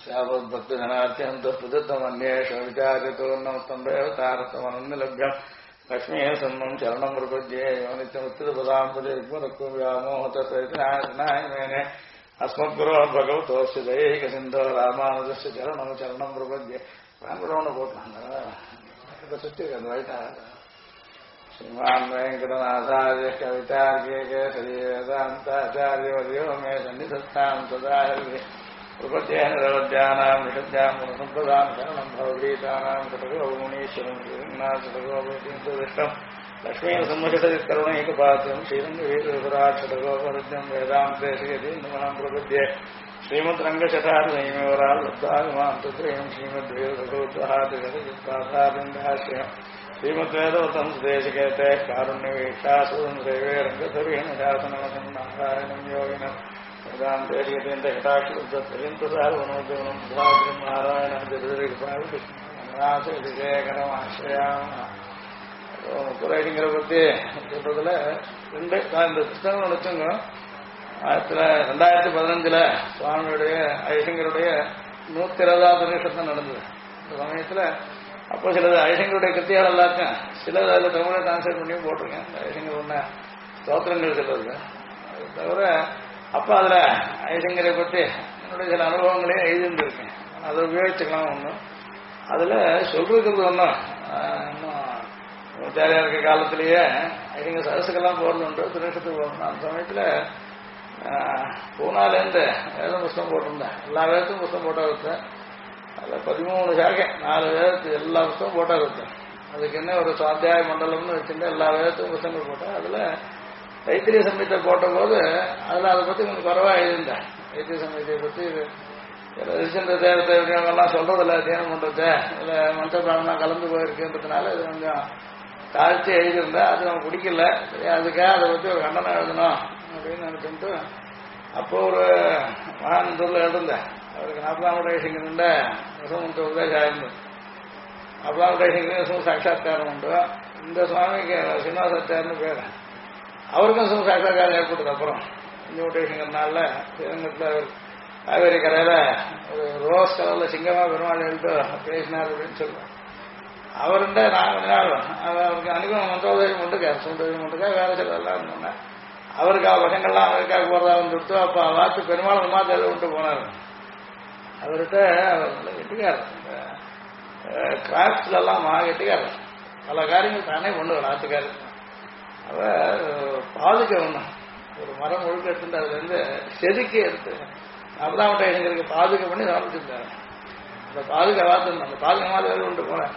शावद्भक्ति धनार्थ्यंत पुदत्तमन्येषु विचार्यतोन्नमस्तम्भेवतारतमनन्यलभ्यम् लक्ष्मीः सन्मम् शरणम् प्रपद्ये यो नित्यमुत्तरपदाम्बुजे व्यामोहतसहितनायमेने अस्मद्गुरोः भगवतोऽस्य दैहिकसिन्धो रामानुजस्य चरणम् शरणम् प्रपद्ये रामगुरोण श्रीमान् वेङ्कटनाथार्य कवितार्किके वेदान्ताचार्यवर्यो मे सन्निधत्ताम् सदा प्रपद्येन निरवद्यानाम् निषद्याम् पुनसम्प्रदाम् शरणम् भवगीतानाम् कटकोमुनीश्वरम् श्रीरङ्गनाथकटकोपतिम् लक्ष्मीः सम्मषटकरुणैकपात्रम् श्रीरङ्गवीरसुराक्षटकोपरुद्यम् वेदान्तेशगतीन्द्रमहम् प्रपद्ये श्रीमद्रङ्गशठारनैमेवराल्लब्धागमाम् तत्रयम् श्रीमद्वेदभगवत्वहादिगतचित्तासादिन्दाश्रयम् श्रीमद्वेदवतम् सुदेशकेते कारुण्यवीक्षासुदम् सेवे रङ्गधुरेण शासनमसम् नारायणम् योगिनम् वेदान्तेशगतीन्द्र कटाक्षुद्धपर्यन्तसारवनोद्यमनम् सुधाग्रम् नारायणम् जगदरिकपाविशेखरमाश्रयामः முப்பதாயிரங்கிற பற்றி சொல்றதுல ரெண்டு இந்த புத்தகம் நினைச்சுங்க 2015 சுவாமியுடைய ஐசங்கருடைய 120வது நிமிஷம் நடந்தது. இந்த சமயத்துல அப்போ சிலது ஐசங்கருடைய கிருத்தியால் எல்லாருக்கும் சிலது அதில் தமிழை டிரான்ஸ்லேட் பண்ணியும் போட்டிருக்கேன். ஐசங்கர் ஒன்ன ஸ்தோத்திரங்கள் சிலது அது தவிர அப்போ அதில் ஐசங்கரை பற்றி என்னுடைய சில அனுபவங்களையும் எழுதிருந்திருக்கேன். அதை உபயோகிச்சுக்கலாம். ஒன்றும் அதில் சொல்றது ஒன்றும் இன்னும் ஜாலியாக இருக்க காலத்திலேயே ஐங்க சரசுக்கெல்லாம் போகிறது உண்டு. திருநட்சத்துக்கு போகணும். அந்த சமயத்தில் பூனாலேருந்து வேதம் புஸ்தகம் போட்டிருந்தேன். எல்லா வேதத்துக்கும் புஸ்தகம் போட்டா இருந்தேன். அதில் 13 சாக்கை 4 வேதத்து எல்லா புஸ்தகம் போட்டா இருந்தேன். அதுக்கு என்ன ஒரு சுவாத்தியாய மண்டலம்னு வச்சுருந்தேன். எல்லா வேதத்துக்கும் புஸ்தகங்கள் போட்டேன். அதில் தைத்திரிய சமயத்தை போட்ட போது அதில் அதை பற்றி கொஞ்சம் குறைவாக எழுதியிருந்தேன். தைத்திரிய சமயத்தை பற்றி ரிச்சந்திர தேவத்தை எல்லாம் சொல்றதில்ல, தியானம் பண்றது இல்லை மந்திர பிராணம் கலந்து போயிருக்குன்றதுனால இது கொஞ்சம் தாழ்த்தி எழுதியிருந்தேன். அது நமக்கு பிடிக்கல. சரி, அதுக்காக அதை பற்றி ஒரு கண்டனம் எழுதணும் அப்படின்னு நினைச்சுட்டு அப்போ ஒரு மகான் சொல்ல எழுந்தேன். அவருக்கு 40ஆம் வயசுங்கிருந்த விசமுத்த உபதேசம் ஆயிருந்தது. 40ஆம் வயசுங்கிறது சாட்சாத்காரம் உண்டு. இந்த சுவாமிக்கு சீனிவாசாச்சார்னு பேர். அவருக்கும் சாட்சாத்காரம் ஏற்பட்டது. அப்புறம் இந்த உபதேசங்கிறதுனால ஸ்ரீரங்கத்தில் காவேரி கரையில் ஒரு ரோஸ் கலரில் சிங்கமாக பெருமாள் எழுத்து பேசினார் அப்படின்னு சொல்லுவேன். அவருண்ட நான் கொஞ்ச நாள் அவருக்கு அனுபவம் மந்திரோதயம் கொண்டுக்கார், சுந்தரம் கொண்டுக்கா வேலை சிலதெல்லாம் இருந்தோன்னே அவருக்கு பசங்கள்லாம் அமெரிக்காவுக்கு போகிறதா வந்துடுத்து. அப்போ வாத்து பெருமாள் மாத்திரை கொண்டு போனார். அவர்கிட்ட அவர் நல்ல கெட்டிக்கார். கிராஃப்ட்ஸ்லாம் கெட்டிக்கார். பல காரியங்கள் தானே பண்ணுவார். ஆத்துக்காரு அவர் பாதுகை ஒன்று ஒரு மரம் முழுக்க எடுத்துட்டு அதுலேருந்து செதுக்கி எடுத்து 40ஆம் வயசுங்களுக்கு பாதுகை பண்ணி சமர்ப்பிச்சிருந்தார். அந்த பாதுகை வார்த்தை அந்த பாதுகை மாதிரி கொண்டு போனேன்.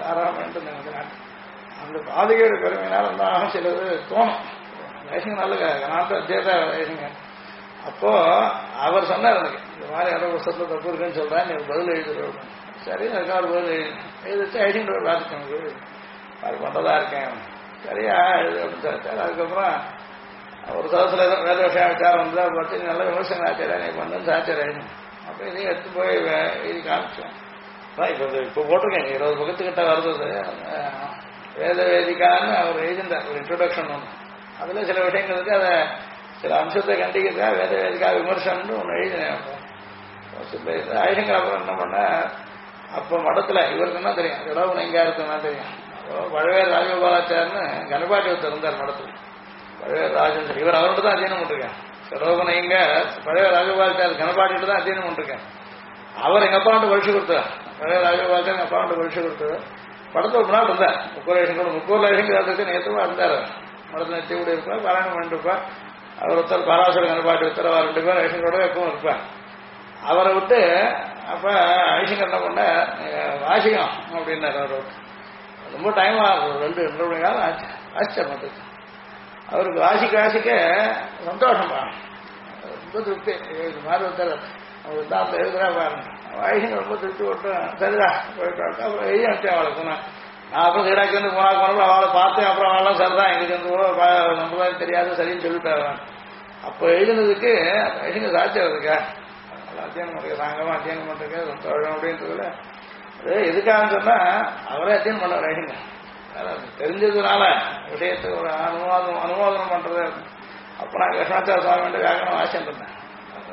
அந்த பாதுகையோட பெருமையினால தான் சிலது தோணும். வயசுங்க நல்ல கனாத்த அத்தியதா வயசுங்க. அப்போ அவர் சொன்னார், எனக்கு இந்த மாதிரி யாரோ புத்தகத்தில் தப்பு இருக்குன்னு சொல்றேன், நீ பதில் எழுதுறோம். சரி, அதுக்காக ஒரு பதில் எழுதிச்சு ஐடிங்கிற ஒரு வார்த்தை எனக்கு அது பண்றதா இருக்கேன். சரியா எழுது அப்படின்னு சொல்லிட்டார். அதுக்கப்புறம் ஒரு சதத்தில் ஏதோ வேத விஷயம் விசாரம் வந்து அதை பற்றி நல்ல விமர்சனம் ஆச்சாரியா நீ பண்ணுன்னு ஆச்சாரியா. அப்போ இதையும் எடுத்து போய் இது காமிச்சோம். இப்போ போட்டிருக்கேன் 20 பக்கத்துக்கிட்ட வருது. வேத வேதிக்கான்னு அவர் எழுதிந்தார் ஒரு இன்ட்ரோடக்ஷன் ஒன்று. அதில் சில விஷயங்கள் இருக்கு. அதை சில அம்சத்தை கண்டிக்கிறதுக்காக வேத வேதிக்கா விமர்சனம்னு ஒன்று எழுதினேன். ஐசங்கர் அப்புறம் என்ன பண்ண, அப்போ மடத்தில் இவருக்கு என்ன தெரியும், இடவு எங்கே இருக்குன்னா தெரியும். பழவேர் ராஜகோபாலாச்சார்னு கணபாட்டி ஒருத்தர் இருந்தார் மடத்தில். பழவேர் ராஜேந்திரன் இவர் அவர்கிட்ட தான் அத்தியனம் பண்ணிருக்கேன். சரோகனை இங்க பழவேர் ராஜகோபாலாச்சார் கணபாட்டிட்டு தான் அத்தியனம் பண்ணிருக்கேன். அவர் எங்கள் அப்பாவுண்டு பரிசு கொடுத்தார். பழைய ராஜகோபாலாச்சார் எங்கள் அப்பாவுண்டு பரிசு கொடுத்தார். படத்தில் ஒரு நாள் இருந்தார். 30 லட்சம் கூட 30 லட்சம் நேற்றுவா இருந்தார். மடத்தில் நெத்தி கூட இருப்பார், பாராயணம் பண்ணிட்டு இருப்பார். அவர் ஒருத்தர் பாராசர கணப்பாட்டி ஒருத்தர், அவர் 2 பேர் ஐசங்கரோட எப்பவும் இருப்பார். அவரை விட்டு அப்போ ஐசங்கர் என்ன பண்ண வாசிக்கம் அப்படின்னார். அவர் ரொம்ப டைம் ஆகும், 2 மணி காலம் ஆச்சு. ஆச்சரியப்பட்டது. அவருக்கு வாசிக்க சந்தோஷமா ரொம்ப திருப்தி. இது மாதிரி ஒருத்தர் அவர் தான் அந்த எழுதுறா பாருங்க. ஐசங்கர் ரொம்ப திருப்தி விட்டேன். சரிதா போயிட்டு அப்புறம் எழுதி அனுப்பிச்சேன் அவளுக்கு. நான் அப்புறம் சீடாக்கி வந்து போனப்போ அவளை பார்த்தேன். அப்புறம் அவளாம் சரிதான், எங்களுக்கு வந்து நம்மளால தெரியாது சரின்னு சொல்லிட்டாரு. அப்போ எழுதினதுக்கு ஐசங்கர் சாட்சியம் இருக்கா அத்தியானம் பண்ணுறது, சாங்கமாக அத்தியானம் பண்ணுறது சந்தோஷம் அப்படின்றதுல அது எதுக்காகன்னு சொன்னால் அவரே அத்தியானம் பண்ணார் ஐசங்கர். தெரிஞ்சதுனால விஷயத்துக்கு ஒரு அனுமோதனம் பண்ணுறது. அப்போ நான் கிருஷ்ணாச்சார சுவாமிகிட்ட வியாக்கரணம் வாசிச்சுட்டு இருந்தேன்.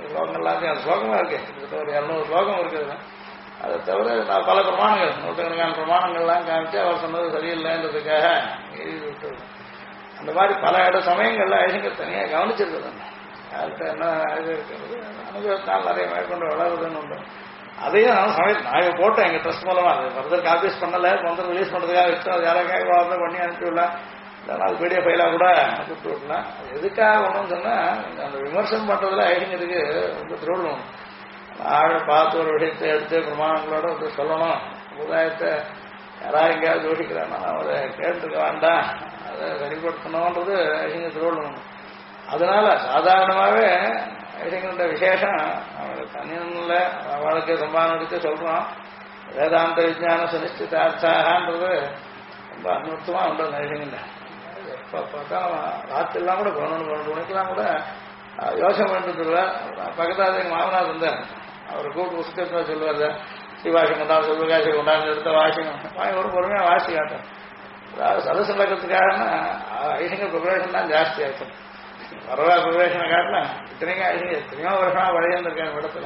ஸ்லோகங்கள் எல்லாத்தையும் அது ஸ்லோகமாக இருக்கு கிட்டத்தட்ட ஒரு 200 ஸ்லோகம் இருக்குதுன்னா அதை தவிர நான் பல பிரமாணங்கள் நூற்றுக்கணக்கான பிரமாணங்கள்லாம் காமிச்சு அவர் சொன்னது சரியில்லைன்றதுக்காக எழுதி விட்டு அந்த மாதிரி பல சமயங்கள்ல ஐசங்கர் தனியாக கவனிச்சிருக்குது யார்கிட்ட என்ன இது இருக்கிறது அனுபவத்தினால் நிறைய மேற்கொண்டு வளருதுன்னு உண்டு அதையும் நான் சமயத்து நான் இப்போ போட்டேன் எங்கள் ட்ரஸ்ட் மூலமாக அது ஃபர்தர் காப்பீஸ் பண்ணலை வந்து ரிலீஸ் பண்ணுறதுக்காக வச்சு அது யாராவது பண்ணி அனுப்பிவிடலாம் இல்லைன்னா அது பிடிஎஃப் ஃபைலாக கூட கொடுத்து விடலாம் அது எதுக்காக ஒன்றுன்னு சொன்னால் அந்த விமர்சனம் பண்ணுறதுல ஐசங்கருக்கு ரொம்ப திருவிழம் ஆழ பார்த்து ஒரு விஷயத்தை எடுத்து பிரமாணங்களோட வந்து சொல்லணும் சமுதாயத்தை யாராவது எங்கேயாவது யோசிக்கிறான்னா அதை கேட்டுருக்க வேண்டாம் அதை வெளிப்படுத்தணுன்றது ஐசங்கர் திருவிழம் அதனால சாதாரணமாகவே ஐசங்கருடைய விசேஷம் அவங்களுக்கு தனியில் அவளுக்கு சம்பாதம் எடுத்து சொல்கிறோம் வேதாந்த விஜயான சுனிஷ்டிதார்த்தாகன்றது ரொம்ப அனுபவமாக உண்டு ஐசங்கர் எப்போ பார்த்தா ராத்திரிலாம் கூட 11 மணிக்கெல்லாம் கூட யோசனை பண்ணிட்டு பக்கத்தில் எங்கள் மாமனார் இருந்தார் அவர் கூட்டு புஸ்தகத்தில் சொல்லுவார் ஸ்ரீவாஷம் கொண்டாடு சிவகாசி கொண்டாந்து எடுத்த வாசியம் ஒரு பொறுமையாக வாசி காட்டும் அதாவது சதசு நடக்கிறதுக்காகனா ஐசங்கர் ப்ரிப்பரேஷன் தான் ஜாஸ்தி ஆகும் பரவா ப்ரிப்பரேஷனை காட்டலாம் இத்தனைக்கும் எத்தனையோ வருஷமாக வழியிருந்திருக்காங்க இடத்துல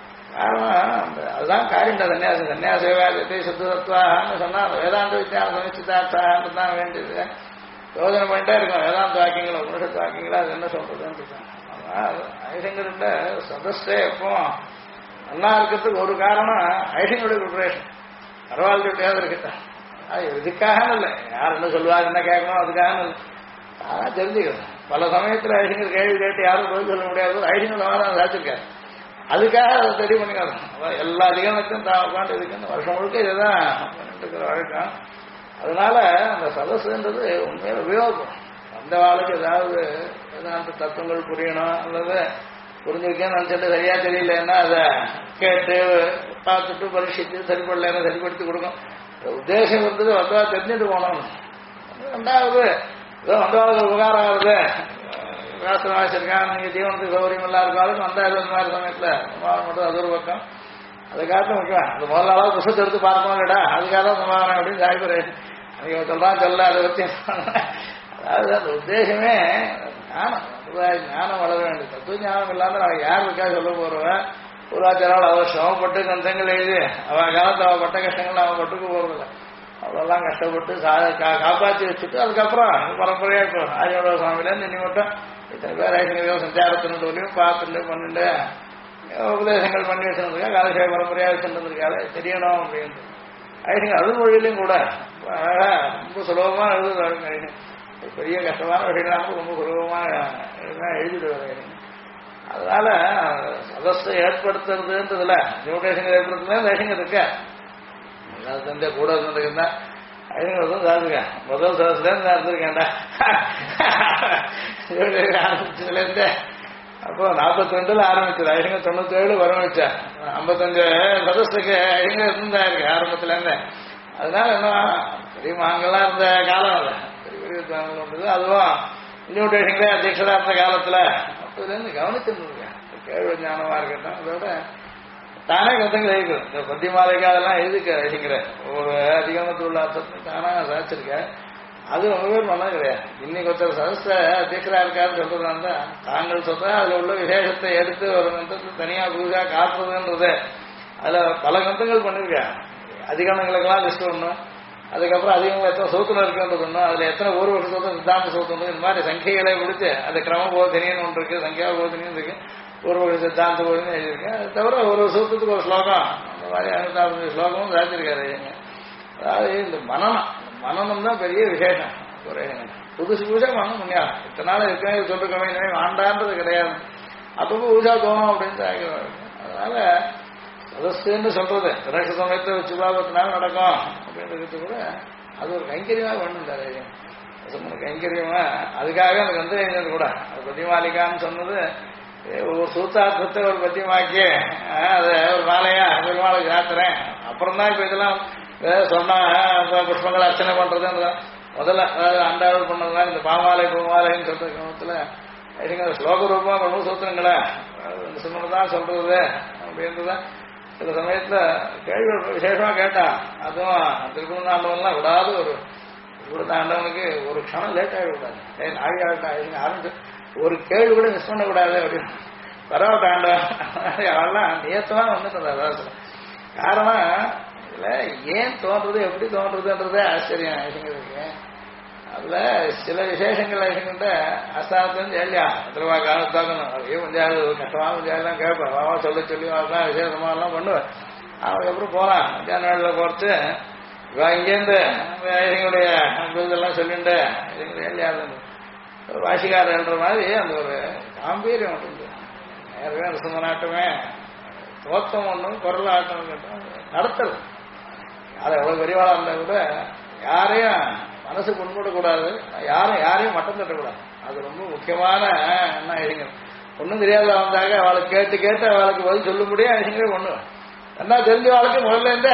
காரணம் அதுதான் காரியம் சன்னியாசம் சன்னியாசேவாகத்தை சுத்தத்வான்னு சொன்னால் வேதாந்த விஜயான சனிச்சிதார்த்தான்னு தான் வேண்டியது யோஜனை பண்ணிட்டே இருக்கும் வேதாந்த வாக்கியங்களோ உபனிஷத்து வாக்கியங்களோ அது என்ன சொல்றதுன்னு இருக்காங்க ஆனால் ஐசங்கர்கிட்ட சதஸ்டே எப்போ நல்லா இருக்கிறதுக்கு ஒரு காரணம் ஐசங்கருடைய ப்ரிப்பரேஷன் பரவாயில்லையாவது இருக்கட்டும் அது இதுக்காக இல்லை யார் என்ன சொல்லுவார் என்ன கேட்கணும் அதுக்காக இல்லை ஆனால் தெரிஞ்சுக்கணும் பல சமயத்தில் ஐசங்கர் கேள்வி கேட்டு யாரும் பதில் சொல்ல முடியாது ஐசங்கர் தான் சாச்சிருக்காரு அதுக்காக அதை தெரிய பண்ணிக்காது எல்லா அதிகாரத்தையும் தான் உட்காந்து இதுக்குன்னு வருஷம் முழுக்க இதுதான் பண்ணிட்டு இருக்கிற வழக்கம் அதனால அந்த சதசுன்றது உண்மையில உபயோகம் அந்த வாழ்க்கை ஏதாவது வேதாந்த தத்துவங்கள் புரியணும் அல்லது புரிஞ்சிருக்கேன்னு நினச்சிட்டு சரியா தெரியலன்னா அதை கேட்டு பார்த்துட்டு பரீட்சித்து சரிப்படலைன்னா சரிப்படுத்தி கொடுக்கும் உத்தேசம் இருந்தது வந்தா தெரிஞ்சுட்டு போனோம் ரெண்டாவது ஏதோ வந்தவாளுக்கு உபகாரம் ஆகுது வியாசம் வாசிச்சிருக்கான் நீங்கள் ஜீவனத்துக்கு சௌகரியம் எல்லாம் இருக்காலும் வந்தா இது அந்த மாதிரி சமயத்தில் மட்டும் அது ஒரு பக்கம் அதுக்காக முக்கியம் அந்த முதல் நாளாவது புஷத்தை எடுத்து பார்க்கணும் இல்லடா அதுக்காக தான் சமாதானம் அப்படின்னு சாய்புரே அன்றைக்கி சொல்கிறான் சொல்ல அதை வச்சு அதாவது அந்த உத்தேசமே ஞானம் ஞானம் வளர வேண்டியது தத்துவ ஞானம் இல்லாமல் அவன் யார் இருக்கா சொல்ல போகிறவன் பூர்வாச்சாரால் அவர் சிரமப்பட்டு கந்தங்கள் எழுதி அவன் காலத்தில் அவன் பட்ட கஷ்டங்கள் அவன் பட்டுக்கு போகிறதில்ல அவ்வளோலாம் கஷ்டப்பட்டு காப்பாற்றி வச்சுட்டு அதுக்கப்புறம் பரம்பரையாக இருக்கும் ஆதியோட சுவாமியிலேருந்து இன்னி மட்டும் இத்தனை பேர் ஐசங்கரையும் சஞ்சாரத்தின் சொல்லியும் பார்த்துட்டு பண்ணிட்டு உபதேசங்கள் பண்ணி வச்சுருந்துருக்கா காலசேவ பரம்பரையாக வச்சுருந்துருக்காரு தெரியணும் அப்படின்ட்டு ஐசங்கர் அருள் மொழியிலையும் கூட ரொம்ப சுலபமாக எழுதுவாங்க பெரிய கஷ்டமான விஷயங்களாக ரொம்ப சுலபமாக எழுதிடுவார் அதனால சதஸை ஏற்படுத்துறதுன்றதுல நியூட்ரேஷன் ஏற்படுத்துறது ஐசங்கர் இருக்க அது தந்தே கூட இருந்துருக்கா ஐசங்கர் தான் சாப்பிட்டுருக்கேன் முதல் சதஸ்லேருந்து நான் இருந்திருக்கேன்டா ஆரம்பிச்சதுலேருந்தே அப்போ 42 ஆரம்பிச்சது ஐசங்கர் 97 வரவழைச்சேன் 55 சதஸுக்கு ஐசங்கர் இருந்தா இருக்கு ஆரம்பத்துலேருந்து அதனால என்ன பெரிய மாங்கெல்லாம் இருந்த காலம் இல்லை பெரிய பெரிய வந்தது அதுவும் நியூட்ரேஷன்களே அத்தியட்சராக இருந்த காலத்தில் அப்போதுலேருந்து கவனிச்சுருந்துருக்கேன் கேள்வி ஞானமாக இருக்கட்டும் அதோட தானே கருத்துங்கள் எழுதிக்கிறேன் இந்த பத்தி மாலைக்கு அதெல்லாம் எழுதிக்க எழுதிக்கிறேன் ஒரு அதிகமத்தில் உள்ள அர்த்தத்தை தானாக சாதிச்சிருக்கேன் அது ரொம்ப பேர் பண்ணது கிடையாது இன்னைக்கு ஒருத்தர் சதஸ்த அத்தியட்சராக இருக்காருன்னு சொல்றதா தாங்கள் சொல்ற அதில் உள்ள விசேஷத்தை எடுத்து ஒரு கந்தத்தை தனியாக புதுசாக காட்டுறதுன்றது அதில் பல கந்தங்கள் பண்ணியிருக்கேன் அதிகமங்களுக்கெல்லாம் லிஸ்ட் ஒன்று அதுக்கப்புறம் அதிகமாக எத்தனை சூத்திரம் இருக்குன்றது ஒன்று அதில் எத்தனை ஒரு வருஷ சூத்திரம் சித்தாந்த சூத்திரம் இந்த மாதிரி சங்கைகளை பிடிச்சி அது கிரம போதனின்னு ஒன்று இருக்குது சங்கியா போதனின்னு இருக்கு ஒரு சித்தாந்த போதனை எழுதியிருக்கேன் அது தவிர ஒரு சூத்திரத்துக்கு ஒரு ஸ்லோகம் அந்த மாதிரி 65 ஸ்லோகமும் சாதிச்சிருக்காரு அதாவது இந்த மனனம் தான் பெரிய விசேஷம் ஒரு புதுசு புதுசாக மனம் முன்னியாகும் இத்தனை நாள் இருக்கவே சொல்லிருக்கவே இனிமே வேண்டான்றது கிடையாது அப்பப்போ புதுசாக தோணும் அப்படின்னு அதனால சதஸ்ன்னு சொல்றது தினசு சமயத்தை சுபாபத்து நாள் நடக்கும் அப்படின்றது கூட அது ஒரு கைங்கரியமாக வேணும்டாரு கைங்கரியமா அதுக்காக எனக்கு வந்து கூட அது பத்திமாலிகான்னு சொன்னது ஒரு சூத்தார்த்தத்தை ஒரு பத்தியமாக்கி அதை ஒரு மாலையா பெருமாளுக்கு சாத்துறேன் அப்புறம் தான் இப்போ இதெல்லாம் சொன்னா புஷ்பங்கள் அர்ச்சனை பண்றதுன்ற முதல்ல அதாவது அண்டாவது பண்ணதுலாம் இந்த பாமாலை பூமாலைன்னு சொல்ற கிரமத்தில் ஸ்லோக ரூபமா ரொம்ப சூத்திரங்களே சொன்னதான் சொல்றது அப்படின்றதான் சில சமயத்துல கேள்வி விசேஷமா கேட்டான் அதுவும் திருக்குறந்தாண்டவன்லாம் விடாது ஒரு திருக்குறந்தாண்டவனுக்கு ஒரு க்ஷணம் லேட் ஆகிடக்கூடாது நாகி ஆகிட்டா ஆரம்பிச்சு ஒரு கேள்வி கூட மிஸ் பண்ணக்கூடாது அப்படின்னு பரவாயில்ல அவெல்லாம் நியத்தமாக வந்துட்டு அதாவது காரணம் இதுல ஏன் தோன்றது எப்படி தோன்றதுன்றதே ஆச்சரியம் ஐசங்கிறதுக்கு. அதுல சில விசேஷங்கள் ஐசங்கிட்ட அஸ்தானத்துலேருந்து இல்லையா திருவா காலத்தாக்கணும் அப்படியே கொஞ்சம் கஷ்டமாக கொஞ்சம் கேட்பேன் வாவா சொல்ல சொல்லி வாக்கலாம் விசேஷமாலாம் பண்ணுவேன். அதுக்கப்புறம் போகலாம் மத்தியான நாளில் குறைச்சு இங்கேருந்து ஐசங்களுடைய இதெல்லாம் சொல்லிட்டு இதுங்க இல்லையா வாசிக்காரர் எழுற மாதிரி அந்த ஒரு காம்பீரியம் ஒன்று நேரவே ரசம நாட்டமே தோத்தம் ஒன்றும் குரல் ஆட்டம் நடத்துறது. அது எவ்வளவு பெரியவாளா இருந்தா கூட யாரையும் மனசு புண்படக்கூடாது, யாரையும் மட்டம் தட்டக்கூடாது. அது ரொம்ப முக்கியமான என்ன எழுங்க. ஒன்றும் தெரியாத வந்தாங்க அவளுக்கு கேட்டு அவளுக்கு பதில் சொல்ல முடியும் எழுங்க ஒண்ணு என்ன தெரிஞ்ச வாழ்க்கை முதல்ல இருந்து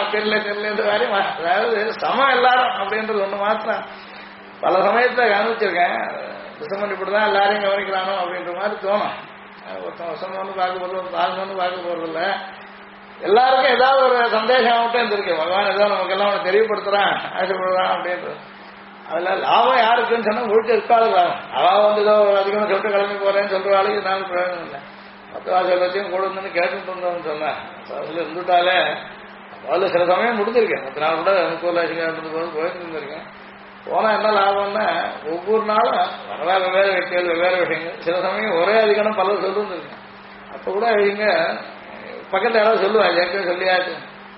தெரியல வேற. அதாவது சமம் எல்லாரும் அப்படின்றது ஒண்ணு மாத்திரம் பல சமயத்தை கவனிச்சிருக்கேன். விசமன் இப்படிதான் எல்லாரையும் கவனிக்கிறானோ அப்படின்ற மாதிரி தோணும். ஒருத்தன் வசம் வந்து பார்க்க போறது தாழ்ந்து வந்து பார்க்க போறதில்ல. எல்லாருக்கும் ஏதாவது ஒரு சந்தேகம் மட்டும் இருந்திருக்கு. பகவான் ஏதோ நமக்கு எல்லாம் அவனை தெரியப்படுத்துறான் ஆசைப்படுறான் அப்படின்றது. அதுல லாபம் யாருக்குன்னு சொன்னா முழுக்க இருக்காது லாபம். அவ வந்து ஏதோ அதிகமாக சொல்லிட்டு கிளம்பி போறேன்னு சொல்றாள். இதனால பிரயோஜனம் இல்லை. மற்ற வாசகத்தையும் கூட வந்து கேட்டுட்டு இருந்தோம்னு சொன்னேன். அதுல இருந்துட்டாலே அதுல சில சமயம் முடிஞ்சிருக்கேன். மற்ற நாள் கூட 30 லட்சம் போது போயிட்டு இருந்திருக்கேன். போனா என்ன லாபம்னா ஒவ்வொரு நாளும் வெவ்வேறு கேள்வி வெவ்வேறு விஷயங்கள். சில சமயம் ஒரே அதிகம் பல சொல்லிருந்துருக்கேன். அப்ப கூட இவங்க பக்கத்துல யாராவது சொல்லுவாங்க ஏற்கனவே சொல்லியாச்சு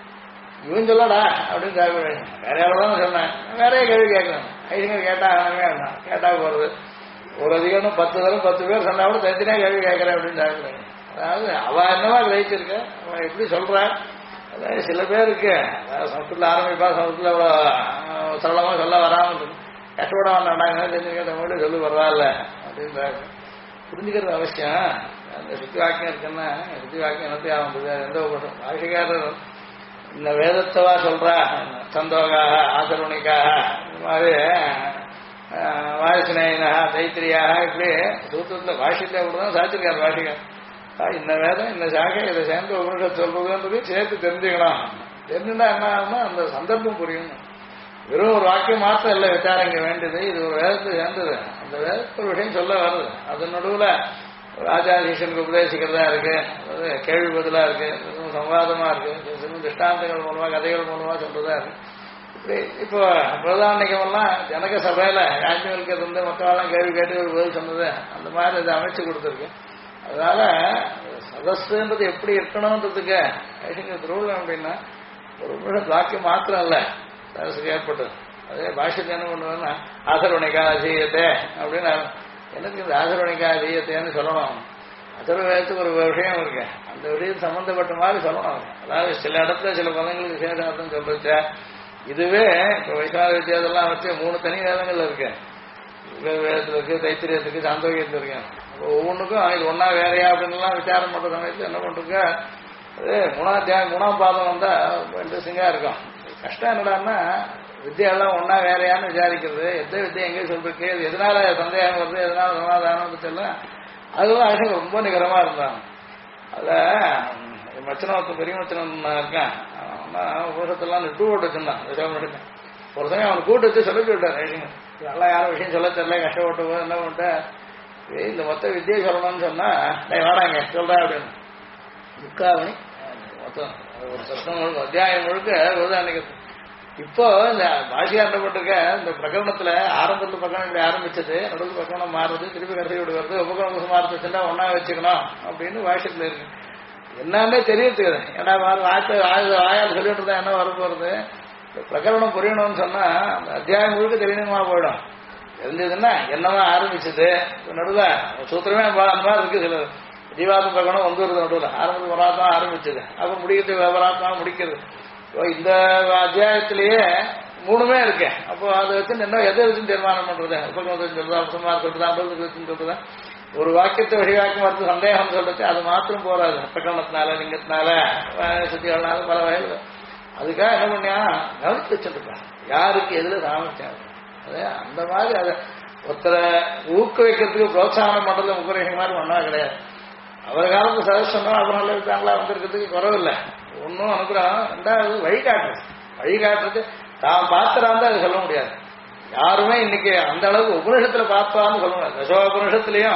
இவன் சொல்லடா அப்படின்னு வேற யாராவது சொன்னேன். வேறைய கேள்வி கேட்கணும். ஐயங்க கேட்டா கேட்டா போறது ஒரு அதிகம் 10 தரம் 10 பேர் சொன்னா கூட தனித்தனியா கேள்வி கேட்கறேன் அப்படின்னு சாப்பிடுறேன். அதாவது அவ என்னவா கிரகிச்சிருக்க அவன் எப்படி சொல்றான். அதாவது சில பேருக்கு சமஸ்கிருத்தில் ஆரம்பிப்பா சமஸ்கிருத்தில் அவ்வளோ சரளமா சொல்ல வராமல் இருக்கும். கஷ்டப்பட வேண்டாங்க தெரிஞ்சுக்கிட்ட மட்டும் சொல்லு பரவாயில்ல அப்படின்றாங்க. புரிஞ்சுக்கிறது அவசியம். அந்த சுத்தி வாக்கியம் இருக்குன்னா சுத்தி வாக்கியம் என்னத்தையா வந்தது எந்த பாஷிகாரர் இந்த வேதத்தவா சொல்றா சந்தோகாக ஆசரவணிக்காக இந்த மாதிரி வாரிசினேனா தைத்திரியாக இப்படி சூத்திரத்தில் பாஷ்யத்தை அப்படிதான் சாத்திருக்காரு பாஷிகார். இந்த வேதம் இந்த சாகை இதை சேர்ந்து உபனிஷத் சொல்றதுன்றது சேர்த்து தெரிஞ்சுக்கலாம். தெரிஞ்சுட்டா என்ன ஆகும்னா அந்த சந்தர்ப்பம் புரியும். வெறும் ஒரு வாக்கியம் மாத்திரம் இல்லை விசாரம் இங்க வேண்டியது. இது ஒரு வேதத்தை சேர்ந்தது. அந்த வேதத்தை ஒரு விஷயம் சொல்ல வருது. அது நடுவில் ராஜாதீசனுக்கு உபதேசிக்கிறதா இருக்கு. அதாவது கேள்வி பதிலா இருக்கு. சம்வாதமா இருக்கு. திருஷ்டாந்தங்கள் மூலமா கதைகள் மூலமா சொல்றதா இருக்கு. இப்படி இப்போ பிரதானிகமெல்லாம் ஜனக சபையில யாஜ்ஞவல்கர் இருந்து மக்களெல்லாம் கேள்வி கேட்டு ஒரு பதில் சொன்னது அந்த மாதிரி இதை அமைச்சு கொடுத்துருக்கு. அதனால சதஸ்ன்றது எப்படி இருக்கணும்ன்றதுக்கு திருவிழா அப்படின்னா ஒரு நிமிஷம் வாக்கியம் மாத்திரம் இல்ல சதஸ்க்கு ஏற்பட்டது. அதே பாஷ்யத்தை என்ன பண்ணுவேன்னா ஆசரவணிக்கா அதீயத்தை அப்படின்னு எனக்கு இந்த ஆசரவணிக்கா அதீயத்தைன்னு சொல்லணும். அதர்வேதத்துக்கு ஒரு விஷயம் இருக்கு. அந்த விஷயம் சம்பந்தப்பட்ட மாதிரி சொல்லணும். அதாவது சில இடத்துல சில பதங்களுக்கு விசேஷார்த்தம் சொல்றச்ச இதுவே இப்போ வைஷ்ணவ வித்தியாசம்லாம் வச்சு 3 தனி வேதங்கள் இருக்கு. வேதத்துல இருக்கு, தைத்திரியத்துக்கு, சாந்தோக்கியத்துல இருக்கு. ஒவ்வொன்றுக்கும் இது ஒன்னா வேறையா அப்படின்லாம் விசாரம் பண்ற சமயத்துல என்ன பண்றதுக்கு அது 3ஆம் பாதம் வந்தா இன்ட்ரெஸ்டிங்கா இருக்கும். கஷ்டம் என்னடான்னா வித்தியெல்லாம் ஒன்னா வேறையான்னு விசாரிக்கிறது. எந்த வித்தியை எங்கே சொல்றதுக்கு அது எதனால சந்தேகம் வருது எதனால சமாதானம் தெரியல. அதுவும் ஆக்சுவலி ரொம்ப நிகரமா இருந்தாங்க. அதுல மச்சனம் பெரிய மச்சனம் இருக்கேன். உபநிஷத்தெல்லாம் டூ ஓட்டு வச்சிருந்தான் விசாரம். ஒரு சமயம் அவனை கூட்டு வச்சு சொல்லி விட்டார். நல்லா யாரும் விஷயம் சொல்ல தெரியல கஷ்டப்பட்டு என்ன பண்ணிட்ட இந்த மொத்த வித்தியை சொல்லணும்னு சொன்னா வாடாங்க சொல்றேன் அப்படின்னு முக்காவணி மொத்தம் ஒரு சத்தம் முழுக்க அத்தியாயம் முழுக்க விருதானிக்கிறது. இப்போ இந்த பாஷியாண்டப்பட்டிருக்க இந்த பிரகடனத்துல ஆரம்பத்துல பிரகடனம் இப்படி ஆரம்பிச்சது நடுவில் பிரகடனம் மாறுறது திருப்பி கடைசி விடு வருது உபகரண சமார்த்தச்சுன்னா ஒன்னா வச்சுக்கணும் அப்படின்னு பாஷத்துல இருக்கு. என்னன்னே தெரியுது. ஏன்னா வாயால் சொல்லிட்டு இருந்தா என்ன வர போறது. பிரகடனம் புரியணும்னு சொன்னா அந்த அத்தியாயம் முழுக்க தெரியணுமா போயிடும். தெரிஞ்சதுன்னா என்னவா ஆரம்பிச்சது நடுவில் சூத்திரமே அந்த மாதிரி இருக்கு. சில ஜீவாத்ம பிரகடனம் வந்துருது நடுவில் ஆரம்பத்து வராத்மா ஆரம்பிச்சது அப்ப முடிக்கிறது விவராத்மா முடிக்கிறது. இந்த அத்தியாயத்திலேயே 3மே இருக்கு. அப்போ அதை வச்சு என்ன எதை வச்சுன்னு தீர்மானம் பண்றது உபகரணத்தை சொல்றதா சுமார் சொல்றதா அபத்துக்கு சொல்றதா ஒரு வாக்கியத்தை வழிவாக்கம் வரது சந்தேகம் சொல்றது அது மாத்திரம் போறாது. பிரகடனத்தினால லிங்கத்தினால சுத்திகள்னால பல வகைகள். அதுக்காக என்ன பண்ணியா கவனித்து வச்சுருக்கா யாருக்கு எதுல சாமர்த்தியம் அது அந்த மாதிரி அதை ஒருத்தரை ஊக்குவிக்கிறதுக்கு புரோத்சாகனம் பண்றது உபரேஷம் மாதிரி ஒன்றா கிடையாது. அவர் காலத்து சதஸ்தம் அப்புறம் நல்ல இருக்காங்களா வந்திருக்கிறதுக்கு குறவில்லை. ஒன்றும் அனுப்புறான். ரெண்டாவது வழிகாட்டுறது தான் பார்த்துறாந்து அதை சொல்ல முடியாது. யாருமே இன்னைக்கு அந்த அளவுக்கு உபநிஷத்துல பார்ப்பான்னு சொல்ல முடியாது. தசோபனிஷத்துலயும்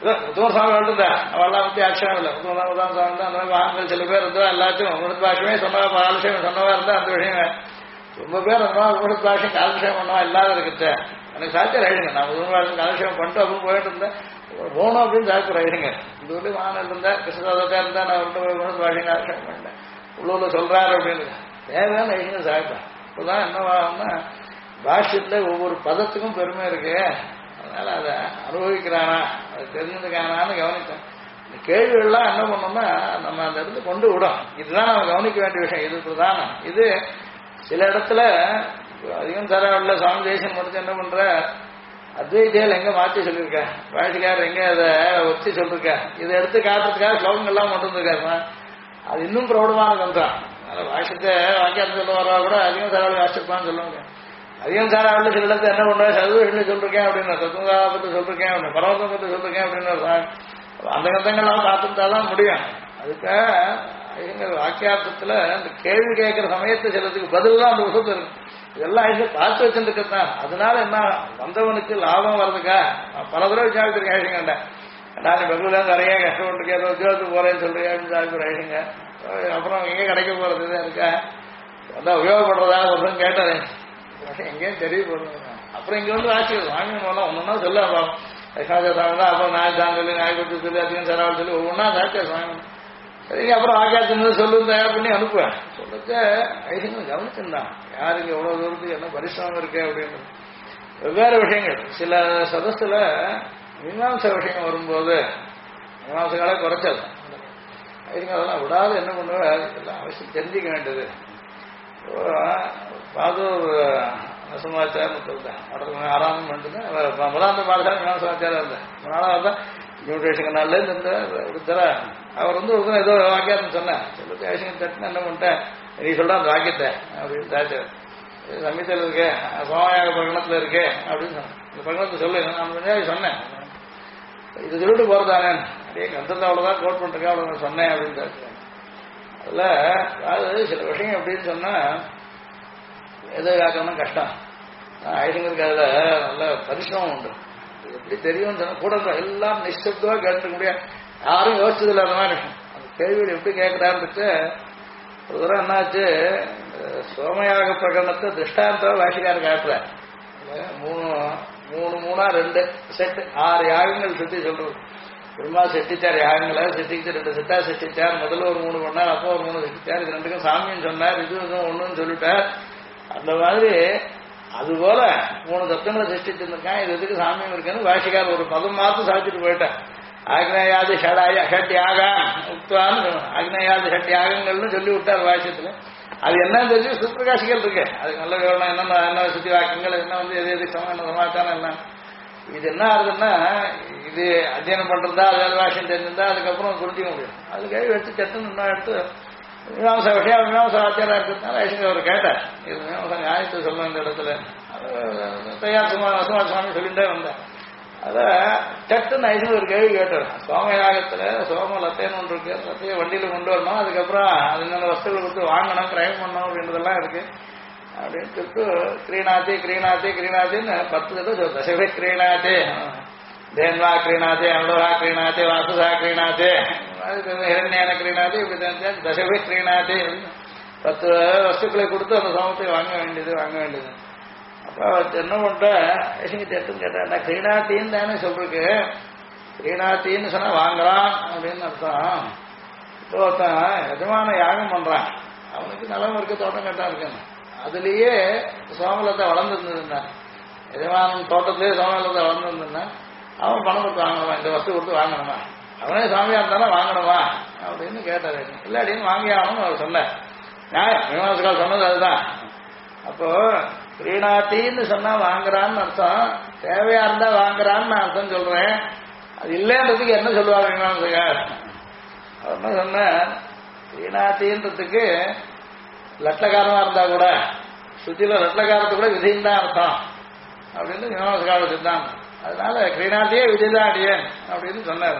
உத்தமர் சுவாமி இருந்தா அவெல்லாம் பத்தி ஆட்சேபம் இல்லை. உத்தம சுவாமி தான் அந்த மாதிரி வாகனங்கள் சில பேர் இருந்தா எல்லாத்தையும் உமது பாஷமே சொன்னவா காலட்சேபம் சொன்னவா இருந்தா அந்த விஷயம் ரொம்ப பேர் இருந்தா உமது பாஷம் காலட்சேபம் பண்ணவா இல்லாத இருக்குச்ச எனக்கு சாத்தியம் ஆயிடுங்க. நான் உமது பாஷம் காலட்சேபம் பண்ணிட்டு அப்படின்னு போயிட்டு இருந்தேன் போகணும் அப்படின்னு சாத்தியம் ஆயிடுங்க. இந்த ஊர்லேயும் வாகனம் இருந்தா கிருஷ்ணதாதா இருந்தா நான் உமது பாஷம் காலட்சேபம் பண்ணேன் உள்ளூர்ல சொல்றாரு அப்படின்னு தேவையான விஷயம் சாப்பிட்டேன். இப்பதான் என்னவாகும்னா பாஷ்யத்துல ஒவ்வொரு பதத்துக்கும் பெருமை இருக்கு. அதனால அதை அனுபவிக்கிறானா அதை தெரிஞ்சுக்கானான்னு கவனித்தேன். இந்த கேள்விகள்லாம் என்ன பண்ணோம்னா நம்ம அந்த இடத்துல கொண்டு விடும். இதுதான் நம்ம கவனிக்க வேண்டிய விஷயம். இது பிரதானம். இது சில இடத்துல அதிகம் தரவில்லை. சுவாமி தேசியம் முடிச்சு என்ன பண்ற அத்வைத்தியால் எங்க மாற்றி சொல்லியிருக்க பாஷிக்காரர் எங்க அதை ஒத்தி சொல்லிருக்க இதை எடுத்து காட்டுறதுக்காக ஸ்லோகங்கள்லாம் கொண்டு வந்திருக்காருமா. அது இன்னும் பிரௌடமான கந்தம். அதனால பாஷத்தை வாக்கியார்த்தம் சொல்ல வரவா கூட அதிகம் தரவில் வாசிச்சிருப்பான்னு சொல்லுவாங்க. அதிகம் சாராவில் சில இடத்துல என்ன பண்ற சதுவ சொல்லிருக்கேன் அப்படின்னு தத்துவத்தை சொல்லிருக்கேன் அப்படின்னு பரவத்தை பற்றி சொல்லிருக்கேன் அப்படின்னு அந்த கந்தங்கள்லாம் பார்த்துட்டாதான் முடியும். அதுக்காக எங்கள் வாக்கியார்த்தத்துல இந்த கேள்வி கேட்கிற சமயத்தை சிலத்துக்கு பதில் தான் அந்த விஷயத்து இருக்கு. இதெல்லாம் ஐந்து பார்த்து வச்சுருக்கத்தான். அதனால என்ன வந்தவனுக்கு லாபம் வர்றதுக்கா பல தடவை விசாரிச்சிருக்கேன் ஐஷங்கண்ட நான் பெங்களூர்ல நிறைய கஷ்டப்பட்டுருக்கேன் ஏதோ உத்தியோகத்துக்கு போறேன்னு சொல்றேன் அப்படின்னு சாப்பிட்ற ஐஷங்க. அப்புறம் எங்கே கிடைக்க போறது தான் இருக்கா அதான் உபயோகப்படுறதா ஒருத்தன் கேட்டாரு எங்கேயும் தெரிய போடுங்க. அப்புறம் இங்க வந்து ஆட்சி வாங்கி ஒன்னொன்னா சொல்ல தான் அப்புறம் நாய் தான் சொல்லி நாய் கொடுத்து சொல்லி அதிகம் செலவு சொல்லி ஒவ்வொன்றா சாட்சியா வாங்கணும். சரிங்க அப்புறம் ஆகாயத்திலிருந்து சொல்லு தயார் பண்ணி அனுப்புவேன். சொல்லிட்டு ஐசங்க கவனிச்சிருந்தான் யாருக்கு எவ்வளவு தூரத்துக்கு என்ன பரிசிரமம் இருக்கு அப்படின்னு வெவ்வேறு விஷயங்கள். சில சதஸ்துல மீமாம்ச விஷயம் வரும்போது மீமாம்சங்களே குறைச்சல் ஐசங்க அதெல்லாம் விடாது என்ன பண்ணுவேன் எல்லாம் அவசியம் தெரிஞ்சிக்க வேண்டியது. பாதூர் நரசிம்மாச்சாரம் சொல்றேன் ஆறாம் பண்ணிட்டு முதலாந்த பாடசாலை மீமாம்சாச்சாரம் இருந்தேன். நாளாக தான் நியூட்ரிஷன் நாள்ல இந்த ஒருத்தர அவர் வந்து ஒரு ஏதோ வாக்கியார்த்தம் சொன்னேன் சொல்லிட்டு ஐசிங்க தட்டுன்னு என்ன பண்ணிட்டேன் நீ சொல்ற அந்த வாக்கியத்தை அப்படின்னு தாச்சார் சமீபத்தில் இருக்கு சோமயாக பிரகடனத்துல இருக்கு அப்படின்னு சொன்னேன். இந்த பிரகடனத்தை சொல்லு நான் சொன்னேன் இது சொல்லிட்டு போறதானே அப்படியே கந்தத்தை அவ்வளவுதான் கோட் பண்ணிருக்கேன் அவ்வளவு நான் சொன்னேன் அப்படின்னு தாச்சு. அதுல அதாவது சில விஷயம் அப்படின்னு சொன்னா எதை காக்கணும்னா கஷ்டம். ஐசிங்கருக்கு அதுல நல்ல பரிசிரமம் உண்டு. எப்படி தெரியும்னு சொன்னா கூட எல்லாம் நிஷ்டத்துவா கேட்டுக்க முடியாது. யாரும் யோசிச்சது இல்லை அந்த மாதிரி விஷயம். அந்த கேள்வியில் எப்படி கேட்கிறாருந்துட்டு ஒரு தடவை என்னாச்சு சோமயாக பிரகடனத்தை திருஷ்டாந்தம் வாசிக்காரர் காட்டுற மூணா 2 செட் 6 யாகங்கள் சுத்தி சொல்றது. பெருமா செட்டிச்சார் யாகங்களை செட்டிச்சு 2 செட்டா செட்டிச்சார். முதல்ல ஒரு 3 பண்ணார் அப்போ ஒரு 3 செட்டிச்சார். இது 2க்கும் சாமின்னு சொன்னார் இது ஒண்ணுன்னு சொல்லிட்டார். அந்த மாதிரி அதுபோல 3 தத்துவங்களை சிருஷ்டிச்சிருந்திருக்கான். இது எதுக்கு சாமியம் இருக்குன்னு வாசிக்கார் ஒரு பதம் மாத்து சாதிச்சுட்டு போயிட்டேன். ஆக்னேயாது ஷட் யாகம் உக்துவான்னு ஆக்னேயாது ஷட் யாகங்கள்னு சொல்லி விட்டார் வாசியத்துல. அது என்னன்னு தெரிஞ்சு சுப்பிரகாசிகள் இருக்கு. அதுக்கு நல்ல விவரம் என்ன சுத்தி வாக்கியங்கள் என்ன வந்து எது எதுக்கு சமம் சமாச்சாரம் என்ன இது என்ன ஆகுதுன்னா இது அத்தியனம் பண்றதா அதாவது வாசியம் தெரிஞ்சிருந்தா அதுக்கப்புறம் புரிஞ்சிக்க முடியும். அது கை வச்சு சட்டுன்னு இன்னும் எடுத்து மீமாசா விஷயம் மீமாசா ஆச்சாரம் இருக்கிறதுனால ஐசங்க அவர் கேட்டார் இது மீமாசா நியாயத்தை சொல்ல இந்த இடத்துல தயார் சுமார் சொல்லிட்டே வந்தேன். அதை சட்டுன்னு ஐசங்க ஒரு கேள்வி கேட்டார். சோமயாகத்துல சோம லத்தைன்னு ஒன்று இருக்கு. லத்தையை வண்டியில கொண்டு வரணும் அதுக்கப்புறம் அது என்னென்ன வஸ்துகளை கொடுத்து வாங்கணும் கிரயம் பண்ணணும் அப்படின்றதெல்லாம் இருக்கு அப்படின்ட்டு கிரீணாத்தி கிரீணாத்தி கிரீணாத்தின்னு 10 தடவை தசவே கிரீணாத்தி தேன்வா கிரீணாத்தி அனுடவா கிரீணாத்தி வாசுதா கிரீணாத்தி ஹிரண்யான கிரீணாத்தி இப்படி தசவே கிரீணாத்தி 10 வஸ்துக்களை கொடுத்து அந்த சோமத்தை வாங்க வேண்டியது. அப்போ என்ன பண்ற ஐசிங்க எட்டுன்னு கேட்டேன் கிரீணாத்தின்னு தானே சொல்றதுக்கு கிரீணாத்தின்னு சொன்னா வாங்குறான் அப்படின்னு அர்த்தம். இப்போ ஒருத்தன் எஜமான யாகம் பண்றான் அவனுக்கு நிலம் இருக்க தோட்டம் கட்டா இருக்காங்க அதுலயே சோமலத்தை வளர்ந்துருந்ததுன்னா எஜமானன் தோட்டத்திலேயே சோமலத்தை வளர்ந்துருந்ததுன்னா அவன் பணம் கொடுத்து வாங்கணுமா இந்த வஸ்து கொடுத்து வாங்கணுமா அவனே சாமியா இருந்தானே வாங்கணுமா அப்படின்னு கேட்டாரு. இல்லாடின்னு வாங்கி ஆகணும்னு அவர் சொன்னார். நியாயம் மீமாசகால் சொன்னது அதுதான். அப்போ கிரீணாத்தின்னு சொன்னா வாங்குறான்னு அர்த்தம் தேவையா இருந்தா வாங்குறான்னு நான் அர்த்தம் சொல்றேன். அது இல்லைன்றதுக்கு என்ன சொல்லுவாங்க மீமாசகார் அவர் என்ன சொன்ன கிரீணாத்தின்றதுக்கு லட்லகாரமா இருந்தா கூட சுத்தில லட்லகாரத்து கூட விதின்னு தான் அர்த்தம் அப்படின்னு மீமாசகால சித்தாந்தம். அதனால கிரீணாத்தியே விதிதான் அடியேன் அப்படின்னு சொன்னார்.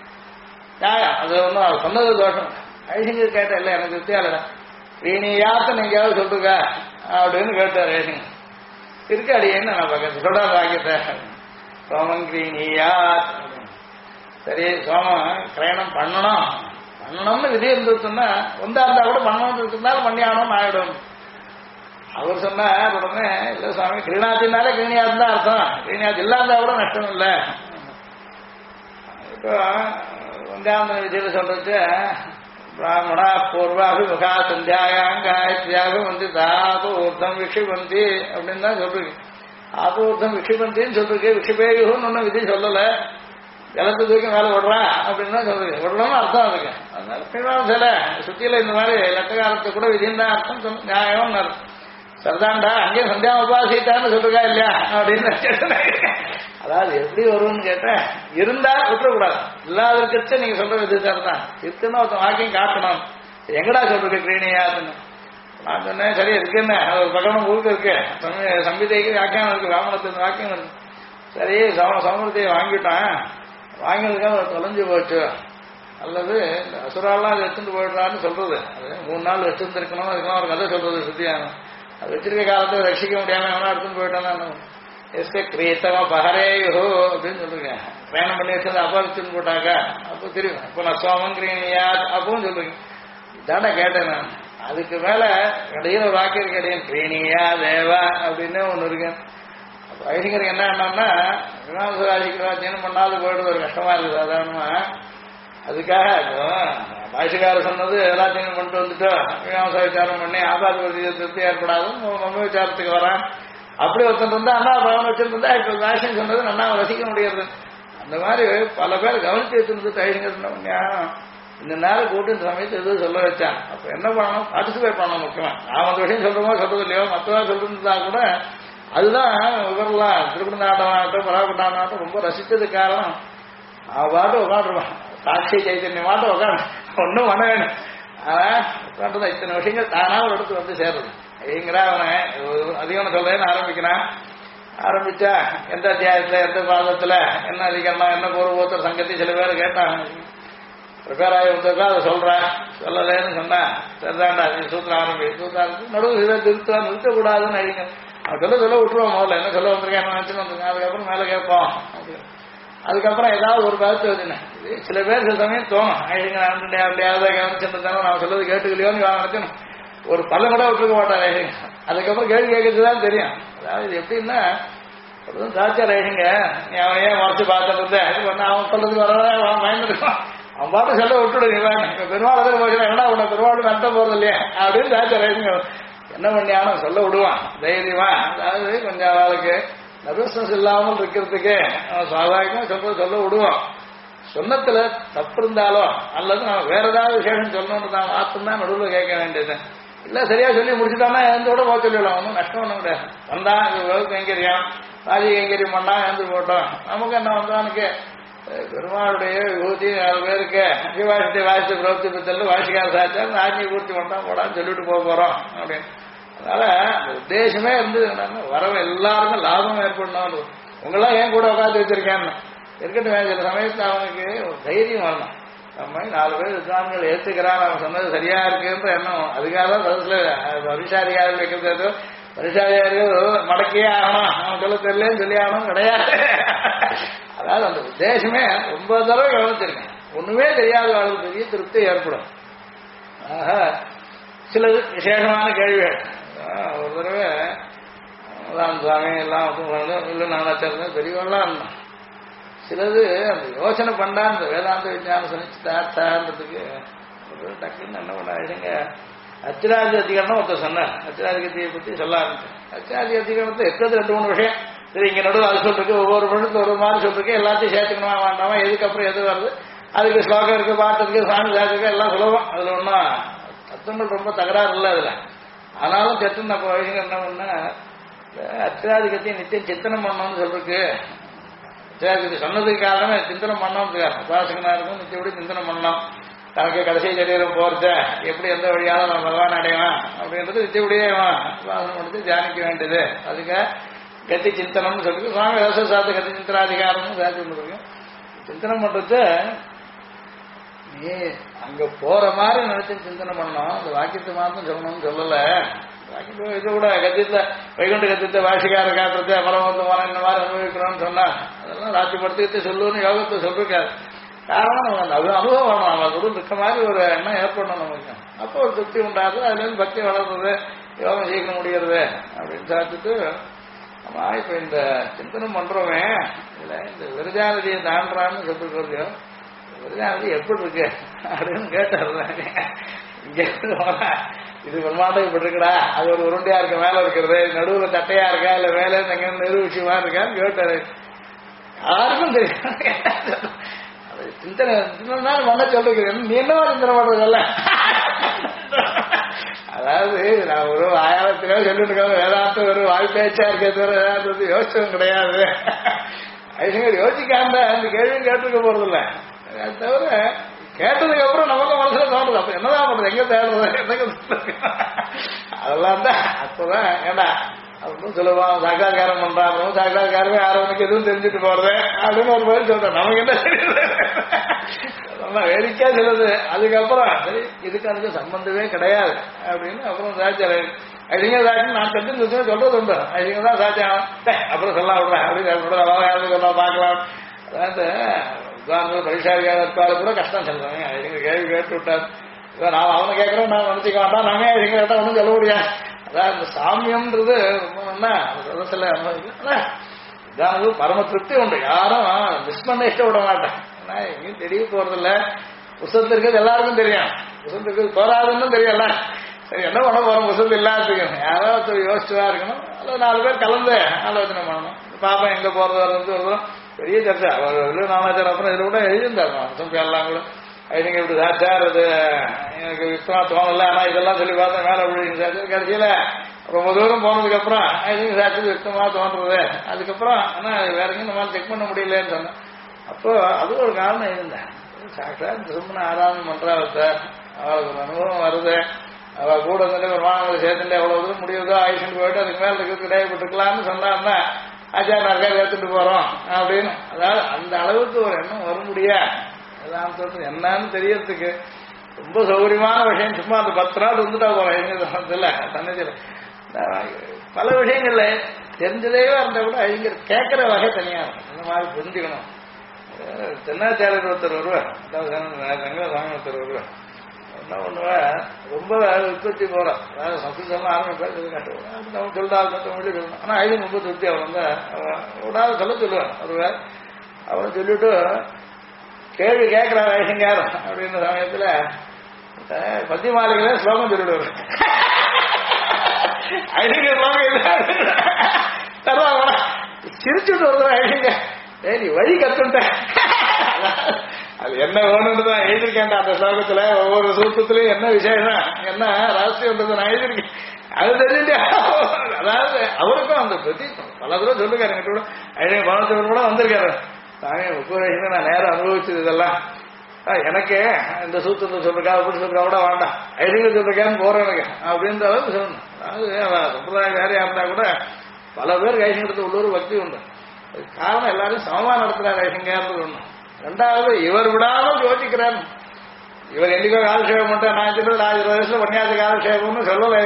நியாயம் அது ஒன்றும் அவர் சொன்னது தோஷம். ஐசிங்க கேட்ட இல்லை எனக்கு வித்தியாலடா கிரீணியாத்த நீங்காவது சொல்லுங்க அப்படின்னு கேட்டார் ஐசிங்க. இருக்கு அடியேன்னு நான் பக்கத்து சொல்றாரு வாக்கியத்தை சோமன் கிரீணியாத் சரி சோம கிரயணம் பண்ணணும்னு விதி இருந்துச்சுன்னா வந்தா இருந்தா கூட பண்ணணும்னு இருந்தாலும் பண்ணி ஆகணும்னு ஆயிடும். அவர் சொன்ன உடனே இல்ல சுவாமி கிரீணாத்தினாலே கிரீணியாது தான் அர்த்தம், கிரீணியாது இல்லாந்தா கூட நஷ்டம் இல்லை. இப்போ வந்தாந்த விதியில சொல்றது பிராமணா பூர்வாபிமுகா சந்தியாயாம் காயத்ரியாக வந்து தாப ஊர்தம் விக்ஷிபந்தி அப்படின்னு தான் சொல்றீங்க. ஆபூர்தம் விக்ஷிபந்தின்னு சொல்றீங்க. விக்ஷிபேயுன்னு ஒன்னும் விதி சொல்லல. ஜலத்து தூக்கி மேலே விடுறான் அப்படின்னு தான் சொல்றீங்க. விடணும்னு அர்த்தம் அதுக்கு. அதனால பின்னாலும் சில சுத்தியில இந்த மாதிரி லட்சகாலத்தை கூட விதின்னு தான் அர்த்தம் நியாயம்னு அர்த்தம். சரிதான்டா அங்கேயும் சந்தியா உபாசிட்டான்னு சொல்றா இல்லையா அப்படின்னு. அதாவது எப்படி வரும்னு கேட்டேன், இருந்தா விட்டுறக்கூடாது. இல்லாத இருக்கிறத நீங்க சொல்ற விதத்தார் தான் இருக்குன்னு ஒருத்தன் வாக்கியம் காட்டணும். எங்கடா சொல்றது கிரீணியாதுன்னு நான் சொன்னேன். சரி இருக்குன்னு ஒரு பகவான் ஊருக்கு இருக்கு, சம்பிதைக்கு வாக்கியம் இருக்கு, ராமணத்தின் வாக்கியம் இருக்கு. சரி சமூகத்தையை வாங்கிட்டான், வாங்கினதுக்காக தொலைஞ்சு போச்சு அல்லது இந்த அசுராலாம் அதை எடுத்துட்டு போயிடுறான்னு சொல்றது. அது 3 நாள் வச்சிருந்துருக்கணும், அதுக்கெல்லாம் ஒரு கதை சொல்றது சுத்தியான. அது வச்சிருக்க காலத்தை ரசிக்க முடியாம எவனா எடுத்துன்னு போயிட்டான். எஸ்கே கிரீத்தமா பகரேயோ அப்படின்னு சொல்றீங்க. பிரயாணம் பண்ணி வச்சது அப்பா வச்சுன்னு போட்டாக்க அப்போ தெரியும். அப்போ நான் சோமன் கிரீணியா அப்பவும் சொல்றீங்க. இதான கேட்டேன் நான். அதுக்கு மேல இடையில ஒரு வாக்கியம் கிடையாது, கிரீணியா தேவா அப்படின்னு ஒண்ணு இருக்கு. ஐசிங்கருக்கு என்ன என்னன்னா விமானராஜிக்கு பண்ணாது போயிடுது, ஒரு கஷ்டமா இருக்குது சாதாரணமா. அதுக்காக பாஷிகார சொன்னது எல்லாத்தையும் பண்ணிட்டு வந்துட்டோம், மீமாசா விசாரம் பண்ணி ஆபாத திருப்தி ஏற்படாதும் மம்ம விசாரத்துக்கு வரான். அப்படி ஒருத்தன் இருந்தா அண்ணா பவன் வச்சிருந்தா இப்ப பாஷன் சொன்னது நல்லா ரசிக்க முடியாது. அந்த மாதிரி பல பேர் கவனித்து வச்சிருந்து ஐசிங்கர் இந்த நேரம் கூட்டு இந்த சமயத்தை எதுவும் சொல்ல வச்சான். அப்ப என்ன பண்ணணும், பார்ட்டிசிபேட் பண்ணணும். முக்கியமா நான் அந்த விஷயம் சொல்றோமோ சொல்றது இல்லையோ மற்றவா சொல்லிருந்தா கூட அதுதான் இவரெல்லாம் திருப்பநாட்டம் ஆகட்டும் பராபட்டாட்டம் ரொம்ப ரசித்ததுக்கு காரணம். அவன் பாட்டு உட்காந்துருவான், சாட்சி சைத்தன்யமாட்டம் உட்காந்து ஒன்றும் பண்ண வேணும். ஆனா உட்காந்துதான் இத்தனை விஷயங்கள் தானா ஒரு இடத்துக்கு வந்து சேர்றது. எங்கடா அவனை அதிகம் சொல்றேன்னு ஆரம்பிக்கிறான். ஆரம்பிச்சா எந்த அத்தியாயத்துல எந்த பாதத்துல என்ன அதிகமா என்ன பூர்வோத்தர் சங்கத்தி சில பேர் கேட்டாங்க. ப்ரிப்பேர் ஆகி வந்திருக்கா அதை சொல்றேன், சொல்லலேன்னு சொன்னா சரிதாண்டா சூத்திரம் ஆரம்பி சூத்திரம் நடுவு இதை நிறுத்தக்கூடாதுன்னு அழிங்க. அவன் சொல்ல விட்டுருவோம். முதல்ல என்ன சொல்ல வந்திருக்கேன் என்ன நினைச்சுன்னு வந்திருக்கேன், அதுக்கப்புறம் மேலே கேட்போம். அதுக்கப்புறம் ஏதாவது ஒரு கருத்து வச்சுனேன். சில பேர் சில சமயம் தோணும் ஐயங்க அப்படியாவது கவனிச்சுருந்தாலும் நான் சொல்றது கேட்டுக்கலையோன்னு நினைச்சணும். ஒரு பல கூட விட்டுருக்க மாட்டான் ஐயங்க. அதுக்கப்புறம் கேள்வி கேட்கறதுதான் தெரியும். அதாவது இது எப்படின்னா சாட்சியா ரேஷங்க நீ அவன் ஏன் மறைச்சு பார்த்துட்டு இருந்தேன் இது பண்ண அவன் சொல்றதுக்கு வரதான் பயந்துருக்கான். அவன் பாட்டு சொல்ல விட்டுடுங்க பெருமாள் போச்சு என்னடா உன்னை பெருமாள் நடத்த போறது இல்லையா அப்படின்னு சாட்சியா ரேஷங்க என்ன பண்ணியானோ சொல்ல விடுவான் தைரியமா. அதாவது கொஞ்சம் அவளுக்கு நர்வஸ்னஸ் இல்லாமல் இருக்கிறதுக்கு சாதாரணமா சொல்ல விடுவான். சொன்னத்துல தப்பு இருந்தாலும் அல்லது நம்ம வேற ஏதாவது விசேஷம் சொல்லணும்னு தான் மாத்தம்தான் நடுவில் கேட்க வேண்டியது. இல்ல சரியா சொல்லி முடிச்சுட்டான்னா எந்தோட போக சொல்லிடலாம், ஒன்றும் நஷ்டம் ஒன்றும் கிடையாது. வந்தான் கைங்கரியம் ராஜி கைங்கரியம் பண்ணா எழுந்து போட்டோம், நமக்கு என்ன வந்தானுக்கு பெருமாளுடைய விபூதி 4 பேருக்கு வாசித்து வாசித்து பிரவர்த்தி பத்தல் வாசிக்காத சாச்சா ராஜியை பூர்த்தி பண்ணான் போடான்னு சொல்லிட்டு போக போறோம் அப்படின்னு. அதனால உத்தேசமே இருந்து வரவ எல்லாருக்கும் லாபம் ஏற்படணும். உங்களாம் ஏன் கூட உட்காந்து வச்சிருக்கேன்னு இருக்கட்டும். சில சமயத்தில் அவனுக்கு ஒரு தைரியம் வரணும். நம்ம 4 பேர் வித்வான்கள் ஏற்றுக்கிறான், அவன் சொன்னது சரியா இருக்குன்ற எண்ணம். அதுக்காக தான் பரிசுல பரிசாதிகாரிகள் வைக்கிறது. பரிசாதிகாரிகள் மடக்கியே ஆகணும், அவன் சொல்ல தெரியலன்னு சொல்லி ஆகணும் கிடையாது. அதாவது அந்த உத்தேசமே ரொம்ப தடவை கவனிச்சிருக்கேன். ஒண்ணுமே தெரியாத அளவுக்கு பெரிய திருப்தி ஏற்படும். ஆக சில விசேஷமான கேள்விகள் ஒரு தடவை ராம் சுவாமி எல்லாம் இல்லை நானாச்சாரம் பெரியவெல்லாம் இருந்தோம். சிலது அந்த யோசனை பண்ணா இந்த வேதாந்த விஞ்ஞானம் சனிச்சுட்டான்றதுக்கு டக்குன்னு என்ன பண்ணாங்க. அச்சிராதி அதிகரணம் ஒருத்தர் சொன்னார். அச்சிராதிகத்தையை பற்றி சொல்ல ஆரம்பிச்சேன். அச்சிராதி அதிகரணத்தை இருக்கிறது 2-3 விஷயம் சரி. இங்க நடுவில் அது சொல்றதுக்கு ஒவ்வொரு மனுக்கு ஒரு மாதிரி சொல்றதுக்கு எல்லாத்தையும் சேர்த்துக்கணுமா வேண்டாமா, எதுக்கப்புறம் எது வருது, அதுக்கு ஸ்லோகம் இருக்கு, பாட்டு இருக்கு, சாமி சாத்துக்கு எல்லாம் சுலபம். அதுல ஒன்றும் தத்துவங்கள் ரொம்ப தகராறு இல்லை அதுல. ஆனாலும் சத்து நம்ம வயசுங்க என்ன பண்ண அச்சிராதிகத்தையும் நித்தியம் சித்தனம் பண்ணணும்னு சொல்றதுக்கு அச்சிராதிகத்தை சொன்னதுக்கு காரணமே சிந்தனம் பண்ணோம்னு உபாசகனா இருக்கும். நிச்சயப்படி சிந்தனம் பண்ணலாம். தனக்கு கடைசி சரீரம் போறத எப்படி எந்த வழியாலும் நம்ம பகவான் அடையலாம் அப்படின்றது நிச்சயப்படியே உபாசனம் பண்ணி தியானிக்க வேண்டியது. அதுக்கு கத்தி சிந்தனம்னு சொல்லிட்டு சுவாமி விவசாயத்தை கத்தி சிந்தனாதிகாரம்னு சேர்த்து கொடுக்குறோம். சிந்தனம் பண்றது நீ அங்க போற மாதிரி நினைச்சு சிந்தனை பண்ணணும். அந்த வாக்கியத்தை மாத்திரம் சொல்லணும்னு சொல்லல. வாக்கியம் இது கூட கத்தியத்தை வைகுண்ட கத்தியத்தை வாசிக்கார காட்டுறது மரம் வந்து மரம் இந்த மாதிரி அனுபவிக்கணும்னு சொன்னா அதெல்லாம் ராட்சிப்படுத்திக்கிட்டு சொல்லுன்னு யோகத்தை சொல்லிருக்காரு. காரணம் நம்ம அது அனுபவம் வரணும், நம்ம குரு இருக்க மாதிரி ஒரு எண்ணம் ஏற்படணும் நமக்கு. அப்போ ஒரு திருப்தி உண்டாது, அதுலேருந்து பக்தி வளர்றது, யோகம் சீக்கிரம் முடிகிறது அப்படின்னு சாப்பிட்டுட்டு ஆமா. இப்ப இந்த சிந்தனம் பண்றோமே இல்ல, இந்த விரஜாநதியை தாண்டான்னு சொல்லிருக்கோம். விரஜாநதி எப்படி இருக்கு அப்படின்னு கேட்டாரு. இங்க இது பிரம்மாண்டம் இப்படி இருக்குடா, அது ஒரு உருண்டையா இருக்க மேல இருக்கிறது, நடுவுல தட்டையா இருக்கா இல்ல மேல எங்க நெரு விஷயமா இருக்கான்னு கேட்டாரு. யாருக்கும் தெரியும். சிந்தனை சிந்தனாலும் பண்ண சொல்லிருக்கிறேன், நீ என்ன சிந்தனை பண்றதல்ல. அதாவது நான் ஒரு ஆயிரத்திலே சொல்லிட்டு இருக்காங்க, வேதாந்தம் ஒரு வாய்ப்பேச்சா இருக்கே தவிர வேதாந்தத்தை யோசிச்சதும் கிடையாது. ஐசங்கர் யோசிக்காம அந்த கேள்வியும் கேட்டுருக்க போறதில்ல. அது தவிர கேட்டதுக்கு அப்புறம் நமக்கு மனசுல தோணுது, அப்ப என்னதான் பண்றது, எங்க தேடுறது, அதெல்லாம் தான். அப்பதான் ஏண்டா அப்படின்னு சொல்லுவான், சாக்காக்காரம் பண்றாங்க, சாக்காக்காரமே யாரவனுக்கு எதுவும் தெரிஞ்சுட்டு போறது அப்படின்னு ஒரு பதில் சொல்றேன். நமக்கு என்ன தெரியுது, நம்ம வேடிக்கையா சொல்லுது. அதுக்கப்புறம் சரி இதுக்கு அதுக்கு சம்பந்தமே கிடையாது அப்படின்னு அப்புறம் சாட்சியாரு ஐசிங்க சாட்சி நான் கற்று சொல்றது உண்டு. ஐசிங்க தான் சாட்சியம் அப்புறம் சொல்ல விடுறேன் அப்படின்னு சொல்ல பார்க்கலாம். அதாவது உதாரணங்கள் பரிசாரிக்காத இருப்பாரு கூட கஷ்டம் சொல்றாங்க. ஐசிங்க கேள்வி கேட்டு விட்டார், நான் அவனை கேட்கறேன் நான் நினைச்சிக்க வேண்டாம், நாமே ஐசிங்க கேட்டா ஒன்றும் சொல்ல முடியாது. அதான் இந்த சாமியம்ன்றது ரொம்ப சதசில இதானது பரம திருப்தி உண்டு. யாரும் மிஸ் பண்ண இஷ்டப்பட மாட்டேன். ஏன்னா எங்கேயும் தெரிய போறதில்ல, புத்தகத்தில் இருக்கிறது எல்லாருக்கும் தெரியும், புத்தகத்தில் இருக்கிறது போராதுன்னு தெரியல. சரி என்ன பண்ண போறோம், புத்தகத்தில் இல்லாததுக்கு யாராவது யோசிச்சுதான் இருக்கணும், அல்லது 4 பேர் கலந்து ஆலோசனை பண்ணணும். பாப்பா எங்க போறது வருது பெரிய சர்ச்சை. அவர் நானாச்சார் அப்புறம் இதில் கூட எழுதியிருந்தார் எல்லாம் கூட. ஐடிங்க இப்படி சாச்சார், அது எனக்கு வித்தமா தோணல, ஆனா இதெல்லாம் சொல்லி பார்த்தா மேல விழுங்க சார். கடைசியில ரொம்ப தூரம் போனதுக்கு அப்புறம் ஐடிங்க சாச்சது வித்தமா தோன்றது. அதுக்கப்புறம் ஆனா வேற எங்கேயும் நம்மளால செக் பண்ண முடியலன்னு சொன்னேன். அப்போ அது ஒரு காரணம் இருந்தேன். சாட்சா திருமண ஆராதனை பண்றாவத்த அவளுக்கு ஒரு அனுபவம் வருது, அவ கூட இருந்துட்டு ஒரு மாணவர்களை சேர்த்துட்டு எவ்வளவு தூரம் முடியுதோ ஆயுஷன் போயிட்டு அதுக்கு மேல இருக்கிறது கிடையப்பட்டுக்கலாம்னு சொன்னான்னா ஆச்சாரம் இருக்காது எடுத்துட்டு போறோம் அப்படின்னு. அதாவது அந்த அளவுக்கு ஒரு எண்ணம் வர முடியா. வேதாந்தம் என்னன்னு தெரியறதுக்கு ரொம்ப சௌகரியமான விஷயம். சும்மா அந்த 10 நாள் இருந்துட்டா போறோம் இல்ல சன்னதியில பல விஷயங்கள்ல தெரிஞ்சதே இருந்தா கூட அவங்க கேட்கிற வகை தனியா இருக்கும். இந்த மாதிரி புரிஞ்சுக்கணும். தென்னாச்சாரியர் ஒருத்தர் வருவார், ரங்கசாமி ஒருத்தர் வருவார். என்ன பண்ணுவேன், ரொம்ப உற்பத்தி போறான், அதாவது சம்ஸ்கிருதம் ஆரம்பிப்பேன் சொல்லிட்டால் மொழி சொல்லணும். ஆனா ஐந்து ரொம்ப திருப்தி அவன் வந்து விடாத சொல்ல சொல்லுவான். ஒருவர் அவன் சொல்லிட்டு கேள்வி கேட்கிறான் ஐசங்கார் அப்படின்ற சமயத்துல பத்தி மாளிகளை ஸ்லோகம் சொல்லிடுவார். ஐசங்க ஸ்லோகம் தருவாங்க, சிரிச்சுட்டு வருவான் ஐசங்க. நீ வழி கத்துட்ட, அது என்ன வேணும்ன்றதான் எழுதிருக்கேன்டா அந்த ஸ்லோகத்துல. ஒவ்வொரு சூத்திரத்திலையும் என்ன விசேஷம் என்ன ரகசியம்ன்றது நான் எழுதிருக்கேன். அது தெரிஞ்சு அதாவது அவருக்கும் அந்த பத்தி பல தடவை சொல்லிருக்காரு. என்கிட்ட கூட ஐநூறு பணத்தவர் கூட வந்திருக்காரு. சாமி முப்பது நான் நேரம் அனுபவிச்சது இதெல்லாம். எனக்கு இந்த சூத்திரத்தை சொல்லிருக்கா அப்படி சொல்லிருக்கா கூட வேண்டாம், ஐநூறு சொல்லிருக்கான்னு போறேன் எனக்கு அப்படின்ற அளவுக்கு சொல்லணும். அதாவது சம்பிரதாயம் வேறையா இருந்தா கூட பல பேர் கைசங்கிறது உள்ளூர் பக்தி உண்டு. காரணம் எல்லாரும் சமமா நடத்துறாரு கைசங்கிறது ஒண்ணு. ரெண்டாவது இவர் விடாமல் யோசிக்கிறார். இவர் என்னைக்கோ காலக்ஷேபம் பண்ணிட்டேன், நான் சொல்றது 20 வயசுல பன்னியாச காலக்ஷேபம்னு சொல்லல.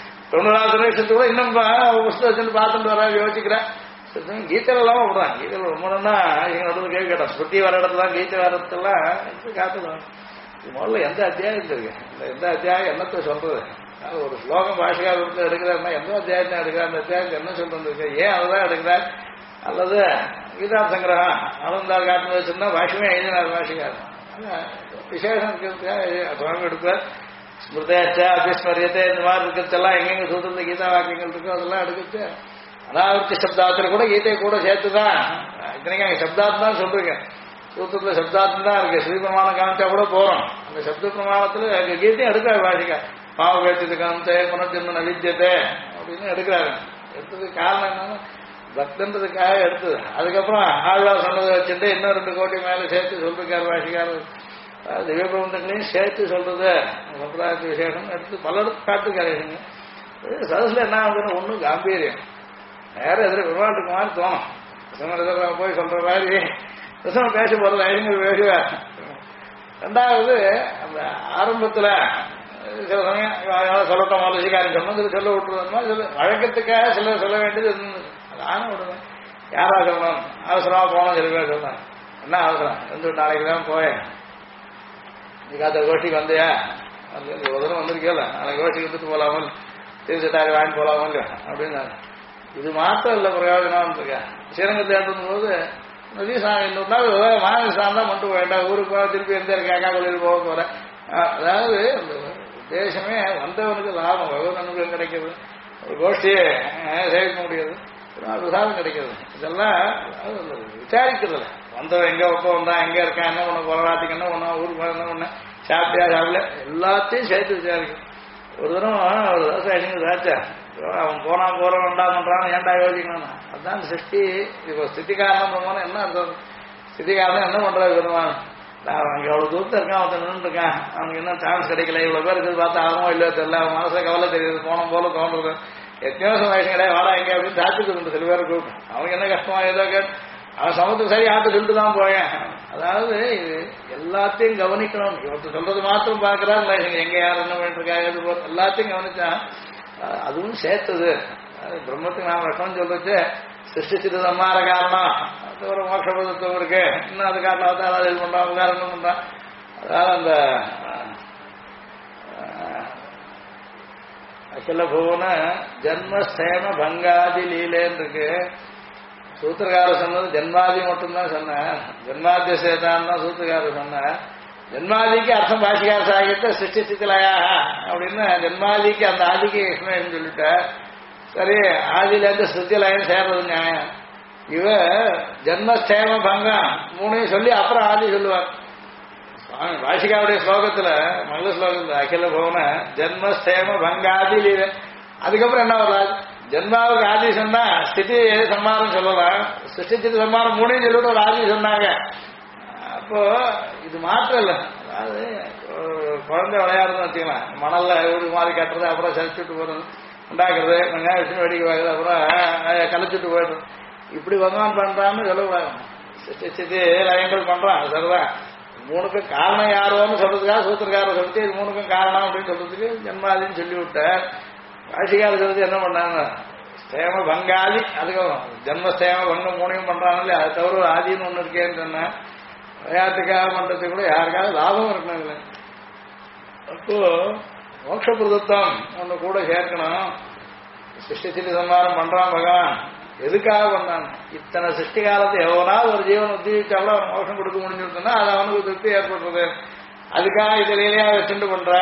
90வது வருஷத்துக்கு கூட இன்னும் புஸ்தகத்தில் பார்த்துட்டு வர யோசிக்கிறேன். கீதையில எல்லாம் விடுறான். கீதையில ரொம்பனா எங்க நடுவில் கேள்வி கேட்டான், ஸ்ருதி வர இடத்துல கீதை வர இடத்துலாம் காத்துக்கலாம். முதல்ல எந்த அத்தியாயம் இருக்கு, எந்த அத்தியாயம் என்னத்தை சொல்றது, ஒரு ஸ்லோகம் பாஷைக்காரத்தை எடுக்கிறாருன்னா எந்த அத்தியாயத்தை எடுக்கிறார், அந்த அத்தியாயத்தை என்ன சொல்றது இருக்கு, ஏன் அதுதான் எடுக்கிறார், அல்லது கீதா சங்கிரகம் அனந்தால் காட்டுன்னு வச்சிருந்தா பாஷமே எழுதினார் பாஷைக்காரன். விசேஷம் இருக்கிறதுக்காக சுவாமி எடுக்கிறார். ஸ்மிருதேச்சா அபிஸ்மரியத்தை இந்த மாதிரி இருக்கிறதெல்லாம் எங்கெங்க சொல்றது கீதா வாக்கியங்கள் இருக்கோ அதெல்லாம் எடுக்கிறது. அனாவர்த்தி சப்தாத்துல கூட கீதையை கூட சேர்த்துதான் இத்தனைக்கு அங்கே சப்தார்த்தம் தான் சொல்றீங்க. சூத்திரத்துல சப்தார்த்தம் தான் இருக்கு. ஸ்ரீ பிரமாணம் காமிச்சா கூட போறோம். அந்த சப்த பிரமாணத்துல கீதையும் எடுக்கிறாரு பாஷிக்கா. பாவ பேச்சது காமிச்சே புனர்ஜென்ம நவித்தியத்தை அப்படின்னு எடுக்கிறாரு. எடுத்ததுக்கு காரணம் என்னன்னா பக்தன்றதுக்காக எடுத்தது. அதுக்கப்புறம் ஆழ்வார் சொன்னதை வச்சுட்டு இன்னும் 2 கோடி மேல சேர்த்து சொல்லிருக்காரு பாஷிக்காரு. திவ்ய பிரபந்தங்களையும் சேர்த்து சொல்றது சம்பிரதாயத்து விசேஷம் எடுத்து பல இடத்து காட்டுக்காரங்க. சதசுல என்ன ஆகுதுன்னு ஒன்றும் காம்பீரியம் வேற எதிர விமானத்துக்கு மாதிரி தோணும். போய் சொல்ற மாதிரி பிரசவம் பேச போறது ஐநூறு பேசுவார். ரெண்டாவது அந்த ஆரம்பத்துல சில சமயம் சொல்லட்டும் மலசிக்காரன் சொன்னது சொல்ல விட்டுருந்தோமா சில வழக்கத்துக்காக சில சொல்ல வேண்டியது இருந்தது. நானும் விடுவேன். யாரா சொல்லணும் அவசரமா போனோம் சில பேர் சொல்றாங்க. என்ன அவசரம் இருந்து நாளைக்கு தான் போயேன் இன்னைக்கு அந்த கோஷ்டிக்கு வந்தியா ஒரு தூரம் வந்திருக்கேல நாளைக்கு கோஷ்டிக்கு வந்துட்டு போகலாமல் தீர்ச்சட்டாரி வாங்கி போகலாமல் இல்லையா அப்படின்னு இது மாத்திரம் இல்லை பிரயோஜனம் இருக்கேன் ஸ்ரீரங்கத்தை எடுத்தும் போது இன்னொரு நாள் மாநிலம் தான் மட்டும் வேண்டாம் ஊருக்கு போக திருப்பி எந்த கேக்கா கோயில் போக போகிறேன் அதாவது அந்த தேசமே வந்தவனுக்கு லாபம் பகவத் அனுகிரகம் கிடைக்கிறது ஒரு கோஷ்டியை சேவிக்க முடியாது பிரசாதம் கிடைக்கிறது இதெல்லாம் விசாரிக்கிறது வந்தவன் எங்கே ஒப்ப வந்தான் எங்கே இருக்கான் என்ன பண்ண போராட்டத்துக்கு என்ன பண்ணா ஊருக்கு போய் என்ன பண்ண சாப்பிட்டியா சாப்பிடல எல்லாத்தையும் சேர்த்து விசாரிக்கும் ஒரு தரம் ஒரு விவசாயிங்க சாச்சா அவன் போறான் பண்றான் ஏன்டா யோசிக்கணும் அதுதான் சிருஷ்டி இப்போ ஸ்திதி காரணம் போனா என்ன அர்த்தம் ஸ்திதி காரணம் என்ன பண்றது பெருமான் அவனுக்கு எவ்வளவு தூரத்தில் இருக்கான் அவன் நின்று இருக்கான் அவனுக்கு இன்னும் சான்ஸ் கிடைக்கல இவ்வளவு பேர் இருக்குது பார்த்தா ஆகுமோ இல்லையோ தெரியல அவன் மனசுல கவலை தெரியுது போன போல தோன்றது எத்தனையோ வயசு கிடையாது வாடா எங்க அப்படின்னு சாத்துக்கு சில பேர் கூப்பிட்டு அவனுக்கு என்ன கஷ்டமா ஏதோ அவன் சமத்துக்கு சரி ஆட்டு சொல்லிட்டு தான் போயேன் அதாவது இது எல்லாத்தையும் கவனிக்கணும் இவர்த்து சொல்றது மாத்திரம் பார்க்கறா எங்க யார் என்ன பண்ணிருக்காங்க எல்லாத்தையும் கவனிச்சா அதுவும் சேர்த்தது பிரம்மத்துக்கு நாம் ரசம் சொல்றது சிருஷ்டிச்சது சம்மார காரணம் அது ஒரு மோட்சபதத்துவம் இருக்கு இன்னும் அது காரணம் அதாவது இது பண்றான் உதாரணம் பண்றான் அதாவது அந்த அகில புவன ஜன்மஸ்தேம பங்காதி லீலேன்னு இருக்கு சூத்திரக்காரர் சொன்னது ஜென்மாதி மட்டும்தான் சொன்னார் ஜென்மாத்திய சேதான் தான் சூத்திரக்காரர் சொன்னார் ஜென்மாதிக்கு அர்த்தம் பாஷிகார சாகியத்தை சிருஷ்டிச்சிக்கலையா அப்படின்னு ஜென்மாதிக்கு அந்த ஆதிக்கு எக்ஸ்பிளேஷன் சொல்லிட்டார் சரி ஆதியிலேருந்து ஸ்ருத்திலயம் சேர்றது நியாயம் இவ ஜென்மஸ்தேம பங்கம் மூணையும் சொல்லி அப்புறம் ஆதி சொல்லுவார் சுவாமி பாஷிகாவுடைய ஸ்லோகத்துல மங்கள ஸ்லோகத்துல அகில புவன ஜென்மஸ்தேம பங்காதி லீல அதுக்கப்புறம் என்ன வராது ஜென்மாவுக்கு ஆதி சொன்னா ஸ்திதி சம்மாரம் சொல்லலாம் சிருஷ்டிச்சது சம்மாரம் மூணையும் சொல்லிட்டு ஒரு ஆதி சொன்னாங்க அப்போ இது மாற்றம் இல்லை அதாவது குழந்தை விளையாடுறதுன்னு வச்சுக்கலாம் மணல்ல ஒரு மாதிரி கட்டுறது அப்புறம் சலிச்சுட்டு போறது உண்டாக்குறது வெங்காயம் வச்சு வெடிக்க வாங்குறது அப்புறம் கலைச்சிட்டு போயிடுறது இப்படி பகவான் பண்றான்னு சொல்லக்கூடாது சிருஷ்டிச்சது லயங்கள் பண்றான் சரிதான் மூணுக்கும் காரணம் யாரோன்னு சொல்றதுக்காக சூத்திரக்காரர் சொல்லிட்டு இது மூணுக்கும் காரணம் அப்படின்னு சொல்றதுக்கு ஜென்மாதின்னு சொல்லி விட்டார் காட்சிக்காரர் சொல்றது என்ன பண்ணாங்க ஸ்தேம பங்காதி அதுக்கப்புறம் ஜென்மஸ்தேம பங்கம் மூணையும் பண்றாங்க இல்லையா அது தவிர ஒரு ஆதின்னு ஒன்று இருக்கேன்னு சொன்னேன் விளையாட்டுக்காக பண்றதுக்கு கூட யாருக்காவது லாபம் இருக்கணும் இல்லை அப்போ மோட்ச பிரதத்தம் ஒன்று கூட சேர்க்கணும் சிருஷ்டிச்சிட்டு சம்மாரம் பண்றான் பகவான் எதுக்காக பண்ணாங்க இத்தனை சிருஷ்டி காலத்தை எவனாவது ஒரு ஜீவன் உத்திரிச்சாலும் அவன் மோட்சம் கொடுக்க முடிஞ்சுருக்குன்னா அது அவனுக்கு திருப்தி ஏற்படுறது அதுக்காக இதுலேயே வச்சுட்டு பண்ற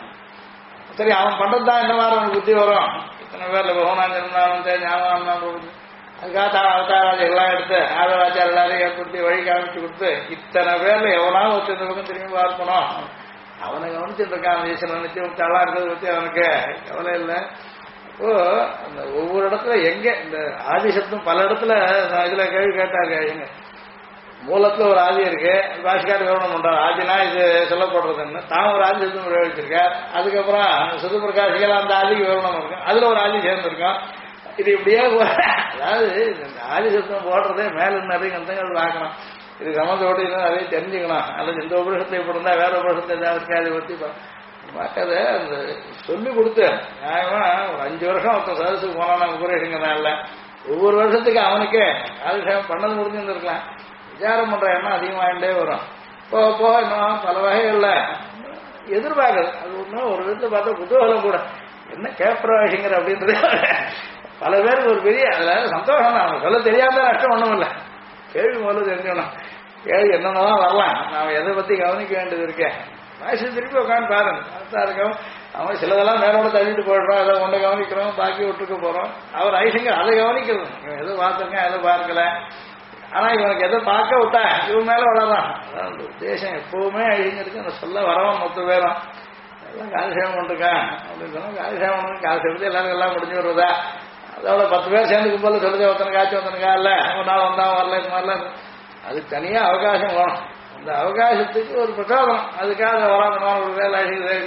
சரி அவன் பண்றதுதான் என்ன மாதிரி அவனுக்கு புத்தி வரும் இத்தனை பேர்ல பகவான் ஞாபகம் போகுது அதுக்காக அவதாராஜ எல்லாம் எடுத்து ஆதராச்சார எல்லாரையும் ஏற்படுத்தி வழி காமிச்சு கொடுத்து இத்தனை பேர்ல எவனாவது ஒருத்தர் பக்கம் திரும்பி பார்க்கணும் அவனை கவனிச்சுட்டு இருக்கான் ஈஸ்வரன் நித்தியம் தளா இருக்கிறத பத்தி அவனுக்கு கவலை இல்லை இப்போ அந்த ஒவ்வொரு இடத்துல எங்க இந்த ஆதி சப்தம் பல இடத்துல இதுல கேள்வி கேட்டாங்க எங்க மூலத்துல ஒரு ஆதி இருக்கு பாஷிக்கார விவரணம் பண்றாரு ஆதினா இது சொல்லப்படுறதுன்னு தான் ஒரு ஆதி சப்தம் பிரயோகிச்சிருக்கார் அதுக்கப்புறம் சுது பிரகாசிகள் அந்த ஆதிக்கு விவரணம் இருக்கு அதுல ஒரு ஆதி சேர்ந்திருக்கும் இது இப்படியே அதாவது இந்த ஆதி சப்தம் போடுறதே மேல நிறைய கந்தங்கள் பார்க்கணும் இது சம்மந்தோடு நிறைய தெரிஞ்சுக்கணும் அல்லது இந்த உபரிஷத்தை இப்படி இருந்தா வேற உபரிஷத்தை ஏதாவது அதை பத்தி பார்க்காத அந்த சொல்லி கொடுத்து நியாயமா ஒரு 5 வருஷம் ஒருத்தன் சதசுக்கு போனான் உபரிஷங்கனால ஒவ்வொரு வருஷத்துக்கு அவனுக்கே ஆதிசேகம் பண்ணது முடிஞ்சிருந்துருக்கலாம் விசாரம் பண்ற எண்ணம் அதிகமாகிட்டே வரும் போக போக இன்னும் பல வகைகள்ல எதிர்பார்க்குது அது ஒன்றும் ஒரு விதத்தை பார்த்தா குதூகலம் கூட என்ன கேப்ரவாசிங்கிற அப்படின்றது பல பேருக்கு ஒரு பெரிய அதில் சந்தோஷம் தான் அவங்க சொல்ல தெரியாத நஷ்டம் ஒன்றும் இல்லை கேள்வி முதல்ல தெரிஞ்சுக்கணும் கேள்வி என்னென்னதான் வரலாம் நான் எதை பற்றி கவனிக்க வேண்டியது இருக்கேன் வயசு திருப்பி உட்காந்து பாருங்க கரெக்டாக இருக்கும் அவன் சிலதெல்லாம் மேலோட தள்ளிட்டு போயிடுறோம் அதை ஒன்றை கவனிக்கிறோம் பாக்கி விட்டுருக்க போகிறோம் அவர் ஐசிங்க அதை கவனிக்கிறது இவன் எதை பார்த்துருக்கேன் எதை பார்க்கல ஆனால் இவனுக்கு எதை பார்க்க விட்டா இவன் மேலே வளரான் அதான் உத்தேசம் எப்பவுமே ஐசிங்கிறதுக்கு அந்த சொல்ல வரவன் மொத்த பேரும் எல்லாம் காலசேவம் பண்ணிருக்கான் அப்படின்னு சொன்னால் காலசேவம் பண்ணு காலசேவத்தை எல்லாரும் எல்லாம் முடிஞ்சு வருவதா அதோட 10 பேர் சேர்ந்துக்கும் போல சொல்லுது ஒருத்தனுக்கு ஆச்சு ஒருத்தனுக்கா இல்லை ஒரு நாள் வந்தா வரல இது மாதிரிலாம் அதுக்கு தனியாக அவகாசம் வேணும் அந்த அவகாசத்துக்கு ஒரு பிரசாதம் அதுக்காக வராங்கணும் ஒரு வேலை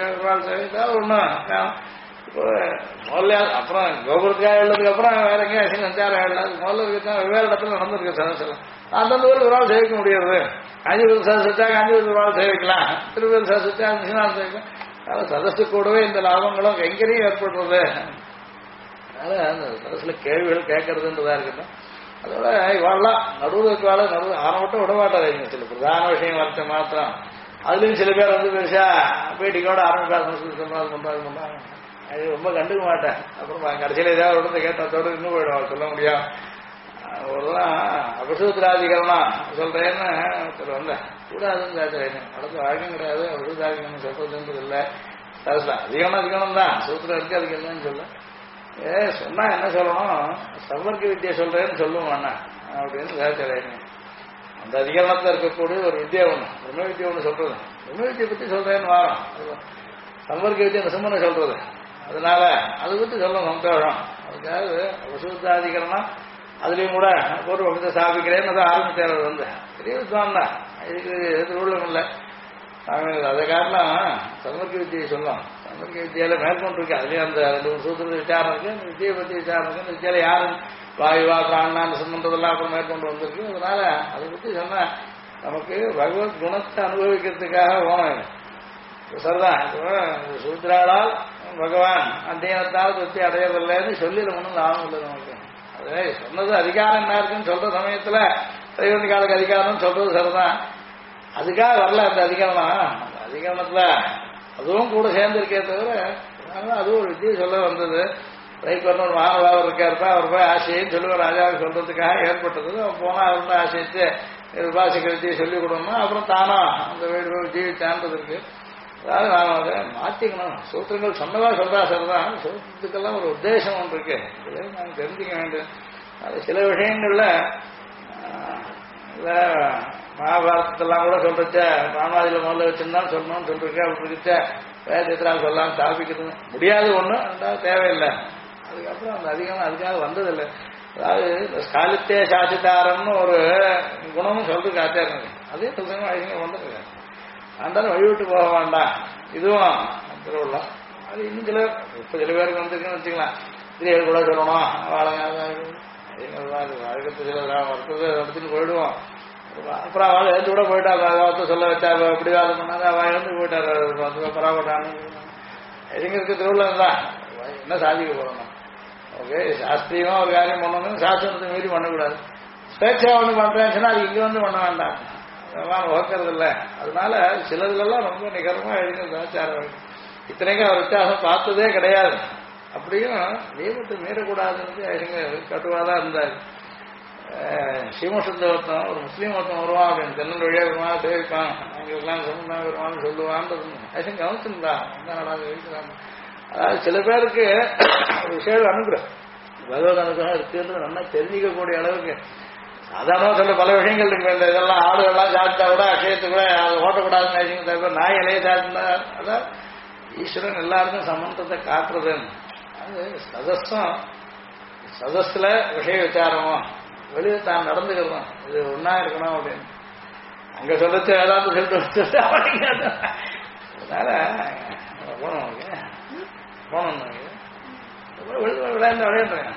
ஒன்றும் இப்போ முதல்ல அப்புறம் கோபுரத்துக்காக எழுதுக்கு அப்புறம் வேற எங்கேயும் அசிங்க சஞ்சாரம் எழுதாது முதல்ல இருக்குதான் வெவ்வேறு இடத்துல நடந்திருக்கு சதசெல்லாம் அந்தந்த ஊருக்கு ஒரு ஆள் சேவிக்க முடியாது காஞ்சிபுரம் சதசிச்சா காஞ்சிபுரத்துக்கு ஒரு ஆள் சேவிக்கலாம் திருப்பதி சதசிச்சா சிவநாள் சேவிக்கலாம் அதனால் சதசு கூடவே இந்த லாபங்களும் எங்கேயும் ஏற்படுறது அதனால அந்த சதசில் கேள்விகள் கேட்கறதுன்றதா இருக்கட்டும் அதோட இவாள்லாம் நடுவில் இருக்கவாள் ஆரம்பட்டும் விடமாட்டாரு சில பிரதான விஷயம் வரத்தை மாத்திரம். அதுலயும் சில பேர் வந்து பெருசா பேட்டிக்கோட ஆரம்பிக்காது பண்றாங்க. அது ரொம்ப கண்டுக்க மாட்டேன். அப்புறம் கடைசியில் ஏதாவது உடனே கேட்டதோடு இன்னும் போயிடுவாங்க, சொல்ல முடியும். ஒருலாம் அபசூத்திராதிகரணம் சொல்றேன்னு வந்தேன் கூடாதுன்னு கேட்கிறேன். அடுத்த வாழ்க்கையும் கிடையாது, அபசூத்திராதிகரணம் சொல்றதுன்றது இல்லை. அதுதான் அதிகனம் தான் சூத்திரம் இருக்கு, அதுக்கு என்னன்னு சொல்ல சொன்னா என்ன சொல்லணும், சம்பர்க்க வித்தியை சொல்றேன்னு சொல்லுவோம் அண்ணா அப்படின்னு கேட்கிறேன். அந்த அதிகரணத்தில் இருக்கக்கூடிய ஒரு வித்தியா ஒண்ணு, பிரம்ம வித்தியை ஒண்ணு சொல்றது, பிரம்ம வித்தியை பத்தி சொல்றேன்னு வாரம். சம்பர்க்க வித்தியை நிசமனை சொல்றது, அதனால அதை பத்தி சொல்ல சந்தோஷம். அதுக்காக அபசூத்திராதிகரணம் அதுலயும் கூட ஒரு பக்கத்தை ஸ்தாபிக்கிறேன்னு அதை ஆரம்பித்தார். வந்து பெரிய வித்வான் தான், இதுக்கு எதிர்வுள்ளம் இல்லை. அதை காரணம் சமர்க்க வித்தியை சொல்லும். சமர்க்க வித்தியால மேற்கொண்டு இருக்கு, அதுலயும் அந்த 2 சூத்திர விசாரம் இருக்கு, அந்த வித்தியை பத்தி விசாரம் இருக்கு. அந்த வித்தியால யாரும் வாயுவா பிராணான்னு சம்பந்ததெல்லாம் அப்புறம் மேற்கொண்டு வந்திருக்கு. அதனால அதை பத்தி சொன்னா நமக்கு பகவத் குணத்தை அனுபவிக்கிறதுக்காக போனோம். சரிதான், சூத்ராளால் பகவான் அத்தியனத்தால் திருப்தி அடையவில்லைன்னு சொல்லி ஒன்றும் லாபம் இல்லை நமக்கு. அதே சொன்னது அதிகாரம் என்ன இருக்குன்னு சொல்ற சமயத்துல தைவந்திகாலுக்கு அதிகாரம்னு சொல்றது சரிதான். அதுக்காக வரல அந்த அதிகாரம். அந்த அதிகாரத்துல அதுவும் கூட சேர்ந்திருக்கே தவிர அதுவும் ஒரு வித்தியை சொல்ல வந்தது. ரைக்கு ஒரு மாணவர் இருக்காருப்பா, அவர் போய் ஆசைன்னு சொல்லுவார், ராஜாவுக்கு சொல்றதுக்காக ஏற்பட்டது. அவன் போனா அவர் தான் ஆசைத்து பாசிக்க வித்தியை சொல்லிக் கொடுக்கணும். அப்புறம் தானா அந்த வீடு போய் ஜீவித்தான்றது இருக்கு. அதாவது நாம் அதை மாற்றிக்கணும். சூத்திரங்கள் சொன்னதா சொல்றா சரிதான், சூத்திரத்துக்கெல்லாம் ஒரு உத்தேசம் ஒன்று இருக்கு, இதை நாங்கள் தெரிஞ்சுக்க வேண்டும். அது சில விஷயங்கள்ல மகாபாரதத்தெல்லாம் கூட சொல்றச்ச ராமாதியில முதல்ல வச்சிருந்தாலும் சொல்லணும்னு சொல்லிருக்கேன். அப்படி இருக்க வேதத்தினால் சொல்லலாம் ஸ்தாபிக்கிறது முடியாது ஒண்ணு, ரெண்டாவது தேவையில்லை. அதுக்கப்புறம் அந்த அதிகம் அதுக்காக வந்ததில்லை. அதாவது இந்த ஸ்காலித்தே சாசிதாரம்னு ஒரு குணமும் சொல்றதுக்கு ஆச்சாரம், அதே சொல்றாங்க அதிகம் வந்துருக்காங்க. அந்தாலும் வழிவிட்டு போக வேண்டாம், இதுவும் திருவிழா. அது இன்னும் சில சில பேருக்கு வந்துருக்குன்னு வச்சுக்கலாம். ஸ்திரீகள் கூட சொல்லணும், வாழங்க வழக்கத்து சில வர்த்தத்தை நடத்திட்டு போயிடுவோம். அப்புறம் அவள் எழுந்து கூட போயிட்டா, வார்த்தை சொல்ல வச்சா இப்படி வேலை பண்ணாங்க, அவள் எழுந்து போயிட்டாரு பரவாயில்ல. எதுங்கிறது திருவிழா தான், என்ன சாதிக்க போறோம். ஓகே, சாஸ்திரியமா ஒரு காரியம் பண்ணணும், சாஸ்திரத்தை மீறி பண்ணக்கூடாது. ஸ்வேட்சா ஒன்று பண்றேன்னு சொன்னா அது இங்க வந்து பண்ண வேண்டாம், அதெல்லாம் ஓக்கிறது இல்லை. அதனால சிலதுலாம் ரொம்ப நிகரமா எழுதுங்க ஆச்சாரம். இத்தனைக்கும் அவர் வித்தியாசம் பார்த்ததே கிடையாது. அப்படியும் நியமத்தை மீறக்கூடாதுன்னு எழுங்க கட்டுவாதான் இருந்தார். ஸ்ரீமுஷத்த ஒருத்தன் ஒரு முஸ்லீம் ஒருத்தன் வருவான் அப்படின்னு தென்னல் வழியா வருவான், சேவிப்பான், எங்களுக்கெல்லாம் சொன்னா வருவான்னு சொல்லுவான்றது ஐசங்க கவனிச்சுருந்தான். அதாவது சில பேருக்கு ஒரு விஷயம் அனுகிரகம், பகவத் அனுகிரகம் இருக்குன்றது நல்லா தெரிஞ்சிக்கக்கூடிய அளவுக்கு சாதாரணமாக சொல்ல பல விஷயங்கள் இருக்கு. இந்த இதெல்லாம் ஆடுகள்லாம் சாப்பிட்டா கூட அக்ஷயத்தை கூட ஓட்டக்கூடாதுன்னு தவிர நாய் இலையை சாப்பிட்டா, அதான் ஈஸ்வரன் எல்லாருக்கும் சம்பந்தத்தை காட்டுறதுன்னு. அது சதஸ்ல விஷய விசாரமும் வெளியே தான் நடந்துக்கிறோம், இது ஒன்னா இருக்கணும் அப்படின்னு அங்க சொல்லச்சு ஏதாவது சொல்லிட்டு அதனால போனோம் போனோம் விளையாண்டு விளையாடுறேன்.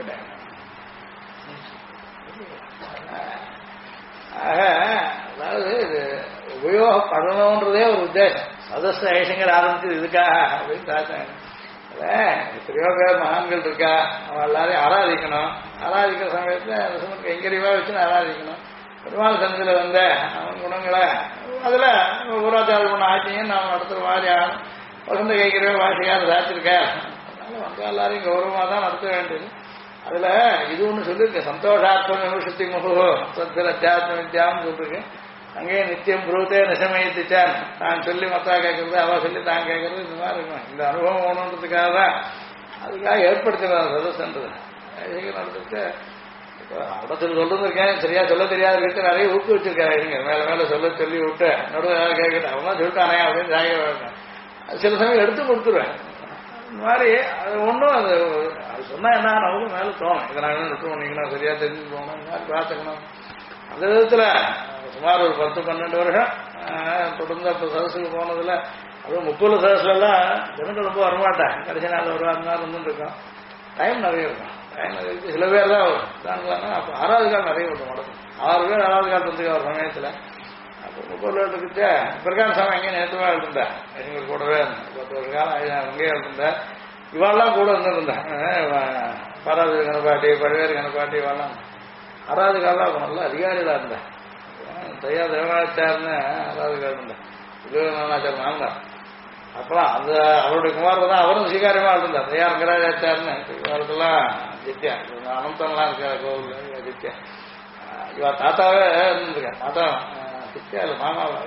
ஆக அதாவது இது உபயோகப்படணுன்றதே ஒரு உத்தேசம். சதஸ்த ஐஷங்கள் ஆரம்பிச்சது இதுக்காக அப்படின்னு தாத்தாங்க. எத்தனையோ பேர் மகான்கள் இருக்கா, அவன் எல்லாரையும் ஆராதிக்கணும். ஆராதிக்கிற சமயத்தில் எங்கரிவா வச்சு ஆராதிக்கணும். பெருமாள் சந்தில வந்த அவன் குணங்களை அதுல ஊராச்சாரம் பண்ண ஆட்சியும் நாம் நடத்துற மாதிரி ஆகணும். வசந்த கைக்கிறவே வாசிக்காத சாச்சிருக்க, அதனால வந்து எல்லாரையும் கௌரவமா தான் நடத்த வேண்டியது. அதுல இது ஒண்ணு சொல்லியிருக்கேன், சந்தோஷாத்ம விமர்சத்தி முகு சத்திர அத்தியாத்ம வித்யான்னு சொல்லிருக்கேன். அங்கேயே நித்தியம் புருவத்தே நிசமயத்திச்சான், தான் சொல்லி மத்தா கேட்கறது, அவ சொல்லி தான் கேட்கறது, இந்த மாதிரி இருக்கும். இந்த அனுபவம் வேணுன்றதுக்காக தான் அதுக்காக ஏற்படுத்தினார் சதஸ்ன்றது நடந்துட்டு. இப்போ அவடத்தில் சொல்றது இருக்கேன், சரியா சொல்ல தெரியாத இருக்கு, நிறைய ஊக்குவிச்சிருக்காங்க. மேல மேல சொல்ல சொல்லி விட்டு நடுவில் கேட்கட்டு அவன் சொல்லிட்டானே அப்படின்னு ஜாக வேணும். சில சமயம் எடுத்து கொடுத்துருவேன். இந்த மாதிரி அது ஒன்றும் அது சொன்னா என்ன நமக்கு மேல தோணும், இதை நான் எடுத்து பண்ணிக்கணும், சரியா தெரிஞ்சு போகணும், இந்த மாதிரி பார்த்துக்கணும். அந்த விதத்துல சுமார் ஒரு 10-12 வருஷம் தொடர்ந்து அப்போ சதஸுக்கு போனதுல, அதுவும் 30 சதஸ்ல எல்லாம் ஜனங்கள் ரொம்ப வரமாட்டேன். கடைசி நாள் ஒரு 6 நாள் இருந்துட்டு இருக்கோம். டைம் நிறைய இருக்கும். டைம் நிறைய இருக்கு. சில பேர் தான் வரும். அப்போ 6வது கால் நிறைய இருக்கும் நடக்கும். 6 பேர் 6வது கால் வந்து ஒரு சமயத்தில் அப்போ 30 வருஷத்துக்கு பிரகான சாமி எங்கேயும் நேற்றுவா எழுதுந்தேன். எங்களுக்கு கூடவே 10 வருஷ காலம் அங்கேயே எழுதுந்தேன். இவாள்லாம் கூட இருந்திருந்தேன். பாராது கணப்பாட்டி, பழவேறு கணப்பாட்டி, இவாள்லாம் ஆறாவது காலம் அவன் நல்ல அதிகாரிகளா இருந்தேன். தையா தேவனாச்சார்னு ஆறாவது காலம் இருந்தேன். விஜயநாச்சார் நான்தான். அப்புறம் அந்த அவருடைய குமாரில் தான் அவரும் சீகாரியமா இருந்தார். தையா ரங்கராஜாச்சார்னு காலத்துலாம் ஜித்யா அனந்தம்லாம் இருக்காரு கோவில் ஜித்யா. இவ தாத்தாவே இருந்திருக்கேன். தாத்தா ஜித்யா இல்லை மாமாவா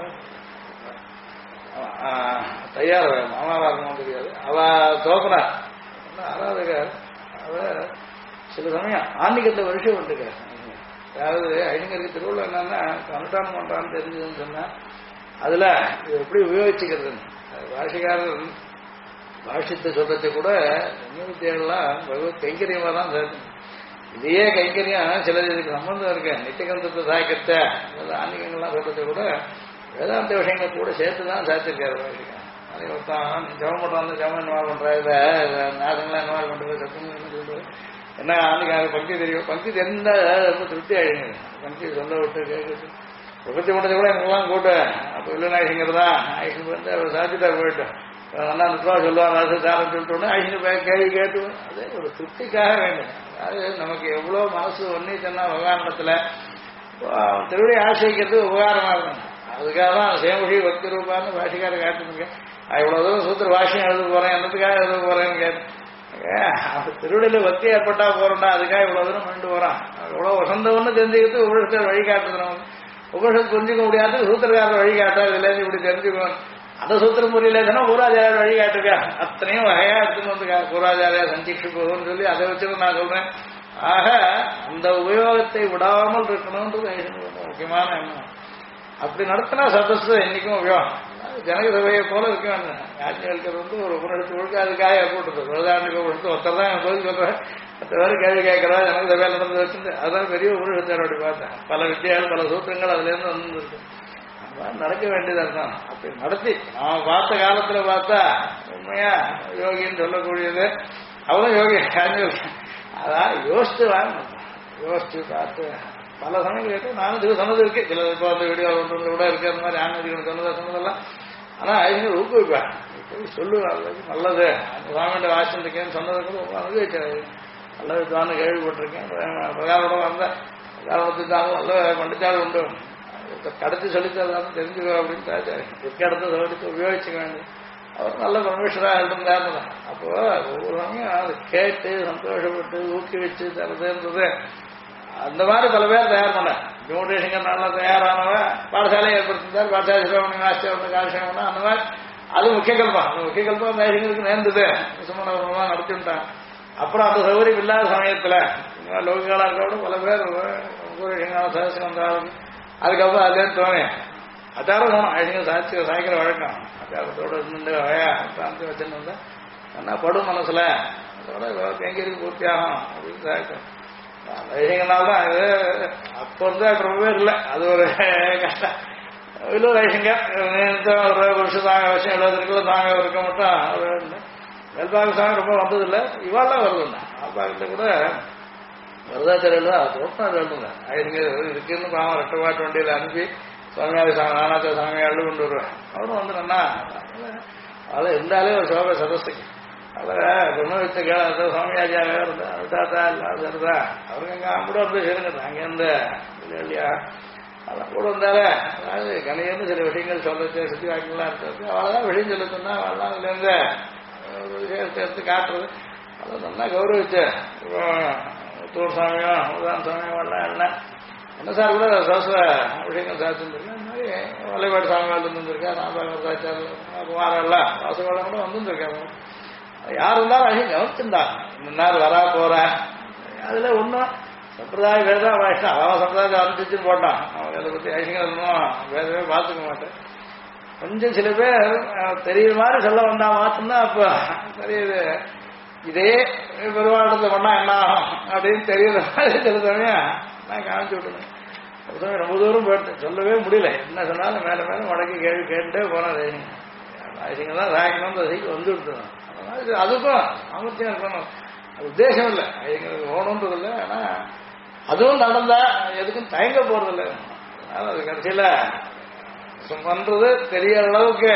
தையார் மாமாவா இருக்கணும் தெரியாது. அவ தோப்பனார் ஆறாவதுக்கார். அவ சில சமயம் ஆன்மீகத்தை வருஷம் வந்துருக்காரு. அதாவது ஐநூறுக்கு திருவிழா என்னன்னா அனுஷ்டானம் பண்றான்னு தெரிஞ்சதுன்னு சொன்னா அதுல இது எப்படி உபயோகிச்சுக்கிறதுன்னு பாஷிகாரர் பாஷ்யத்தை சொல்றதை கூட 97 பகவத் கைங்கரியமா தான் சேர்த்து. இதையே கைங்கரியம் சிலது இதுக்கு சம்பந்தம் இருக்கு. நித்தியகந்தத்தை சாய்க்கத்தை ஆன்மீகங்கள்லாம் சொல்றதை கூட வேதாந்த விஷயங்களை கூட சேர்த்து தான் சேர்த்திருக்காரு பாஷிகார். அதே ஒருத்தான் ஜபம் பண்றாங்க, ஜபம் என்ன பண்ற இதை நாசங்களாம் என்ன மாதிரி பண்றது சத்துன்னு சொல்றது என்ன ஆன்மீக பக்தி தெரியும். பக்தி தெரிந்தா ரொம்ப திருப்தி ஆயிடுங்க. பக்தி சொல்ல விட்டு கேட்குது விபத்தி பண்ணதை கூட எங்கெல்லாம் கூட்டு அப்போ இல்லை ஆயிஷங்கிறதா ஆயிஷன் வந்து அவர் சாட்சிட்டார் போயிட்டோம். நல்லா நிற்கா சொல்லுவாங்க தாரம் சொல்லிட்டோன்னு ஆயிஷன் கேள்வி கேட்டு அதே ஒரு திருப்திக்காக வேண்டும். அதாவது நமக்கு எவ்வளோ மனசு ஒன்னிச்சன்னா விவகாரணத்தில் திருவிழை ஆசிரிக்கிறது உபகாரமாக இருக்கும். அதுக்காக தான் சேமொழி பக்தி ரூபான்னு பாஷிக்கார காட்டுங்க. இவ்வளோ தூரம் சூத்திர பாஷையும் எழுத போகிறேன் என்னத்துக்காக எழுத போகிறேன்னு கேட்டு அந்த திருவிழையில பக்தி ஏற்பட்டா போறோம்னா அதுக்காக இவ்வளவு தூரம் மீண்டு போறான். எவ்வளவு வசந்தவன்னு தெரிஞ்சுக்கிட்டு உபனிஷத்தை வழிகாட்டுறது நமக்கு. உபனிஷத்து புரிஞ்சுக்க முடியாது சூத்திரக்காரர் வழிகாட்டா இதுல இருந்து இப்படி தெரிஞ்சுக்கணும். அந்த சூத்திரம் புரியலன்னா பூராச்சாரியார் வழிகாட்டுக்கா அத்தனையும் வகையா எடுத்துன்னு வந்துக்கா. பூராச்சாரியார் சஞ்சிக்ஷு போகும்னு சொல்லி அதை வச்சுட்டு நான் சொல்றேன். ஆக அந்த உபயோகத்தை விடாமல் இருக்கணும்ன்றது முக்கியமான எண்ணம். அப்படி நடத்தினா சதஸ் என்னைக்கும் உபயோகம். ஜனக சபையை போல இருக்க வேண்டும். யாஜ்ஞவல்கர் வந்து ஒரு உபநிடத்து ஒழுக்க அதுக்காக ஏற்பட்டது. பிரதானிக கொடுத்து ஒருத்தர் தான் என் பதில் சொல்றேன். மற்ற பேர் கேள்வி கேட்கிறா ஜனக சபையில் நடந்து வச்சுட்டு அதுதான் பெரிய உபநிடத்தார். அப்படி பார்த்தேன் பல வித்தியாசங்கள் பல சூத்திரங்கள் அதுல இருந்து வந்துருக்கு. நடக்க வேண்டியதா தான். அப்படி நடத்தி நான் பார்த்த காலத்துல பார்த்தா உண்மையா யோகின்னு சொல்லக்கூடியது அவளும் யோகி யாஜ்ஞவல்கர். அதான் யோசிச்சு வாங்கணும். யோசிச்சு பார்த்து பல சமயம் கேட்டு நானும் இது சொன்னது இருக்கு. சில இப்போ அந்த வீடியோ ஒன்று கூட இருக்கு. அந்த மாதிரி ஆன்மீகம் சொன்னதெல்லாம் ஆனால் ஐநூறு ஊக்குவிப்பேன் சொல்லுவேன். நல்லது அந்த சுவாமியோட வாசம் இருக்கேன்னு சொன்னதை கூட ரொம்ப அனுபவிச்சேன். நல்லது தான் கேள்விப்பட்டிருக்கேன். பிரகாரோட வந்த காரணத்துக்காக நல்ல பண்டிச்சாலும் உண்டு. கடத்தி சொல்லித்தரதான் தெரிஞ்சுக்கோ அப்படின்னு இருக்க இடத்த சொல்லிட்டு உபயோகிச்சுக்க வேண்டும். அவர் நல்ல பரமேஸ்வராக இருந்தார். அப்போ ஒவ்வொரு சமயம் அதை கேட்டு சந்தோஷப்பட்டு ஊக்குவிச்சு தரதுன்றது அந்த மாதிரி பல பேர் தயார் பண்ண நியூட்ரிஷன் நல்லா தயாரானவன் பாடசாலையை ஏற்படுத்திருந்தார். பாடசாலை சிரவணி ஆசிரியர் காலசேவனா அந்த மாதிரி அது முக்கிய கல்பம். அந்த முக்கிய கல்பம் மேஷங்களுக்கு நேர்ந்தது சுமணவர்களா நடத்திட்டான். அப்புறம் அந்த சௌகரியம் இல்லாத சமயத்துல லோகிகளா இருக்கோட பல பேர் சதசம் வந்தாலும் அதுக்கப்புறம் அதுலேருந்து தோணி அச்சாரம் போனோம். ஐடிங்க சாய்க்கிற வழக்கம் அச்சாரத்தோட இருந்து வகையா சாந்தி வச்சுன்னு வந்தா என்ன படும் மனசுல அதோட எங்கிருக்கு பூர்த்தியாகும் அப்படின்னு சாய்க்கும். வைசிங்கனால்தான் இது அப்போ வந்து ரொம்பவே இல்லை. அது ஒரு கஷ்டம். இல்லை வைசிங்க ஒரு வருஷம் சாமி அவசியம் எழுபதுக்குள்ள சாமி இருக்க மட்டும் வெல்பாக சாமி ரொம்ப வந்ததில்லை. இவாள்லாம் வருதுண்ணா ஆப்பாக்கிட்ட கூட வரதாச்சாரியில் தான் தோட்டினார் எழுதுங்க. ஐசிங்க இருக்குன்னு பாவம் ரெட்டை பாட்டு வண்டியில் அனுப்பி சுவாமியாரி சாமி நானாச்சா சாமியாள் கொண்டு வருவேன். அவரும் வந்துடுண்ணா அதை இருந்தாலே ஒரு சோபை சதஸுக்கு அதில் குணவித்த கேளாத சுவாமியாஜியாக இருந்தா விட்டாத்தா எல்லாம் சரிதா அவருக்கு எங்கே கூட வந்து சேருங்க அங்கேருந்து இல்லையா அதான் கூட வந்தாலே அதாவது கலையிருந்து சில விஷயங்கள் சொல்ல சுற்றி வாக்கிலாம் இருக்கிறது. அவ்வளோதான் விஷயம் சொல்ல சொன்னா அவெல்லாம் அதுலேருந்து ஒரு விஷயத்தை எடுத்து காட்டுறது அதை நல்லா கௌரவிச்சு இப்போ தூர் சாமியும் உதான் சாமியும் எல்லாம் என்ன சார் கூட சோச விஷயங்கள் சாதிச்சுருந்துருக்கு. அந்த மாதிரி வலைப்பாடு சாமியால் இருந்துருக்கா ராமசாமி சாச்சார் குமாரெல்லாம் வாசகோளம் கூட வந்துருக்காங்க. யார் இருந்தாலும் அழகும் கவனிச்சுருந்தாங்க. முன்னாள் வரா போறேன் அதுல ஒன்றும் சம்பிரதாய வேதா வாய்ச்சா அவன் சம்பிரதாயத்தை அனுப்பிச்சுன்னு போட்டான். அவங்க அதை பற்றி ஐசிங்க வேதவே பார்த்துக்க மாட்டேன். கொஞ்சம் சில பேர் தெரியுற மாதிரி சொல்ல வந்தா மாத்தம்தான் அப்போ தெரியுது. இதே பெருமாட்டத்தை பண்ணா என்ன ஆகும் அப்படின்னு தெரியுற மாதிரி சில சமயம் நான் காமிச்சு விட்டுனேன். ஒரு சமயம் ரொம்ப தூரம் போயிட்டு சொல்லவே முடியல. என்ன சொன்னாலும் மேலே மேலே மடக்கி கேள்வி கேட்டுட்டே போனேன். ஐசிங்க தான் ராக்கணும்னு ரசிக்கு வந்து விட்டுருந்தேன். அதுக்கும் சாமர்த்தியம் இருக்கணும். அது உத்தேசம் இல்லை எங்களுக்கு ஓணுன்றது இல்லை. ஆனா அதுவும் நடந்தா எதுக்கும் தயங்க போறதில்லை. அதனால அது கடைசியில பண்றது தெரியற அளவுக்கு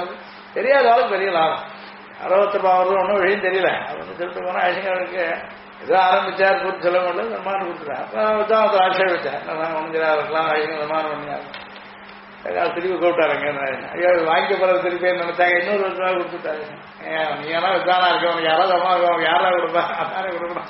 தெரியாத அளவுக்கு பெரிய லாபம். 60 ரூபா வருது ஒன்றும் வழியும் தெரியல. அது வந்து சொல்லிட்டு போனா ஐசிங்களுக்கு ஏதோ ஆரம்பிச்சார் கூட்டு சொல்ல முடியல சன்மானம் கொடுத்துட்டேன். அப்போ தான் ஆட்சேபிச்சேன், நான் ஒன்றுலாம் ஐயங்க சன்மானம் பண்ணியாரு. திருப்பி கூப்பிட்டாருங்க, ஐயோ வாங்கிக்க போறது திருப்பி நினைச்சாங்க, இன்னொரு ரூபா கொடுத்துட்டாரு. நீ ஏன்னா வித்தானா இருக்க, உனக்கு யாராவது அம்மா இருக்கவங்க யாரா கொடுப்பா, அதானே கொடுக்கணும்.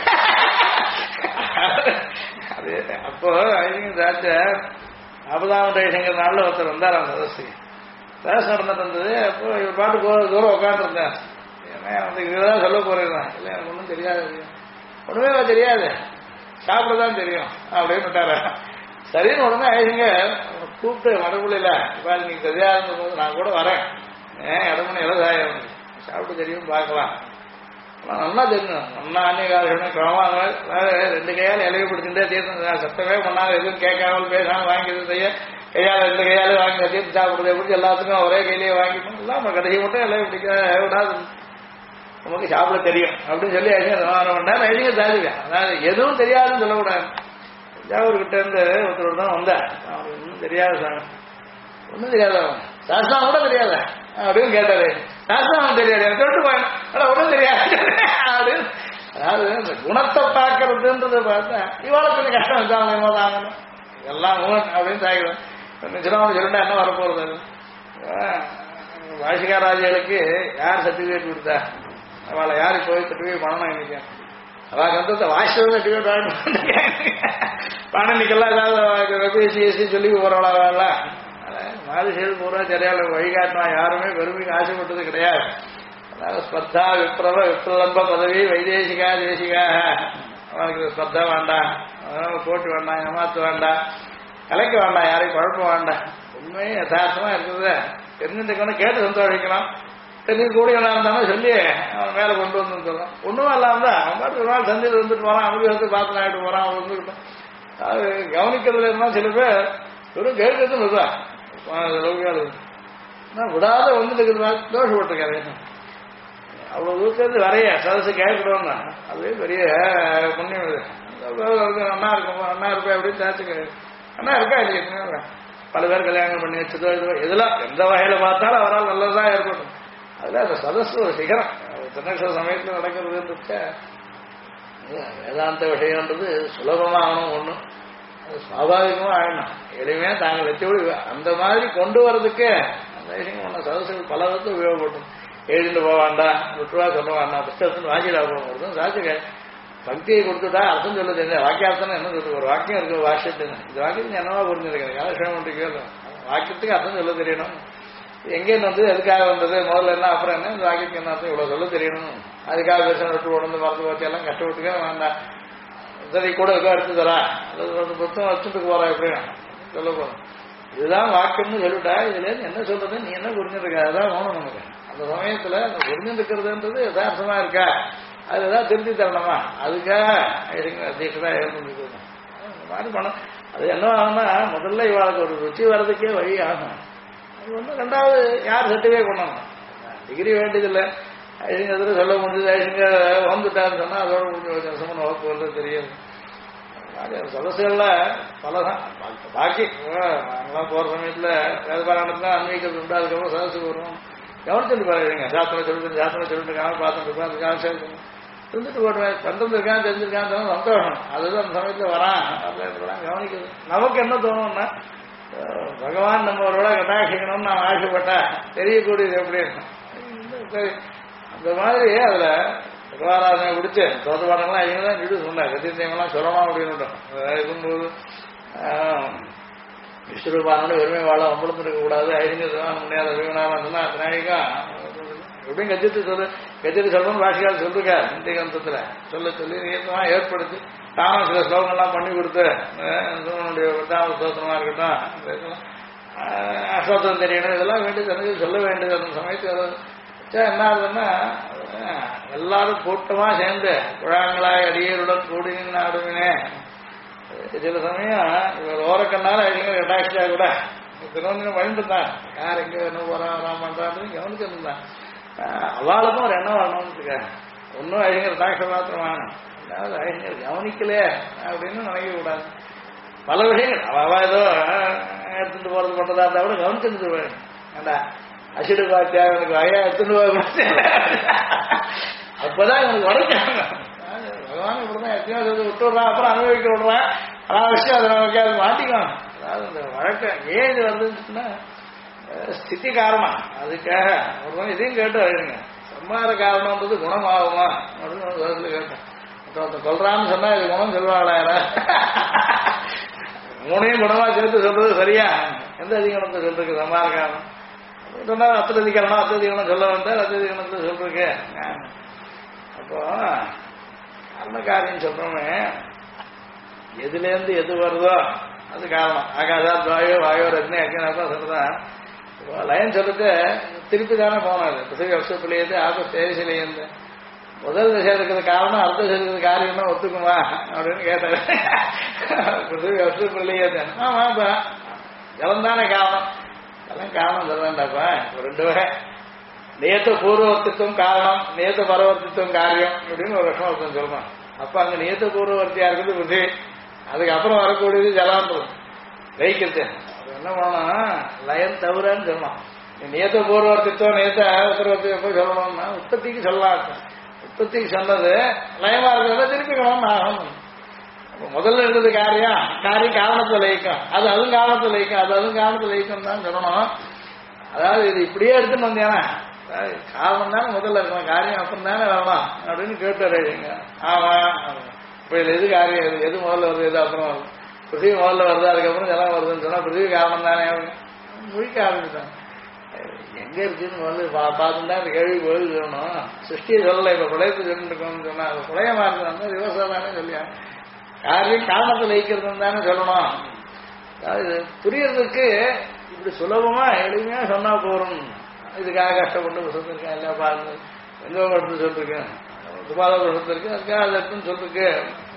அது அப்போ ஐயங்க தாச்ச 40ஆம் ஐயங்கிற நாளில் ஒருத்தர் வந்தார் அந்த சதஸ் நடந்துட்டு இருந்தது. அப்போ இவர் பாட்டு தூரம் உட்காந்துருந்தேன். ஏன்னா வந்து இதுதான் சொல்ல போறேன், இல்லை எனக்கு ஒன்றும் தெரியாது, ஒண்ணுமே தெரியாது, சாப்பிடதான் தெரியும் அப்படின்னு விட்டாரு. சரின்னு உடனே ஆயிடுங்க கூப்பிட்டு மடப்புள்ளில இப்போ நீங்க தெரியாத போது நான் கூட வரேன், இடமணி இலதாயம் சாப்பிட்டு தெரியும் பார்க்கலாம். ஆனால் நல்லா தெரியும், நல்லா அன்னிய கிரமமாக 2 கையால் இலையை பிடிச்சிருந்தே தீர்த்து சத்தமே பண்ணாங்க, எதுவும் கேட்காமல் பேசாமல் வாங்கிது செய்ய கையால் 2 கையால் வாங்கி தீர்த்து சாப்பிடுறதை பிடிச்சி எல்லாத்துக்கும் ஒரே கையிலேயே வாங்கிப்போம். இல்லை நம்ம கடைசி மட்டும் இலையை பிடிக்க விடாது, நமக்கு சாப்பிட தெரியும் அப்படின்னு சொல்லி ஐடியா தாதிக்க. அதாவது எதுவும் தெரியாதுன்னு சொல்லக்கூடாது. தஞ்சாவூர்கிட்ட இருந்து ஒருத்தர் தான் வந்தேன், அவனுக்கு ஒன்றும் தெரியாது சாமி, ஒன்றும் தெரியாதவன், சாஸ்திரம் கூட தெரியாத அப்படின்னு கேட்டாரு. சாஸ்திரம் தெரியாது, எனக்கு தொட்டு போய் ஒன்றும் தெரியாது அப்படின்னு. அதாவது இந்த குணத்தை பார்க்கறதுன்றது பார்த்தா இவ்வளவு கொஞ்சம் கஷ்டம் வச்சாங்க தாங்கணும் எல்லாம் அப்படின்னு தாய்க்கிறோம். நிச்சயமா சொல்லிட்டா என்ன வரப்போறது. வாசிகாராஜர்களுக்கு யார் சர்டிபிகேட் கொடுத்தா, அவளை யாரு போய் சர்டிபிகேட் பண்ணணும் இன்னைக்கு, அவள் கந்தத்தை வாசிச்சது சர்டிபிகேட் பாடனிக்கெல்லாம் ஏதாவது எஸ்சி சொல்லி போறவள மாரிசேல் பூரா சரியால வழிகாட்டினா யாருமே பெருமைக்கு ஆசைப்பட்டது கிடையாது. அதாவது ஸ்பர்தா விப்ரவ விப்ரலம்ப பதவி வைதேசிகா தேசிகா, அவனுக்கு ஸ்பர்தா வேண்டாம், அதனால போட்டி வேண்டாம், ஏமாத்து வேண்டாம், கலைக்க வேண்டாம், யாரையும் குழப்பம் வேண்டாம், உண்மையே யதார்த்தமா இருக்குது தெரிஞ்சுட்டு கேட்டு சந்தோஷிக்கணும். தெரிஞ்சு கூட என்ன இருந்தாலும் சொல்லி அவன் மேலே கொண்டு வந்து சொல்லலாம். ஒன்றும் இல்லாம தான் அவன் பாட்டு ஒரு நாள் சந்தையில் வந்துட்டு போறான், அனுபவத்தை பார்த்து ஆகிட்டு போறான், அவன் வந்துக்கிட்டோம். அது கவனிக்கிறதுல இருந்தால் சில பேர் வெறும் கேட்கறது இதுதான் விடாத வந்துட்டு இருக்கிறது தோஷப்பட்டிருக்காரு. அவ்வளோ தூக்கிறது வரைய சதசு கேட்கணும்னா அதுவே பெரிய புண்ணியம். இது அண்ணா இருக்கும், அண்ணா இருப்பேன் அப்படின்னு சாச்சுக்க, அண்ணா இருக்கா இல்லையா, பல பேர் கல்யாணம் பண்ணி வச்சதோ இதோ இதெல்லாம் எந்த வகையில பார்த்தாலும் அவரால் நல்லதுதான் ஏற்படும். அதுல அந்த சதசு ஒரு சிகரம் திருநக்ஷ சமயத்தில் நடக்கிறதுன்னு வேதாந்த விஷயம்ன்றது சுலபமாகணும், ஒன்றும் அது சுவாபாவிகமாக ஆகணும், எளிமையா தாங்கள் வச்சபடி அந்த மாதிரி கொண்டு வர்றதுக்கு அந்த விஷயம் ஒன்று சதசுகள் பல விதத்தை உபயோகப்படும். எழுதிட்டு போக வேண்டாம், விட்டுவா சொல்ல வேண்டாம், புத்தகத்துன்னு வாங்கிடா போகும் சாச்சுக்க பக்தியை கொடுத்துட்டா அர்த்தம் சொல்ல தெரிஞ்ச வாக்கியார்த்தம் என்ன சொல்லுது, ஒரு வாக்கியம் இருக்கு வாக்கியத்துக்கு, இந்த வாக்கியத்துக்கு என்னவா புரிஞ்சிருக்கேன் காலக்ஷேமம் பண்ணிட்டு கேள்வி, வாக்கியத்துக்கு அர்த்தம் சொல்ல தெரியணும், எங்கேருந்து வந்து எதுக்காக வந்தது முதல்ல என்ன அப்புறம் என்ன இந்த வாக்கியத்துக்கு என்ன அர்த்தம் இவ்வளவு சொல்ல தெரியணும், அதுக்காக பேச விட்டு உடந்து மறந்து போச்சு எல்லாம் கஷ்டப்பட்டுக்க வேண்டாம், இதை கூட இருக்கோ எடுத்து தரா அல்லது புத்தகம் வச்சுட்டு போறா எப்படின்னா சொல்ல போறோம். இதுதான் வாக்கியம்னு சொல்லிட்டா இதுல என்ன சொல்றது நீ என்ன புரிஞ்சுருக்க, அதான் வேணும் நமக்கு. அந்த சமயத்துல புரிஞ்சுருக்கிறதுன்றது யதார்த்தமா இருக்கா, அதுதான் திருத்தி தரணுமா, அதுக்காக அத்தியட்சதா ஏற்படுத்திக்கணும் இந்த மாதிரி பணம். அது என்ன ஆகும்னா முதல்ல இவாளுக்கு ஒரு ருச்சி வர்றதுக்கே வழி ஆகும். அது ஒன்று ரெண்டாவது யார் சர்டிஃபிகேட் பண்ணணும், டிகிரி வேண்டியதில்லை, ஐசிங்க எதில் சொல்ல முடிஞ்சது, ஐசிங்க வந்துட்டாருன்னு சொன்னா அதோட முடிஞ்ச வருஷம் வகுப்பு வருது தெரியாது. சதசுகள்ல பலதான் பாக்கி நாங்களாம் போற சமயத்துல வேதபாராயணத்துல தான் அன்வயிக்கிறது உண்டு, அதுக்கப்புறம் சதசுக்கு வருவோம் கவனிச்சுட்டு பாருங்க, சாஸ்திரம் சொல்லிட்டு சாஸ்திரம் சொல்லிட்டு இருக்காங்க பார்த்துட்டு இருப்பேன், அதுக்காக இருந்துட்டு போடுவேன், தந்திருக்கான் தெரிஞ்சிருக்கான்னு சந்தோஷம், அதுதான் அந்த சமயத்துல வரான் அப்படின்றதான் கவனிக்கிறது. நமக்கு என்ன தோணும்னா பகவான் நம்மளோட கட்டாட்சிக்கணும்னு நான் ஆசைப்பட்டா தெரியக்கூடியது எப்படி இருக்கும் அந்த மாதிரி. அதுல பகவாராதனை பிடிச்சு தோத்தபாடங்கள்லாம் இவங்க தான் இடு சொன்னார், கத்தியத்தையெல்லாம் சொல்லணும் அப்படின்னு இருக்கும்போது விஸ்வரூபானோட வெறுமை வாழ அம்பளம் இருக்கக்கூடாது, ஐநூறு முடியாத வீணாலும் சொன்னா நாயகம் எப்படியும் கத்தியத்தை கத்தியத்தை சொல்லணும்னு பாஷிகால் சொல்லிருக்காரு இந்திய கிரந்தத்துல சொல்ல சொல்லி நியத்தமா ஏற்படுத்தி தானும் சில ஸ்லோகங்கள்லாம் பண்ணி கொடுத்து சூழனுடைய தோத்தனமா இருக்கட்டும் அஸ்வத்தம் தெரியணும் இதெல்லாம் வேண்டியது எனக்கு சொல்ல வேண்டியது. அந்த சமயத்தில் என்ன ஆகுதுன்னா எல்லாரும் கூட்டமா சேர்ந்து குழாங்களாய் அடியருடன் கூடின ஆடுவினே. சில சமயம் இவர் ஓரக்கண்ணால அடிங்க கட்டாட்சியா கூட திருவண்ணம் பயந்துருந்தான், யார் எங்க என்ன வரான் பண்றான்னு கவனிச்சிருந்தான். அவளுக்கும் ஒரு எண்ணம் வரணும்னு இருக்காங்க, ஒன்னும் அழிஞர் டாக்டர் மாத்திரம் வாங்கணும், அதாவது அழிஞர் கவனிக்கலையே அப்படின்னு நினைக்க கூடாது. பல விஷயங்கள் அவ ஏதோ எடுத்துட்டு போறது பண்றதா இருந்தா கூட கவனிச்சுட்டு போயிடும். ஏண்டா அசிடு பாத்தியா எனக்கு ஐயா எடுத்துட்டு போக அப்பதான் எனக்கு உடைச்சாங்க. பகவான் இப்படிதான் எத்தனையோ விட்டு விடுறான், அப்புறம் அனுபவிக்க விடுறான். அனாவசியம் அதை நமக்கு அது மாட்டிக்கலாம். அதாவது இந்த வழக்கம் ஏன் இது வருதுன்னா ஸ்திதி காரணம். அதுக்காக ஒரு இதையும் கேட்டு வருங்க, சம்மார காரணம்ன்றது குணமாகுமா அப்படின்னு கேட்டேன். சொல்றான்னு சொன்னா இது குணம் சொல்லுவாங்களா? மூணையும் குணமா சேர்த்து சொல்றது சரியா? எந்த அதிகரணத்தை சொல்றதுக்கு சம்மார காரணம் சொன்னா அத்ததிகரணம், அத்ததிகரணம் சொல்ல வந்தால் அத்ததிகரணத்தை சொல்றதுக்கு. அப்போ அந்த காரியம் சொல்றோமே, எதுலேருந்து எது வருதோ அது காரணம். ஆகாசாத் வாயோ வாயோ ரத்னே அக்னிதான் சொல்றதான் லயன் சொல்லிட்டு திருப்பி தானே போனது. பிருத்திவி வசப்பிள்ளையது ஆக தேசிலேருந்து முதல் திசை இருக்கிறது காரணம், அடுத்த திசை இருக்கிறது காரியம்னா ஒத்துக்குமா அப்படின்னு கேட்டாரு. பிருத்திவி வசப்பிள்ளையது ஆமாப்பா ஜலம் தானே காரணம், அதெல்லாம் காரணம் சொல்லவேண்டாப்பா. ரெண்டு வகை, நியத்த பூர்வவர்த்தித்துவம் காரணம், நியத்த பரவர்த்தித்துவம் காரியம் அப்படின்னு ஒரு விஷயம் ஒருத்தன் சொல்லணும். அப்ப அங்க நியத்த பூர்வவர்த்தியா இருக்குது பிருத்திவி, அதுக்கப்புறம் வரக்கூடியது ஜலம்ன்றது வைக்கிறது. அது என்ன பண்ணணும், லயம் தவிரன்னு சொல்லணும். நியத்த பூர்வவர்த்தித்துவம் நியத்த உத்தரவர்த்தி எப்போ சொல்லணும்னா உற்பத்திக்கு சொல்லலாம். உற்பத்திக்கு சொன்னது லயமா இருக்கிறத திருப்பிக்கணும்னு ஆகணும். முதல்ல இருந்தது காரியம், காரியம் காரணத்தை லயிக்கும், அது அதுவும் காரணத்தை லயிக்கும், அது அதுவும் காரணத்தை லயிக்கும் தான் சொல்லணும். அதாவது இது இப்படியே எடுத்துன்னு வந்தேனா காரணம் தானே முதல்ல இருக்கணும், காரியம் அப்புறம் தானே வரலாம் அப்படின்னு கேட்டாரு. ஆமா இப்ப இதுல எது காரியம், எது முதல்ல வருது எது அப்புறம் வருது? பிருத்திவி முதல்ல வருது, அதுக்கப்புறம் ஜலம் வருதுன்னு சொன்னா பிருத்திவி காரணம் தானே முழிக்க ஆரம்பிச்சுட்டாங்க. எங்க இருக்குன்னு முதல்ல பார்த்துட்டா அந்த கேள்வி பதில் சொல்லணும். சிருஷ்டியை சொல்லலை, இப்ப பிரளயத்தை சொல்லிட்டு இருக்கோம்னு சொன்னா அது பிரளயமா இருந்தாங்க விவசாயம் தானே சொல்லியா. காரியம் காரணத்தை லயிக்கிறதுன்னு தானே சொல்லணும். அதாவது புரியறதுக்கு இப்படி சுலபமா எளிமையா சொன்னா போறோம். இதுக்காக கஷ்டப்பட்டு சொல்லிருக்கேன், எல்லா பாருங்க எங்க எடுத்து சொல்லிருக்கேன், துபால சொல்லிருக்கு, அதுக்காக அதை எடுத்துன்னு சொல்லிருக்கு.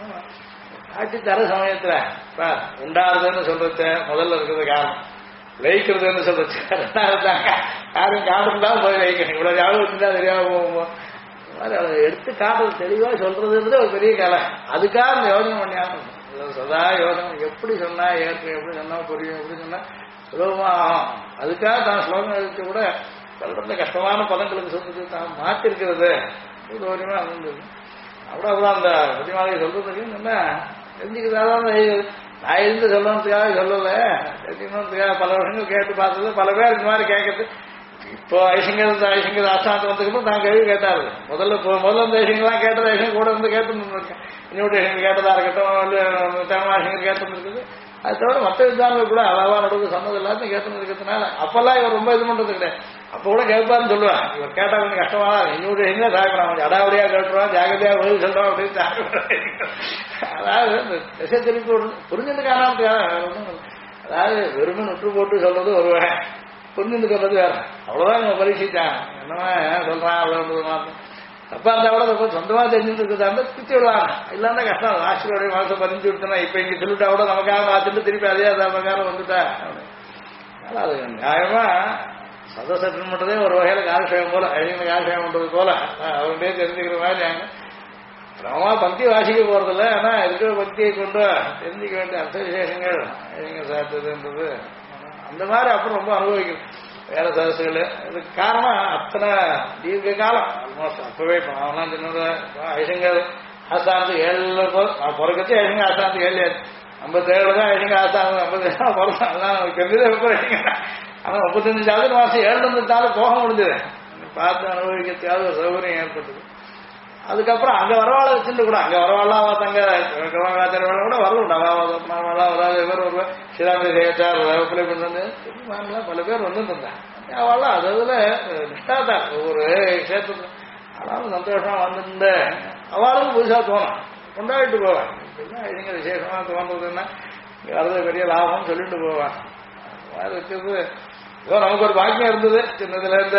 காட்சி தர சமயத்துல உண்டாருதுன்னு சொல்றது முதல்ல இருக்கிறது காரணம், லயிக்கிறதுன்னு சொல்றது ரெண்டாவது தாங்க. யாரும் காரணம் தான் போய் லயிக்கணும். இவ்வளவு ஞாபகம் வச்சுட்டா தெரியாம போகும். அதை எடுத்து காட்டுறது தெளிவா சொல்றதுன்றது ஒரு பெரிய கலை. அதுக்காக அந்த யோசனை பண்ணியாகணும். சதா யோசனை எப்படி சொன்னா ஏற்கும், எப்படி சொன்னா புரியும், எப்படி சொன்னா சுலபமா ஆகும். அதுக்காக தான் ஸ்லோகம் எழுத்து கூட சொல்றது கஷ்டமான பதங்களுக்கு சொல்றது தான் மாத்திருக்கிறது கௌரியமா இருந்தது. அவ்வளவுதான் அந்த பதிவாக சொல்றதுக்கு என்ன தெரிஞ்சுக்கிறதான் நான் இருந்து சொல்லணுன்றதுக்காக சொல்லல, தெரிஞ்சுக்கணுன்றதுக்காக பல வருஷங்கள் கேட்டு பார்த்தது. பல பேர் இந்த மாதிரி கேட்கறது. இப்போ ஐசிங்கர் ஆஸ்தானத்தை வந்ததுக்கு நான் கேள்வி கேட்டாரு. முதல்ல இந்த ஐசிங்கெல்லாம் கேட்டது ஐசிங்க கூட இருந்து கேட்டுருக்கேன். இன்னொரு ஐசிங்கர் கேட்டதா இருக்கட்டும், தேமாசிங்கர் கேட்டுருக்குது. அது தவிர மற்ற வித்வான்கள் கூட அளவா நடுவு சொன்னது எல்லாத்தையும் கேட்டு இருக்கிறதுனால அப்பெல்லாம் இவர் ரொம்ப இது பண்றது கிடையாது. அப்ப கூட கேட்பாருன்னு சொல்லுவான். இவர் கேட்டா கொஞ்சம் கஷ்டமா இன்னொரு எங்க சாப்பிடலாம், கொஞ்சம் அடாவடியா கேட்டுருவான், ஜாகிரதையா பதில் சொல்றோம் அப்படின்னு சாப்பிடுறேன். அதாவது இந்த திசை திருப்பி புரிஞ்சுட்டு காரணத்துக்காக அதாவது வெறுமை நுற்று போட்டு சொல்றது ஒரு வகை, புரிஞ்சுட்டு சொல்றது வேற. அவ்வளவுதான் இவங்க பரீட்சிச்சான். என்னமா சொல்றான் அவ்வளவு மாத்தம் தப்பா இருந்தா கூட தப்பா சொந்தமா தெரிஞ்சுட்டு இருக்கிறதா இருந்தா திட்டி விடலாம். இல்லாண்டா கஷ்டம். ஆசிரியருடைய மாசம் பதிஞ்சு விட்டுனா இப்ப இங்க சொல்லிட்டா கூட நமக்காக மாத்திட்டு திருப்பி அதே பிரகாரம் வந்துட்டா. அதனால அது நியாயமா சதசட்டம் பண்றதே ஒரு வகையில காலட்சேபம் போல, ஐநூறு காலட்சேபம் பண்றது போல அவருடைய தெரிஞ்சுக்கிற மாதிரி நாங்க கிரமமா பக்தி வாசிக்க போறதில்ல. ஆனா இருக்கிற பக்தியை கொண்டு தெரிஞ்சுக்க வேண்டிய அர்த்த விசேஷங்கள் ஐநூறு சாத்துறதுன்றது அந்த மாதிரி அப்புறம் ரொம்ப அனுபவிக்கும் வேற சதசுகள். இதுக்கு காரணம் அத்தனை தீர்க்க காலம் ஆல்மோஸ்ட் அப்பவே அவனா சின்னது ஐசங்கர் ஆஸ்தானத்துக்கு 7 நான் பிறக்கச்சு ஐசங்க ஆஸ்தானத்துக்கு 7 57 தான் ஐசங்க ஆஸ்தானம் 57 பிறந்தேன். அதுதான் நமக்கு தெரிஞ்சது. ஆனா 35வது மாசம் 7 போக முடிஞ்சது. பார்த்து அனுபவிக்கிறதுக்காக ஒரு சௌகரியம் ஏற்பட்டது. அதுக்கப்புறம் அங்க வரவாழ வச்சுட்டு கூட அங்க வரவாழலாம் தங்க கூட வரலாம் வராது. இவர் ஒரு சிராமி சேச்சார் பிள்ளை பண்ணு பல பேர் வந்துட்டு இருந்தாங்க. அவெல்லாம் அதுல நிஷ்டாதான் ஒவ்வொரு கஷேத்திரம். ஆனாலும் சந்தோஷமா வந்துட்டு அவளும் புதுசா தோணும், கொண்டாடிட்டு போவேன். இதுங்க விசேஷமா தோன்றதுன்னா இங்க வர்றது பெரிய லாபம் சொல்லிட்டு போவேன். இருக்கிறது ஏதோ நமக்கு ஒரு பாக்கியம் இருந்தது சின்னதுல இருந்த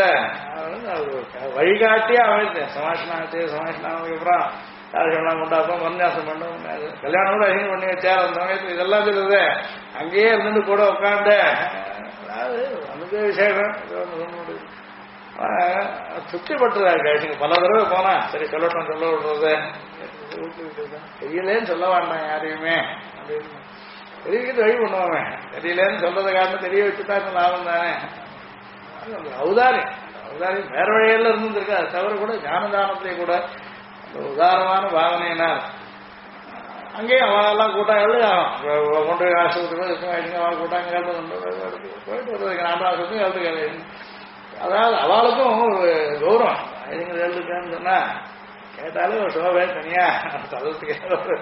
வழிகாட்டியா அமைந்தேன். சமாஷ்னாவுக்கு அப்புறம் யாருக்கெல்லாம் கொண்டாப்போம் மன்யாசம் பண்ணோம், கல்யாணம் கூட அதிகம் பண்ணி வச்சார். அந்த சமயத்தில் இதெல்லாம் சொல்லுது அங்கேயே இருந்துட்டு கூட உட்காந்து அதாவது நமக்கு விசேஷம் திருப்திப்பட்டுறாரு. பல தடவை போனா சரி சொல்லட்டும் சொல்ல விடுறது தெரியலேன்னு சொல்ல வேண்டாம் யாரையுமே அப்படின்னு தெரிவிக்கிறது வழி பண்ணுவாங்க. தெரியலேன்னு சொல்றதை காரணம் தெரிய வச்சுட்டா லாபம் தானே. அவதாரியம் வேற வழியில இருந்துருக்கு. அது தவிர கூட ஞானதானத்திலே கூட உதாரணமான பாவனையினால் அங்கேயும் அவெல்லாம் கூட்டாங்க கொண்டு போய் ஆசிரியர்கள் அவள் கூட்டாங்க போயிட்டு வருது நான்காவது எழுதுக்காது. அதாவது அவளுக்கும் ஒரு கௌரவம் ஐயங்கள் எழுதுக்கான்னு சொன்னா கேட்டாலும் ஒரு சோபை தனியா சதத்துக்கு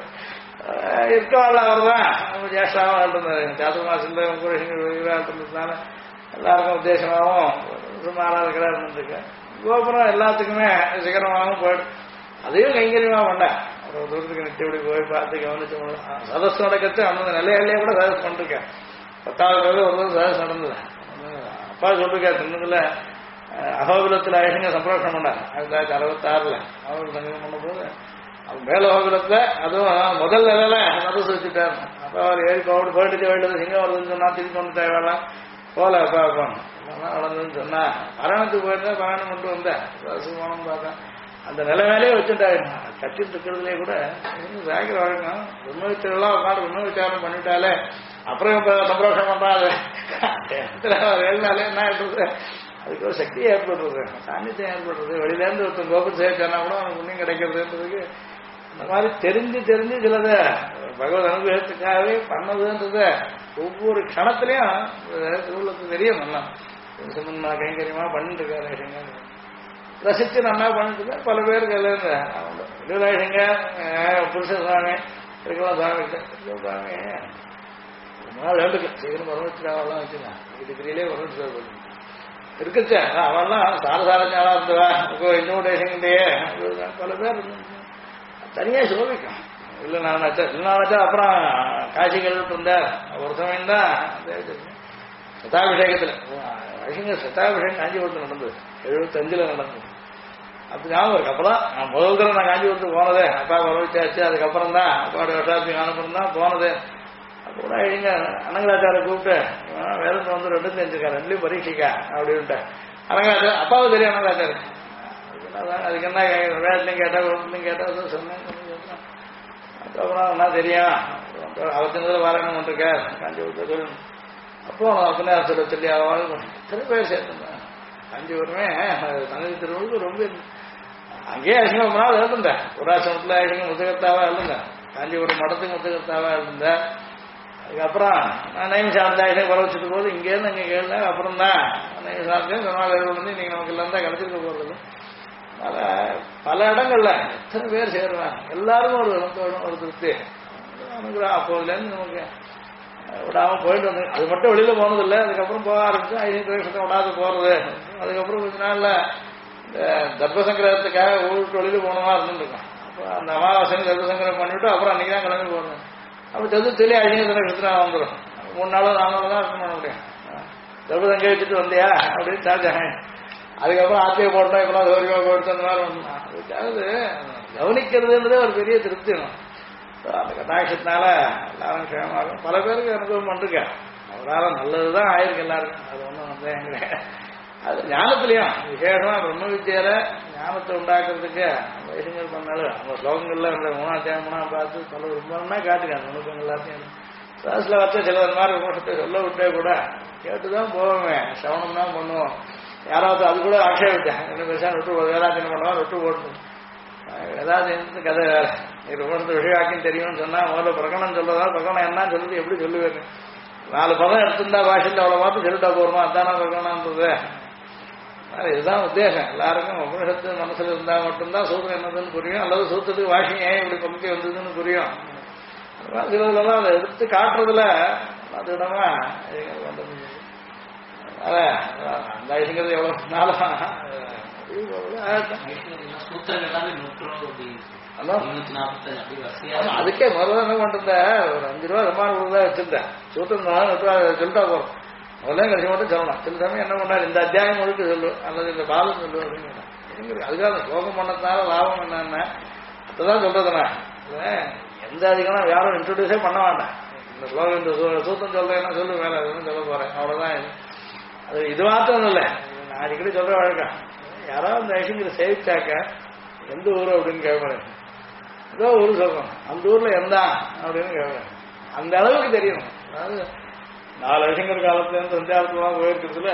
இருக்கவாள் அவர் தான் ஜேஷ்டாவும் எழுதுனாரு. சாத்து மாசம் கூட எழுதுறதுனால எல்லாருக்கும் உத்தேசமாகவும் சுமாராக இருக்கிறாருன்னு கோபுரம் எல்லாத்துக்குமே சிகரமாகவும் போயிட்டு அதையும் கைங்கரியமாக பண்ணேன். ஒரு தூரத்துக்கு நிச்சயப்படி போய் பார்த்து கவனிச்சு சதஸ் நடக்கிறது அந்த நிலையிலேயே கூட சதஸ் பண்ணிருக்கேன். 10வது ஒரு சதஸ் நடந்தது. அப்பா சொல்லிருக்கா சின்னதுல அகோபிலத்தில் ஐஷங்க சம்பிரேஷனம் பண்ணாங்க 1966 அகோபில சங்கீதம் பண்ணும்போது அது மேல அகோபிலத்துல அதுவும் முதல் நிலையில சதஸ் வச்சுட்டாரு. அப்போ அவர் ஏறி போயிட்டு வேண்டியது சிங்கம் வருதுன்னு சொன்னா திருப்பி கொண்டு தேவையெல்லாம் போல பார்ப்போம் வளர்ந்துன்னு சொன்னா பரணத்துக்கு போயிருந்தா பரணம் கொண்டு வந்தேன் சுகமானம் பார்த்தேன். அந்த நிலைமையிலே வச்சுட்டாரு. கட்சிட்டு இருக்கிறதுலே கூட சாக்கிர வழக்கம் உண்மைத்திலாம் உட்காந்து உண்மை விசாரணை பண்ணிட்டாலே அப்புறம் இப்ப சந்தோஷம் பண்றாரு எழுதினாலே என்ன ஆயிடுறது அதுக்கு ஒரு சக்தி ஏற்படுறது சாநித்தியம் ஏற்படுறது. வெளியிலேருந்து ஒருத்தன் கோபம் சேர்த்தானா கூட அவனுக்கு புண்ணியம் கிடைக்கிறதுன்றது இந்த மாதிரி தெரிஞ்சு சிலதை பகவத் அனுபவத்துக்காகவே பண்ணதுன்றத ஒவ்வொரு கணத்திலையும் திருவுள்ளத்துக்கு தெரியும். நல்லா முன்னா கைங்கரியமா பண்ணிட்டு இருக்காரு. ரசித்து நல்லா பண்ணிட்டு இருக்க பல பேருக்கு இல்லைங்க புருஷ சுவாமி இருக்கலாம் சுவாமி சுவாமி நாள் வேண்டுக்கு சீக்கிரம் வரவச்சுக்காவெல்லாம் வச்சுக்கலாம் இதுக்குரியிலே வரவச்சு இருக்குச்சு. அவெல்லாம் சாரசாரஞ்சாலா இருந்தவா இன்னோடேஷன்கிட்டயே பல பேர் தனியா சோபிக்கும். இல்லை நான் நினைச்சா அப்புறம் காட்சி கேட்டு இருந்தேன் ஒரு சமயம் தான் சதாபிஷேகத்தில் ஐஷங்க சதாபிஷேகம் காஞ்சிபுரத்தில் நடந்தது 75 நடந்தது. அப்படி ஞாபகம் இருக்கு. அப்பதான் நான் முதல் தடவை நான் காஞ்சிபுரத்துக்கு போனதே அப்பா வரவச்சாச்சு. அதுக்கப்புறம் தான் அப்பாவோட வருஷத்துக்கு அனுப்புறம் தான் போனது. அப்போ கூட ஐயங்க அனங்கராச்சாரை கூப்பிட்டு வேதத்தை வந்து 2 தெரிஞ்சிருக்காரு 2லையும் பரீட்சிக்கா அப்படின்ட்டு அனங்கராச்சார அப்பாவும் தெரியும் அனங்கராச்சாரு அதுக்கு என்ன வேதத்தையும் கேட்டா குழந்தையும் கேட்டா சொன்னேன். அதுக்கப்புறம் என்ன தெரியும் அவர் சின்னதில் வாரணம் பண்ணிருக்கார் காஞ்சிபுரத்தை சொல்லணும். அப்போ அப்படின்னா சொல்லி எத்தனை பேர் சேர்த்துருந்தேன். காஞ்சிபுரமே சங்கதி திருவள்ளுக்கு ரொம்ப அங்கேயே அசிங்கம் நாள் எழுந்தேன். புராசிரமத்தில் அசிங்கம் முத்துகர்த்தாவா எழுந்தேன். காஞ்சிபுரம் மடத்துக்கு முத்துகர்த்தாவா எழுந்தேன். அதுக்கப்புறம் நான் நைமிசாரத்தை குறை வச்சுட்டு போது இங்கேருந்து அங்கே கேளுங்க. அப்புறம் தான் நைமிசாரத்தையும் சொன்னாலும் வந்து நீங்கள் நமக்கு எல்லாம் தான் கிடைச்சிருக்க போகிறது. அதனால் பல இடங்கள்ல எத்தனை பேர் சேருவேன். எல்லாருக்கும் ஒரு திருப்தி அனுகிரகம். அப்போதுலேருந்து நமக்கு விடாம போயிட்டு வந்து அது மட்டும் வெளியில போனதில்லை. அதுக்கப்புறம் போக ஆரம்பிச்சு 5 வருஷத்தை விடாது போறது. அதுக்கப்புறம் கொஞ்ச நாள்ல இந்த தர்ப்பசங்கிரகத்துக்காக ஊருக்கு வெளியில போனமா இருந்துருக்கோம். அப்போ அந்த அமாவாசை தர்ப்பசங்கிரம் பண்ணிவிட்டு அப்புறம் அன்னைக்கு தான் கிளம்பி போகணும். அப்போ தெரிய 5 நட்சத்திரம் வந்துடும். 3 நாளோ 4 நாளோ தான் இருக்க முடியும். தர்ப்பசங்க வச்சுட்டு வந்தியா அப்படின்னு சார்ஜாங்க. அதுக்கப்புறம் ஆத்திய போட்டோம் இப்பெல்லாம் சௌரியமா போட்டு அந்த மாதிரி ஒன்று அதுக்காவது கவனிக்கிறதுன்றதே ஒரு பெரிய திருப்தி. அந்த கட்டாட்சத்தினால எல்லாரும் க்ஷேமாகும். பல பேருக்கு அனுபவம் பண்ணிருக்கேன். அவரால் நல்லதுதான் ஆயிருக்கு எல்லாருக்கும். அது ஒன்றும் வந்து அது ஞானத்திலையும் விசேஷமா பிரம்ம வித்தியால ஞானத்தை உண்டாக்குறதுக்கு வைசங்கள் பண்ணாலும் அவங்க ஸ்லோகங்கள்ல 3 பார்த்து சொல்ல ரொம்பனா காட்டுக்காங்க நுணுக்கம் எல்லாத்தையும் கிளாஸ்ல வச்ச சில மாதிரி விமர்சத்தை சொல்ல விட்டே கூட கேட்டுதான் போவோமே சவனம் தான் பண்ணுவோம். யாராவது அது கூட ஆட்சேபித்தேன் என்ன பெருசாக விட்டு வேதாத்தியம் பண்ணுவா விட்டு போடணும் ஏதாவது கதை வேற இது உணர்ந்து விஷயாக்கின்னு தெரியும்னு சொன்னா முதல்ல பிரகடனம் சொல்றதா பிரகடனம் என்ன சொல்லுது எப்படி சொல்லுவேன் 4 பதம் எடுத்திருந்தா பாஷையில் அவ்வளோ பார்த்து சொல்லிட்டா போறோமா அதானா பிரகடனம்ன்றது. இதுதான் உத்தேசம். எல்லாருக்கும் உபனிஷத்து மனசுல இருந்தா மட்டும்தான் சூத்திரம் என்னதுன்னு புரியும். அல்லது சூத்திரத்துக்கு வாஷிங் ஏன் இப்படி பகுதி வந்ததுன்னு புரியும். சிலதுலாம் அதை எடுத்து காட்டுறதுல அது இடமா அந்த ஐசுங்கிறது எவ்வளவு நாளா அதுக்கே முதல்ல என்ன பண்றத ஒரு 5 ரூபா ரூபாய் கொடுத்தா வச்சிருந்தேன். சூத்திரம் சொல்லிட்டா போறோம். முதல்ல கடைசி மட்டும் சொல்லலாம். சில சமயம் என்ன பண்ணாரு இந்த அத்தியாயம் முழுக்க சொல்லு அல்லது இந்த பாலம் சொல்லு அப்படின்னு அதுக்காக ஸ்லோகம் பண்ணதுனால லாபம் என்னன்னா அதுதான் சொல்றதுண்ணா. எந்த அதிகம் யாரும் இன்ட்ரோடியூஸே பண்ண வேண்டாம். இந்த ஸ்லோகம் இந்த சூத்திரம் சொல்றேன்னா சொல்லு வேலை அதுன்னு சொல்ல போறேன் அவ்வளவுதான். அது இது மாத்திரம் இல்லை நான் அடிக்கடி சொல்ற வழக்கம். யாராவது இந்த ஐசிங்கிற சேவிச்சாக்க எந்த ஊர் அப்படின்னு கேட்பேன். ஏதோ ஊர் சொல்றோம் அந்த ஊர்ல எந்தா அப்படின்னு கேட்பேன். அந்த அளவுக்கு தெரியணும். அதாவது 4 ஐசிங்கர் காலத்துல இருந்து சந்தியாலத்துலாம் போயிருக்கிறதுல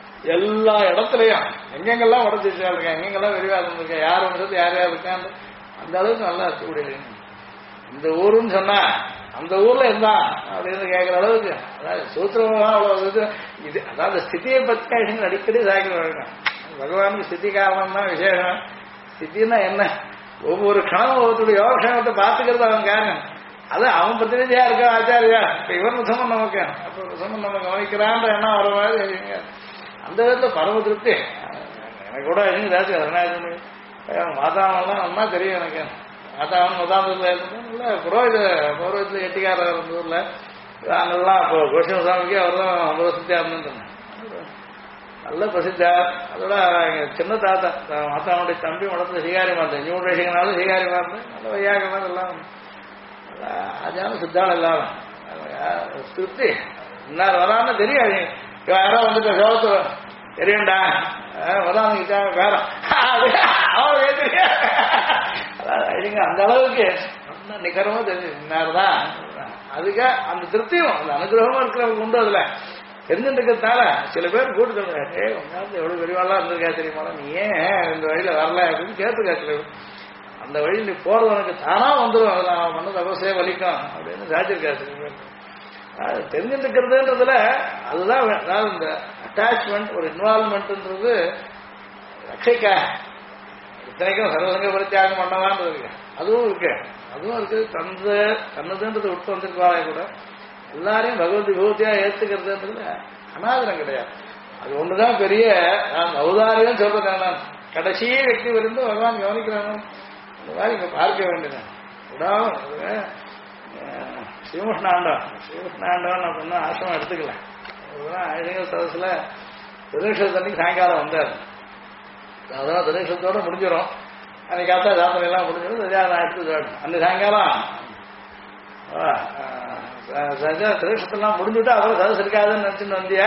எல்லா இடத்துலையும் எங்கெங்கெல்லாம் உடச்சிருக்கா இருக்கேன் எங்கெங்கெல்லாம் விரிவாக இருந்திருக்கேன் யார் வந்துட்டு யார் யார் இருக்கான்னு அந்த அளவுக்கு நல்லா இருக்கக்கூடிய இந்த ஊருன்னு சொன்னா அந்த ஊர்ல இருந்தான் அப்படின்னு கேட்கிற அளவுக்கு அதாவது சூத்திரமா அவ்வளவு இது அதாவது ஸ்திதியை பத்தி அடிக்கடி சாய்க்க பகவானுக்கு ஸ்திதி காரணம் தான் விசேஷம். ஸ்திதின்னா என்ன? ஒவ்வொரு கணமும் ஒவ்வொருடைய யோகக்ஷேமத்தை பார்த்துக்கிறது அவன் காரணம். அது அவன் பிரதிநிதியா இருக்க ஆச்சாரியா இப்ப இவன் முசமன் நமக்கு அப்ப முசமன் நம்ம கவனிக்கிறான்ற எண்ணம் வர மாதிரி அந்த விதத்துல பரம திருப்தி எனக்கு கூட ஏதாச்சும் அதனால மாதாவெல்லாம் நல்லா தெரியும் எனக்கு. மாதாவன் முதலாமதுல இருந்ததுல புரோஹிதத்துல எட்டிக்காரர் இருந்த ஊர்ல அங்கெல்லாம் இப்போ கோஷிம சுவாமிக்கு அவர் தான் 50 வருஷத்தையா இருந்துட்டு நல்ல பிரசித்தா. அதோட சின்ன தாத்தா மாதாவுடைய தம்பி மடத்துல சிகாரி மாத்தேன் நியூட்ரேஷனாலும் சிகாரி மாத்தேன் நல்ல வையாக எல்லாம் ஆஜான சித்தாள் எல்லாரும் திருப்தி இன்னார் வரான்னு தெரியாது. யாரோ வந்துட்டு சோகத்து தெரியும்டா வரானுக்கிட்டா வேற தெரியும் அந்த அளவுக்கு நிகரமா தெரிஞ்சு இன்னார்தான். அதுக்கு அந்த திருப்தியும் அந்த அனுகிரகமும் இருக்கிறவங்க உண்டு. அதுல தெரிஞ்சுட்டு இருக்கிறதுனால சில பேர் கூட்டு சொல்லுங்க எவ்வளவு பெரியவாள்லாம் இருந்திருக்கா தெரியுமா நீ ஏன் இந்த வழியில வரல அப்படின்னு கேட்டுருக்கா சில பேர். அந்த வழியில் நீ போறவனுக்கு தானா வந்துடும் அதை நான் பண்ண தபசே வலிக்கும் அப்படின்னு சாச்சிருக்கா சில பேர். அது தெரிஞ்சுட்டு இருக்கிறதுன்றதுல அதுதான் அதாவது இந்த அட்டாச்மெண்ட் ஒரு இன்வால்மெண்ட்ன்றது ரட்சைக்கா இத்தனைக்கும் சர்வசங்க பரித்தியாகம் பண்ணலான்னு இருக்கு. அதுவும் இருக்கு தன்னதுன்றது விட்டு வந்திருக்காலே கூட எல்லாரையும் பகவத் விபூதியா ஏத்துக்கிறதுன்றதுல அனாதரம் கிடையாது. அது ஒண்ணுதான் பெரிய ஔதாரியம் சொல்றேன். நான் கடைசி வெற்றி விருந்து பகவான் கவனிக்கிறானோ அந்த மாதிரி இங்க பார்க்க வேண்டியது விடாம ஸ்ரீமுஷ்ணாண்டம் நான் சொன்ன ஆசிரமம் எடுத்துக்கல. அழகர் சதசுல திருநீஷத்தன்னைக்கு சாயங்காலம் வந்தார். அதெல்லாம் திருநீஷத்தோட முடிஞ்சிடும். அன்னைக்கு காத்தா ஜாத்திரை எல்லாம் முடிஞ்சிடும். நான் எடுத்து அந்த சாயங்காலம் திருநீஷத்தெல்லாம் முடிஞ்சுட்டு அப்புறம் சதசு இருக்காதுன்னு நினைச்சுன்னு வந்தியா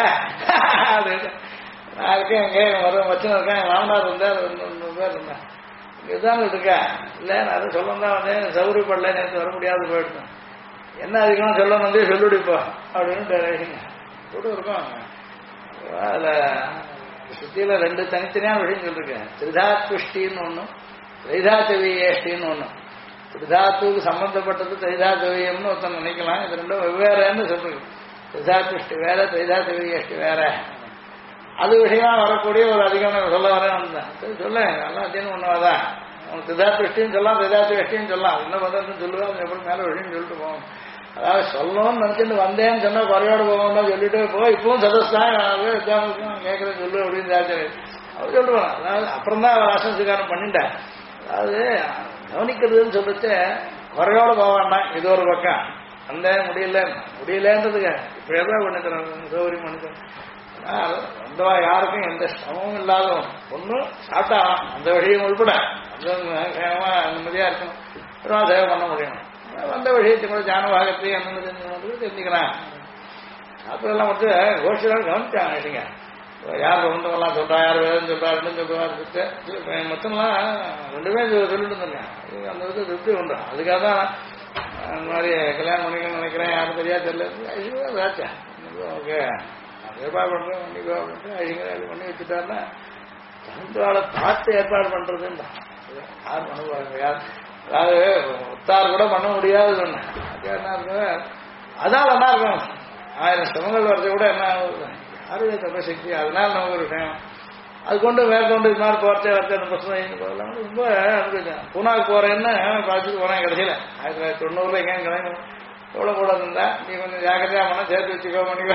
நான் இருக்கேன். எங்கே வர மச்சன் இருக்கேன். என் மாமனார் இருந்தார். 2 பேர் இருந்தேன். இங்கேதான் இருக்கேன். இல்லை நான் அதை சொல்லணும் தான் வந்தேன். சௌகரியப்படல நேற்று வர முடியாது போயிட்டேன். என்ன அதிகமாக சொல்லணும் வந்து சொல்லிவிடுப்போ அப்படின்னு கூட இருக்கும். அதுல சுத்தியில 2 தனித்தனியான விஷயம் சொல்லிருக்கேன். திரிதாத்விஷ்டின்னு ஒண்ணு திரைதாத்தவியேஷ்டின்னு ஒண்ணு. திரிதாத்துக்கு சம்பந்தப்பட்டது திரைதாத்தவியம்னு ஒருத்தன் நினைக்கலாம். இது 2 வெவ்வேறன்னு சொல்றேன். திரிதாத்விஷ்டி வேற திரைதாத்தவியேஷ்டி வேற. அது விஷயமா வரக்கூடிய ஒரு அதிகமாக சொல்ல வரேன் சொல்ல நல்லா அத்தியனம் ஒண்ணுவாதான். அவனுக்கு திரிதாத்விஷ்டின்னு சொல்லலாம் திரைதாத்தவியஷ்டின்னு சொல்லலாம். என்ன பண்றதுன்னு சொல்லுவாங்க. எப்படி மேல விஷயம் சொல்லிட்டு போவோம். அதாவது சொல்லணும்னு நினைச்சுட்டு வந்தேன்னு சொன்னா குறையோடு போகணும் சொல்லிட்டு இப்பவும் சதஸ்தான் கேட்கறேன் சொல்லு அப்படின்னு ஆச்சாரியர் அவர் சொல்லுவாங்க. அதாவது அப்புறம் தான் அவர் ஆசனசுக்காரம் பண்ணிட்டேன். அதாவது கவனிக்கிறதுன்னு சொல்லிட்டு குறையோடு போக வேண்டாம். இது ஒரு பக்கம் அந்த முடியலன்றதுக்கு இப்ப எதாவது பண்ணித்தரேன் சௌகரியம் பண்ணித்தரேன். வந்தவா யாருக்கும் எந்த சிரமமும் இல்லாத ஒண்ணு சாப்பிட்டா அந்த வழியும் உள்பட நிம்மதியா இருக்கணும். சேவை பண்ண முடியும். வந்த விஷயத்தை கூட ஜானபாகத்தை என்னன்னு தெரிஞ்சுக்கிறான். அப்புறம் வந்து கோஷிலாம் கவனிச்சாங்க இல்லைங்க. யார் ஒன்றெல்லாம் சொல்றா யார் வேதம் சொல்றா 2 சொல்றா மொத்தம்லாம் 2 சொல்லிட்டு இருந்திருக்கேன். அந்த விதத்தை திருப்தி உண்டு. அதுக்காக தான் அந்த மாதிரி கல்யாணம் பண்ணிக்கணும்னு நினைக்கிறேன். யாரும் தெரியா தெரியல ஆச்சா ஓகே ஏற்பாடு பண்றேன் பண்ணிக்கோ அப்படின்ட்டு அழிங்க பண்ணி வச்சுட்டாருன்னா தகுந்தால பார்த்து ஏற்பாடு பண்றதுன்னு யார் பண்ண போறாங்க. யார் அதாவது ஒத்தார் கூட பண்ண முடியாது சொன்னேன். என்ன இருக்கு அதான் நல்லா இருக்கும். 1000 சிரமங்கள் வரது கூட என்ன ஆகுது யாருடைய தபசக்தி. அதனால நமக்கு ஒரு விஷயம் அது கொண்டு மேற்கொண்டு இது மாதிரி போறதே வரத்தே அந்த பசங்க போகலாம். ரொம்ப அனுப்பிச்சேன். பூனாக்கு போறேன்னு பார்த்துட்டு போறேன். கடைசியில 1990 எங்கேயும் கிளம்பி எவ்வளவு கூட இருந்தா நீ கொஞ்சம் ஜாக்கிரதையா பண்ண சேர்த்து வச்சுக்கோ பண்ணிக்கோ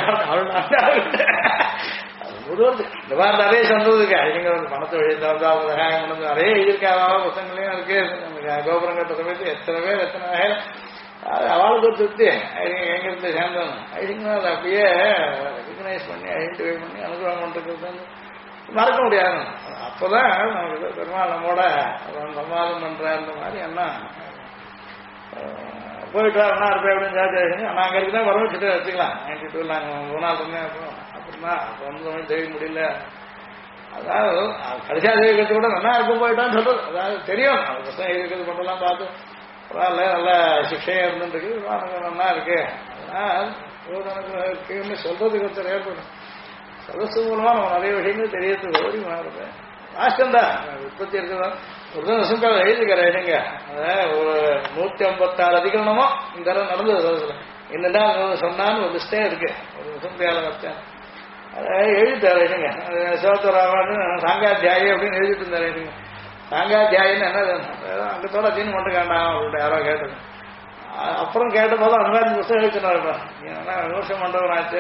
முழுவது இந்த மாதிரி நிறைய சொந்ததுக்கு அழிங்க வந்து பணத்தை வழித்தாவது நிறைய எழுதியிருக்காவா புத்தகங்களையும் இருக்கு. கோபுரம் கட்ட சமயத்து எத்தனை பேர் அவளுக்கு ஒரு திருப்தி அழிங்க எங்க இருந்து சேர்ந்தவங்க அழிங்க அதை அப்படியே ரெகனைஸ் பண்ணி ஐடென்டிஃபை பண்ணி அனுகிரகம் பண்றது மறக்க முடியாது. அப்பதான் நமக்கு பெருமாள் நம்மோட சம்வாதம் பண்ற அந்த மாதிரி என்ன போயிட்டு வரணும் இருப்பேன் அப்படின்னு சாச்சு. நான் அங்கே இருக்குதான் வர வச்சுட்டு வச்சுக்கலாம். 92 நாங்கள் 3 நாள் இருந்தேன். அப்புறம் தான் அப்போ வந்து தெரிய முடியல. அதாவது கடைசியா தெய்வத்தை கூட நல்லா இருக்கும் போயிட்டான்னு சொல்றது. அதாவது தெரியும் அது பசங்க இருக்கிறது பண்ணலாம் பார்த்து பரவாயில்ல நல்ல சிக்ஷையா இருந்துருக்கு நல்லா இருக்கு. அதனால் இருக்குன்னு சொல்றதுக்கு ஒருத்தர் ஏற்படும். சதசு மூலமா நம்ம நிறைய விஷயங்கள் தெரியறதுக்கு ஓடி மாறுது. ஆஷ்டம்தான் உற்பத்தி இருக்குதான் ஒரு நரசிம்கால எழுதிக்கிறேன் ஒரு 156 அதிகரணமோ இந்த தடவை நடந்தது என்னதான் சொன்னான்னு ஒரு லிஸ்டே இருக்கு ஒரு நரசிம்கால வச்சேன் அதை எழுதிட்டாருங்க சிவத்துராமன் சாங்காத்தியாயி அப்படின்னு எழுதிட்டு இருந்தாருங்க சாங்காத்தியாயின்னு என்ன அங்கத்தோட தீன் மட்டும் காண்டாம் அப்படின்ட்டு யாரோ கேட்டது அப்புறம் கேட்டபோது அந்த மாதிரி புத்தகம் எழுதினாருப்பா ஏன்னா விமர்சனம் பண்றவனாச்சு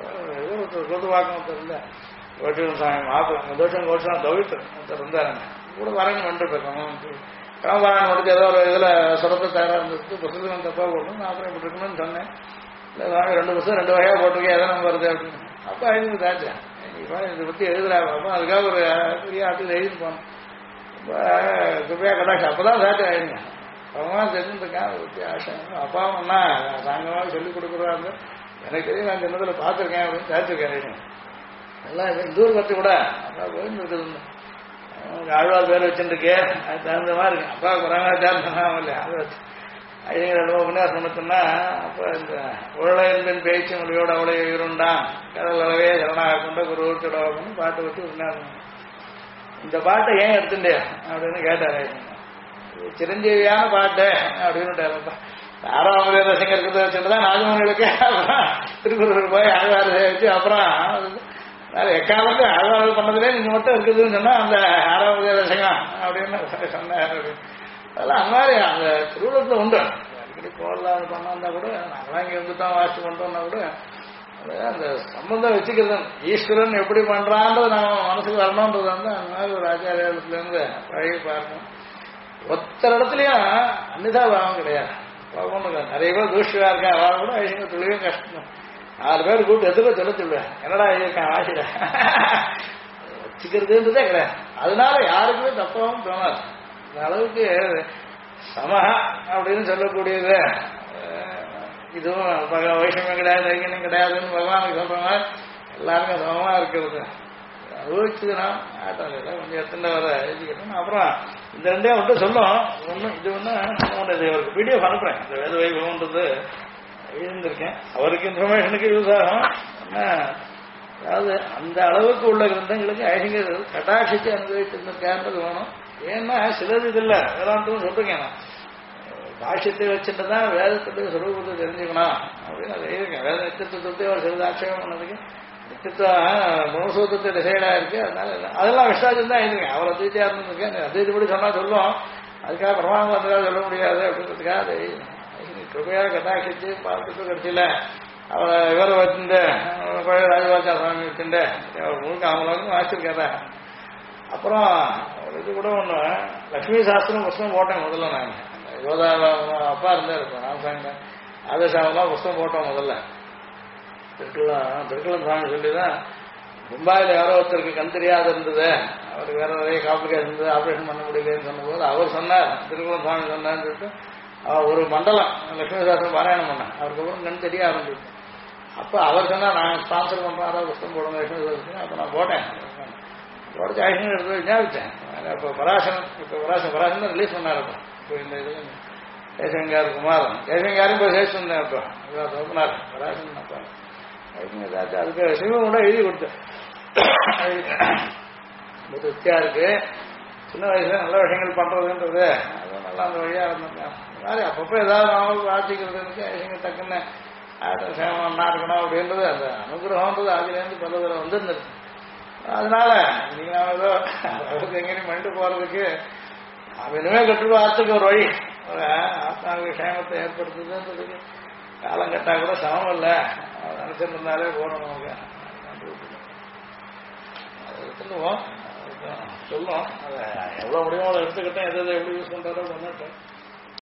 பொதுவாக்கம் தெரியல கோஷம் சாமி மாப்பிள்ள தோஷம் கோஷம் தவிர்த்து இருந்தாருங்க கூட வரேன்னு வந்துட்டு போயிருக்கோம் காமபாராயணம் முடிச்சு ஏதோ ஒரு இதில் சுரத்தை தயாராக இருந்தது புத்தகம் தப்பாக போடணும் நான் அப்புறம் இப்படி இருக்கணும்னு சொன்னேன் இல்லை வாங்க 2 புத்தகம் 2 வகையாக போட்டிருக்கேன் எதனா வருது அப்படின்னு அப்போ எழுதி தாச்சேன் இதை பற்றி எழுதுறாங்க அப்போ அதுக்காக ஒரு பெரிய ஆட்டில் எழுதிட்டு போனோம் கிருப்பையா கடாட்சி அப்போதான் தாச்சா எழுதுங்க அவங்களாம் தெரிஞ்சுருக்கான் பற்றி ஆசை அப்பாவும் அண்ணா சாங்கமாக சொல்லிக் கொடுக்குறாங்க எனக்கு தெரியும் நான் சின்னதில் பார்த்துருக்கேன் அப்படின்னு தாச்சிருக்கேன் எழுதுங்க எல்லாம் இந்த ஊர் பற்றி கூட அப்பா போயிருந்துருக்குது ஆழ்வார் பேர் வச்சுருக்கு அது தகுந்த மாதிரி இருக்கு அப்பா குரங்காச்சாரம் சொன்னாங்க இல்லையா அதை வச்சு ஐயங்க உபன்யாசம் சொன்னா அப்போ இந்த உழலின் பேச்சு மொழியோட அவளை இருந்தான் கடல் அளவே சரணாக கொண்ட குரு ஊர்ச்சோடன்னு பாட்டை வச்சு உபன்யாசம் இந்த பாட்டை ஏன் எடுத்துட்டே அப்படின்னு கேட்டாரு சிரஞ்சீவியான பாட்டு அப்படின்னு 6ஆவது ரசிங்க இருக்கிறத வச்சுட்டுதான் ராஜமணிகளுக்கு அப்புறம் திருக்குறள் போய் ஆழ்வார் வச்சு அப்புறம் எக்காலத்து ஆழ்வார்கள் பண்ணதுலேயே நீங்க மட்டும் இருக்குதுன்னு சொன்னா அந்த 6ஆவது ரசகம் அப்படின்னு சொன்னார் அதெல்லாம் அந்த மாதிரி அந்த திருவிழத்தில் உண்டு அடிக்கடி போடலாம் பண்ணா கூட நாங்களாம் இங்கே வந்துட்டோம் வாசி பண்றோம்னா கூட அந்த சம்பந்தம் வச்சுக்கிறது ஈஸ்வரன் எப்படி பண்றான்றது நம்ம மனசுக்கு வரணுன்றது வந்து அந்த மாதிரி ஒரு ஆச்சாரியத்துல இருந்து பழகி பார்க்கணும் ஒத்தர இடத்துலயும் அன்னிதா பாவம் கிடையாது நிறைய பேர் தூஷ்டியா இருக்கா அவ கூட ஐயங்க தொழிலே கஷ்டம் 4 பேர் கூப்பிட்டு எதுவும் சொல்ல சொல்லுவேன் என்னடா இருக்கான் ஆசிட வச்சுக்கிறதுன்றதே கிடையாது அதனால யாருக்குமே தப்பாவும் தோணாது இந்த அளவுக்கு சமஹா அப்படின்னு சொல்லக்கூடியது இதுவும் வைஷமியம் கிடையாது ஐக்கியம் கிடையாதுன்னு பகவானுக்கு சொல்றாங்க எல்லாருக்கும் சமமா இருக்கிறது அனுபவிச்சதுன்னா ஆட்டம் இல்லை கொஞ்சம் எத்தனை வர எழுதிக்கணும் அப்புறம் இந்த 2 மட்டும் சொல்லும் ஒன்றும் இது ஒன்று இது அவருக்கு பிடிஎஃப் அனுப்புறேன் இந்த வேத வைபவம்ன்றது எழுந்திருக்கேன் அவருக்கு இன்ஃபர்மேஷனுக்கு யூஸ் ஆகும் அதாவது அந்த அளவுக்கு உள்ள கிரந்தங்களுக்கு ஐசிங்க கட்டாட்சிச்சு அனுபவிச்சிருந்திருக்கான்றது வேணும் ஏன்னா சிலது இது இல்லை வேதாந்தம் சொல்றேன் நான் பாஷ்யத்தை வச்சுட்டு தான் வேதத்துடைய சுரூபத்தை தெரிஞ்சுக்கணும் அப்படின்னு அதை எழுதிருக்கேன் வேத நித்தியத்துவத்தை அவர் சிறிது ஆட்சேபம் பண்ணதுக்கு நித்தியத்துவம் மனசூத்தத்தை டிசைடா இருக்கு அதனால அதெல்லாம் விசாரிச்சு தான் எழுதிருக்கேன் அவரை தீட்டியா இருந்திருக்கேன் அது இதுபடி சொன்னா சொல்லுவோம் அதுக்காக பிரமாணத்துக்காக சொல்ல முடியாது அப்படின்றதுக்காக அதை கிருப்பையாக கட்டாட்சிச்சு பார்த்துட்டு கடைசியில் அவரை இவரை வச்சுட்டு பழைய ராஜபாச்சா சுவாமி வச்சுட்டு அவர் முழுக்க அவங்களுக்கு வாசிச்சிருக்காரு அப்புறம் ஒரு இது கூட ஒன்று லட்சுமி சாஸ்திரம் புஸ்தகம் போட்டேன் முதல்ல நாங்கள் யோதா அப்பா இருந்தார் இப்போ ராமசாமி ஆதேசாவெல்லாம் புஸ்தகம் போட்டோம் முதல்ல திருக்குளம் சுவாமி சொல்லி தான் மும்பாயில் யாரோ ஒருத்தருக்கு கண் தெரியாத இருந்தது அவருக்கு வேற நிறைய காம்ப்ளிகேஷன் இருந்தது ஆப்ரேஷன் பண்ண முடியலன்னு சொன்னபோது அவர் சொன்னார் திருக்குளம் சுவாமி சொன்னார்னு சொல்லிட்டு ஒரு மண்டலம் லட்சுமி சாஸ்திரம் பாராயணம் பண்ணேன் அவருக்கு அப்புறம் கண் தெரிய ஆரம்பிச்சு அப்போ அவர் சொன்னால் நான் ஸ்பான்சர் பண்ணுறோம் அதாவது புஸ்தகம் போடுங்க லட்சுமி சாஸ்திரம் அப்போ நான் போட்டேன் போட்டு ஆயிஷன் எடுத்து ஞாபகம் இப்போ பராசன் தான் ரிலீஸ் பண்ணார் இப்போ இந்த இது ஜெயசங்கர் குமாரன் ஜெயசங்காரும் போய் சேர்த்து வந்தேன் இப்போ சொன்னார் பராசன் அப்போ அதுக்கு சிவம் கூட எழுதி கொடுத்தேன் திருப்தியா இருக்கு சின்ன வயசுல நல்ல விஷயங்கள் பண்றதுன்றது அது நல்லா அந்த வழியா இருந்திருக்கேன் மாதிரி அப்பப்போ ஏதாவது நாமளும் வாசிக்கிறதுக்கு ஐயங்க டக்குன்னு சேமம் நல்லா இருக்கணும் அப்படின்றது அந்த அனுகிரகம்ன்றது அதுலேருந்து பல தடவை வந்துருந்துருக்கு அதனால நீங்க நாம ஏதோ எங்கேயும் பண்ணிட்டு போறதுக்கு இனிமே கட்டுரு ஆத்துக்கு ஒரு வழி ஒரு ஆத்மாவுக்கு சேமத்தை ஏற்படுத்துதுன்றதுக்கு காலம் கட்டா கூட சமம் இல்லை நினைச்சிருந்தாலே போகணும் நமக்கு சொல்லுவோம் சொல்லுவோம் அதை எவ்வளோ முடியுமோ அதை எடுத்துக்கிட்டேன் எது எப்படி யூஸ் பண்ணுறதோ பண்ணிட்டேன்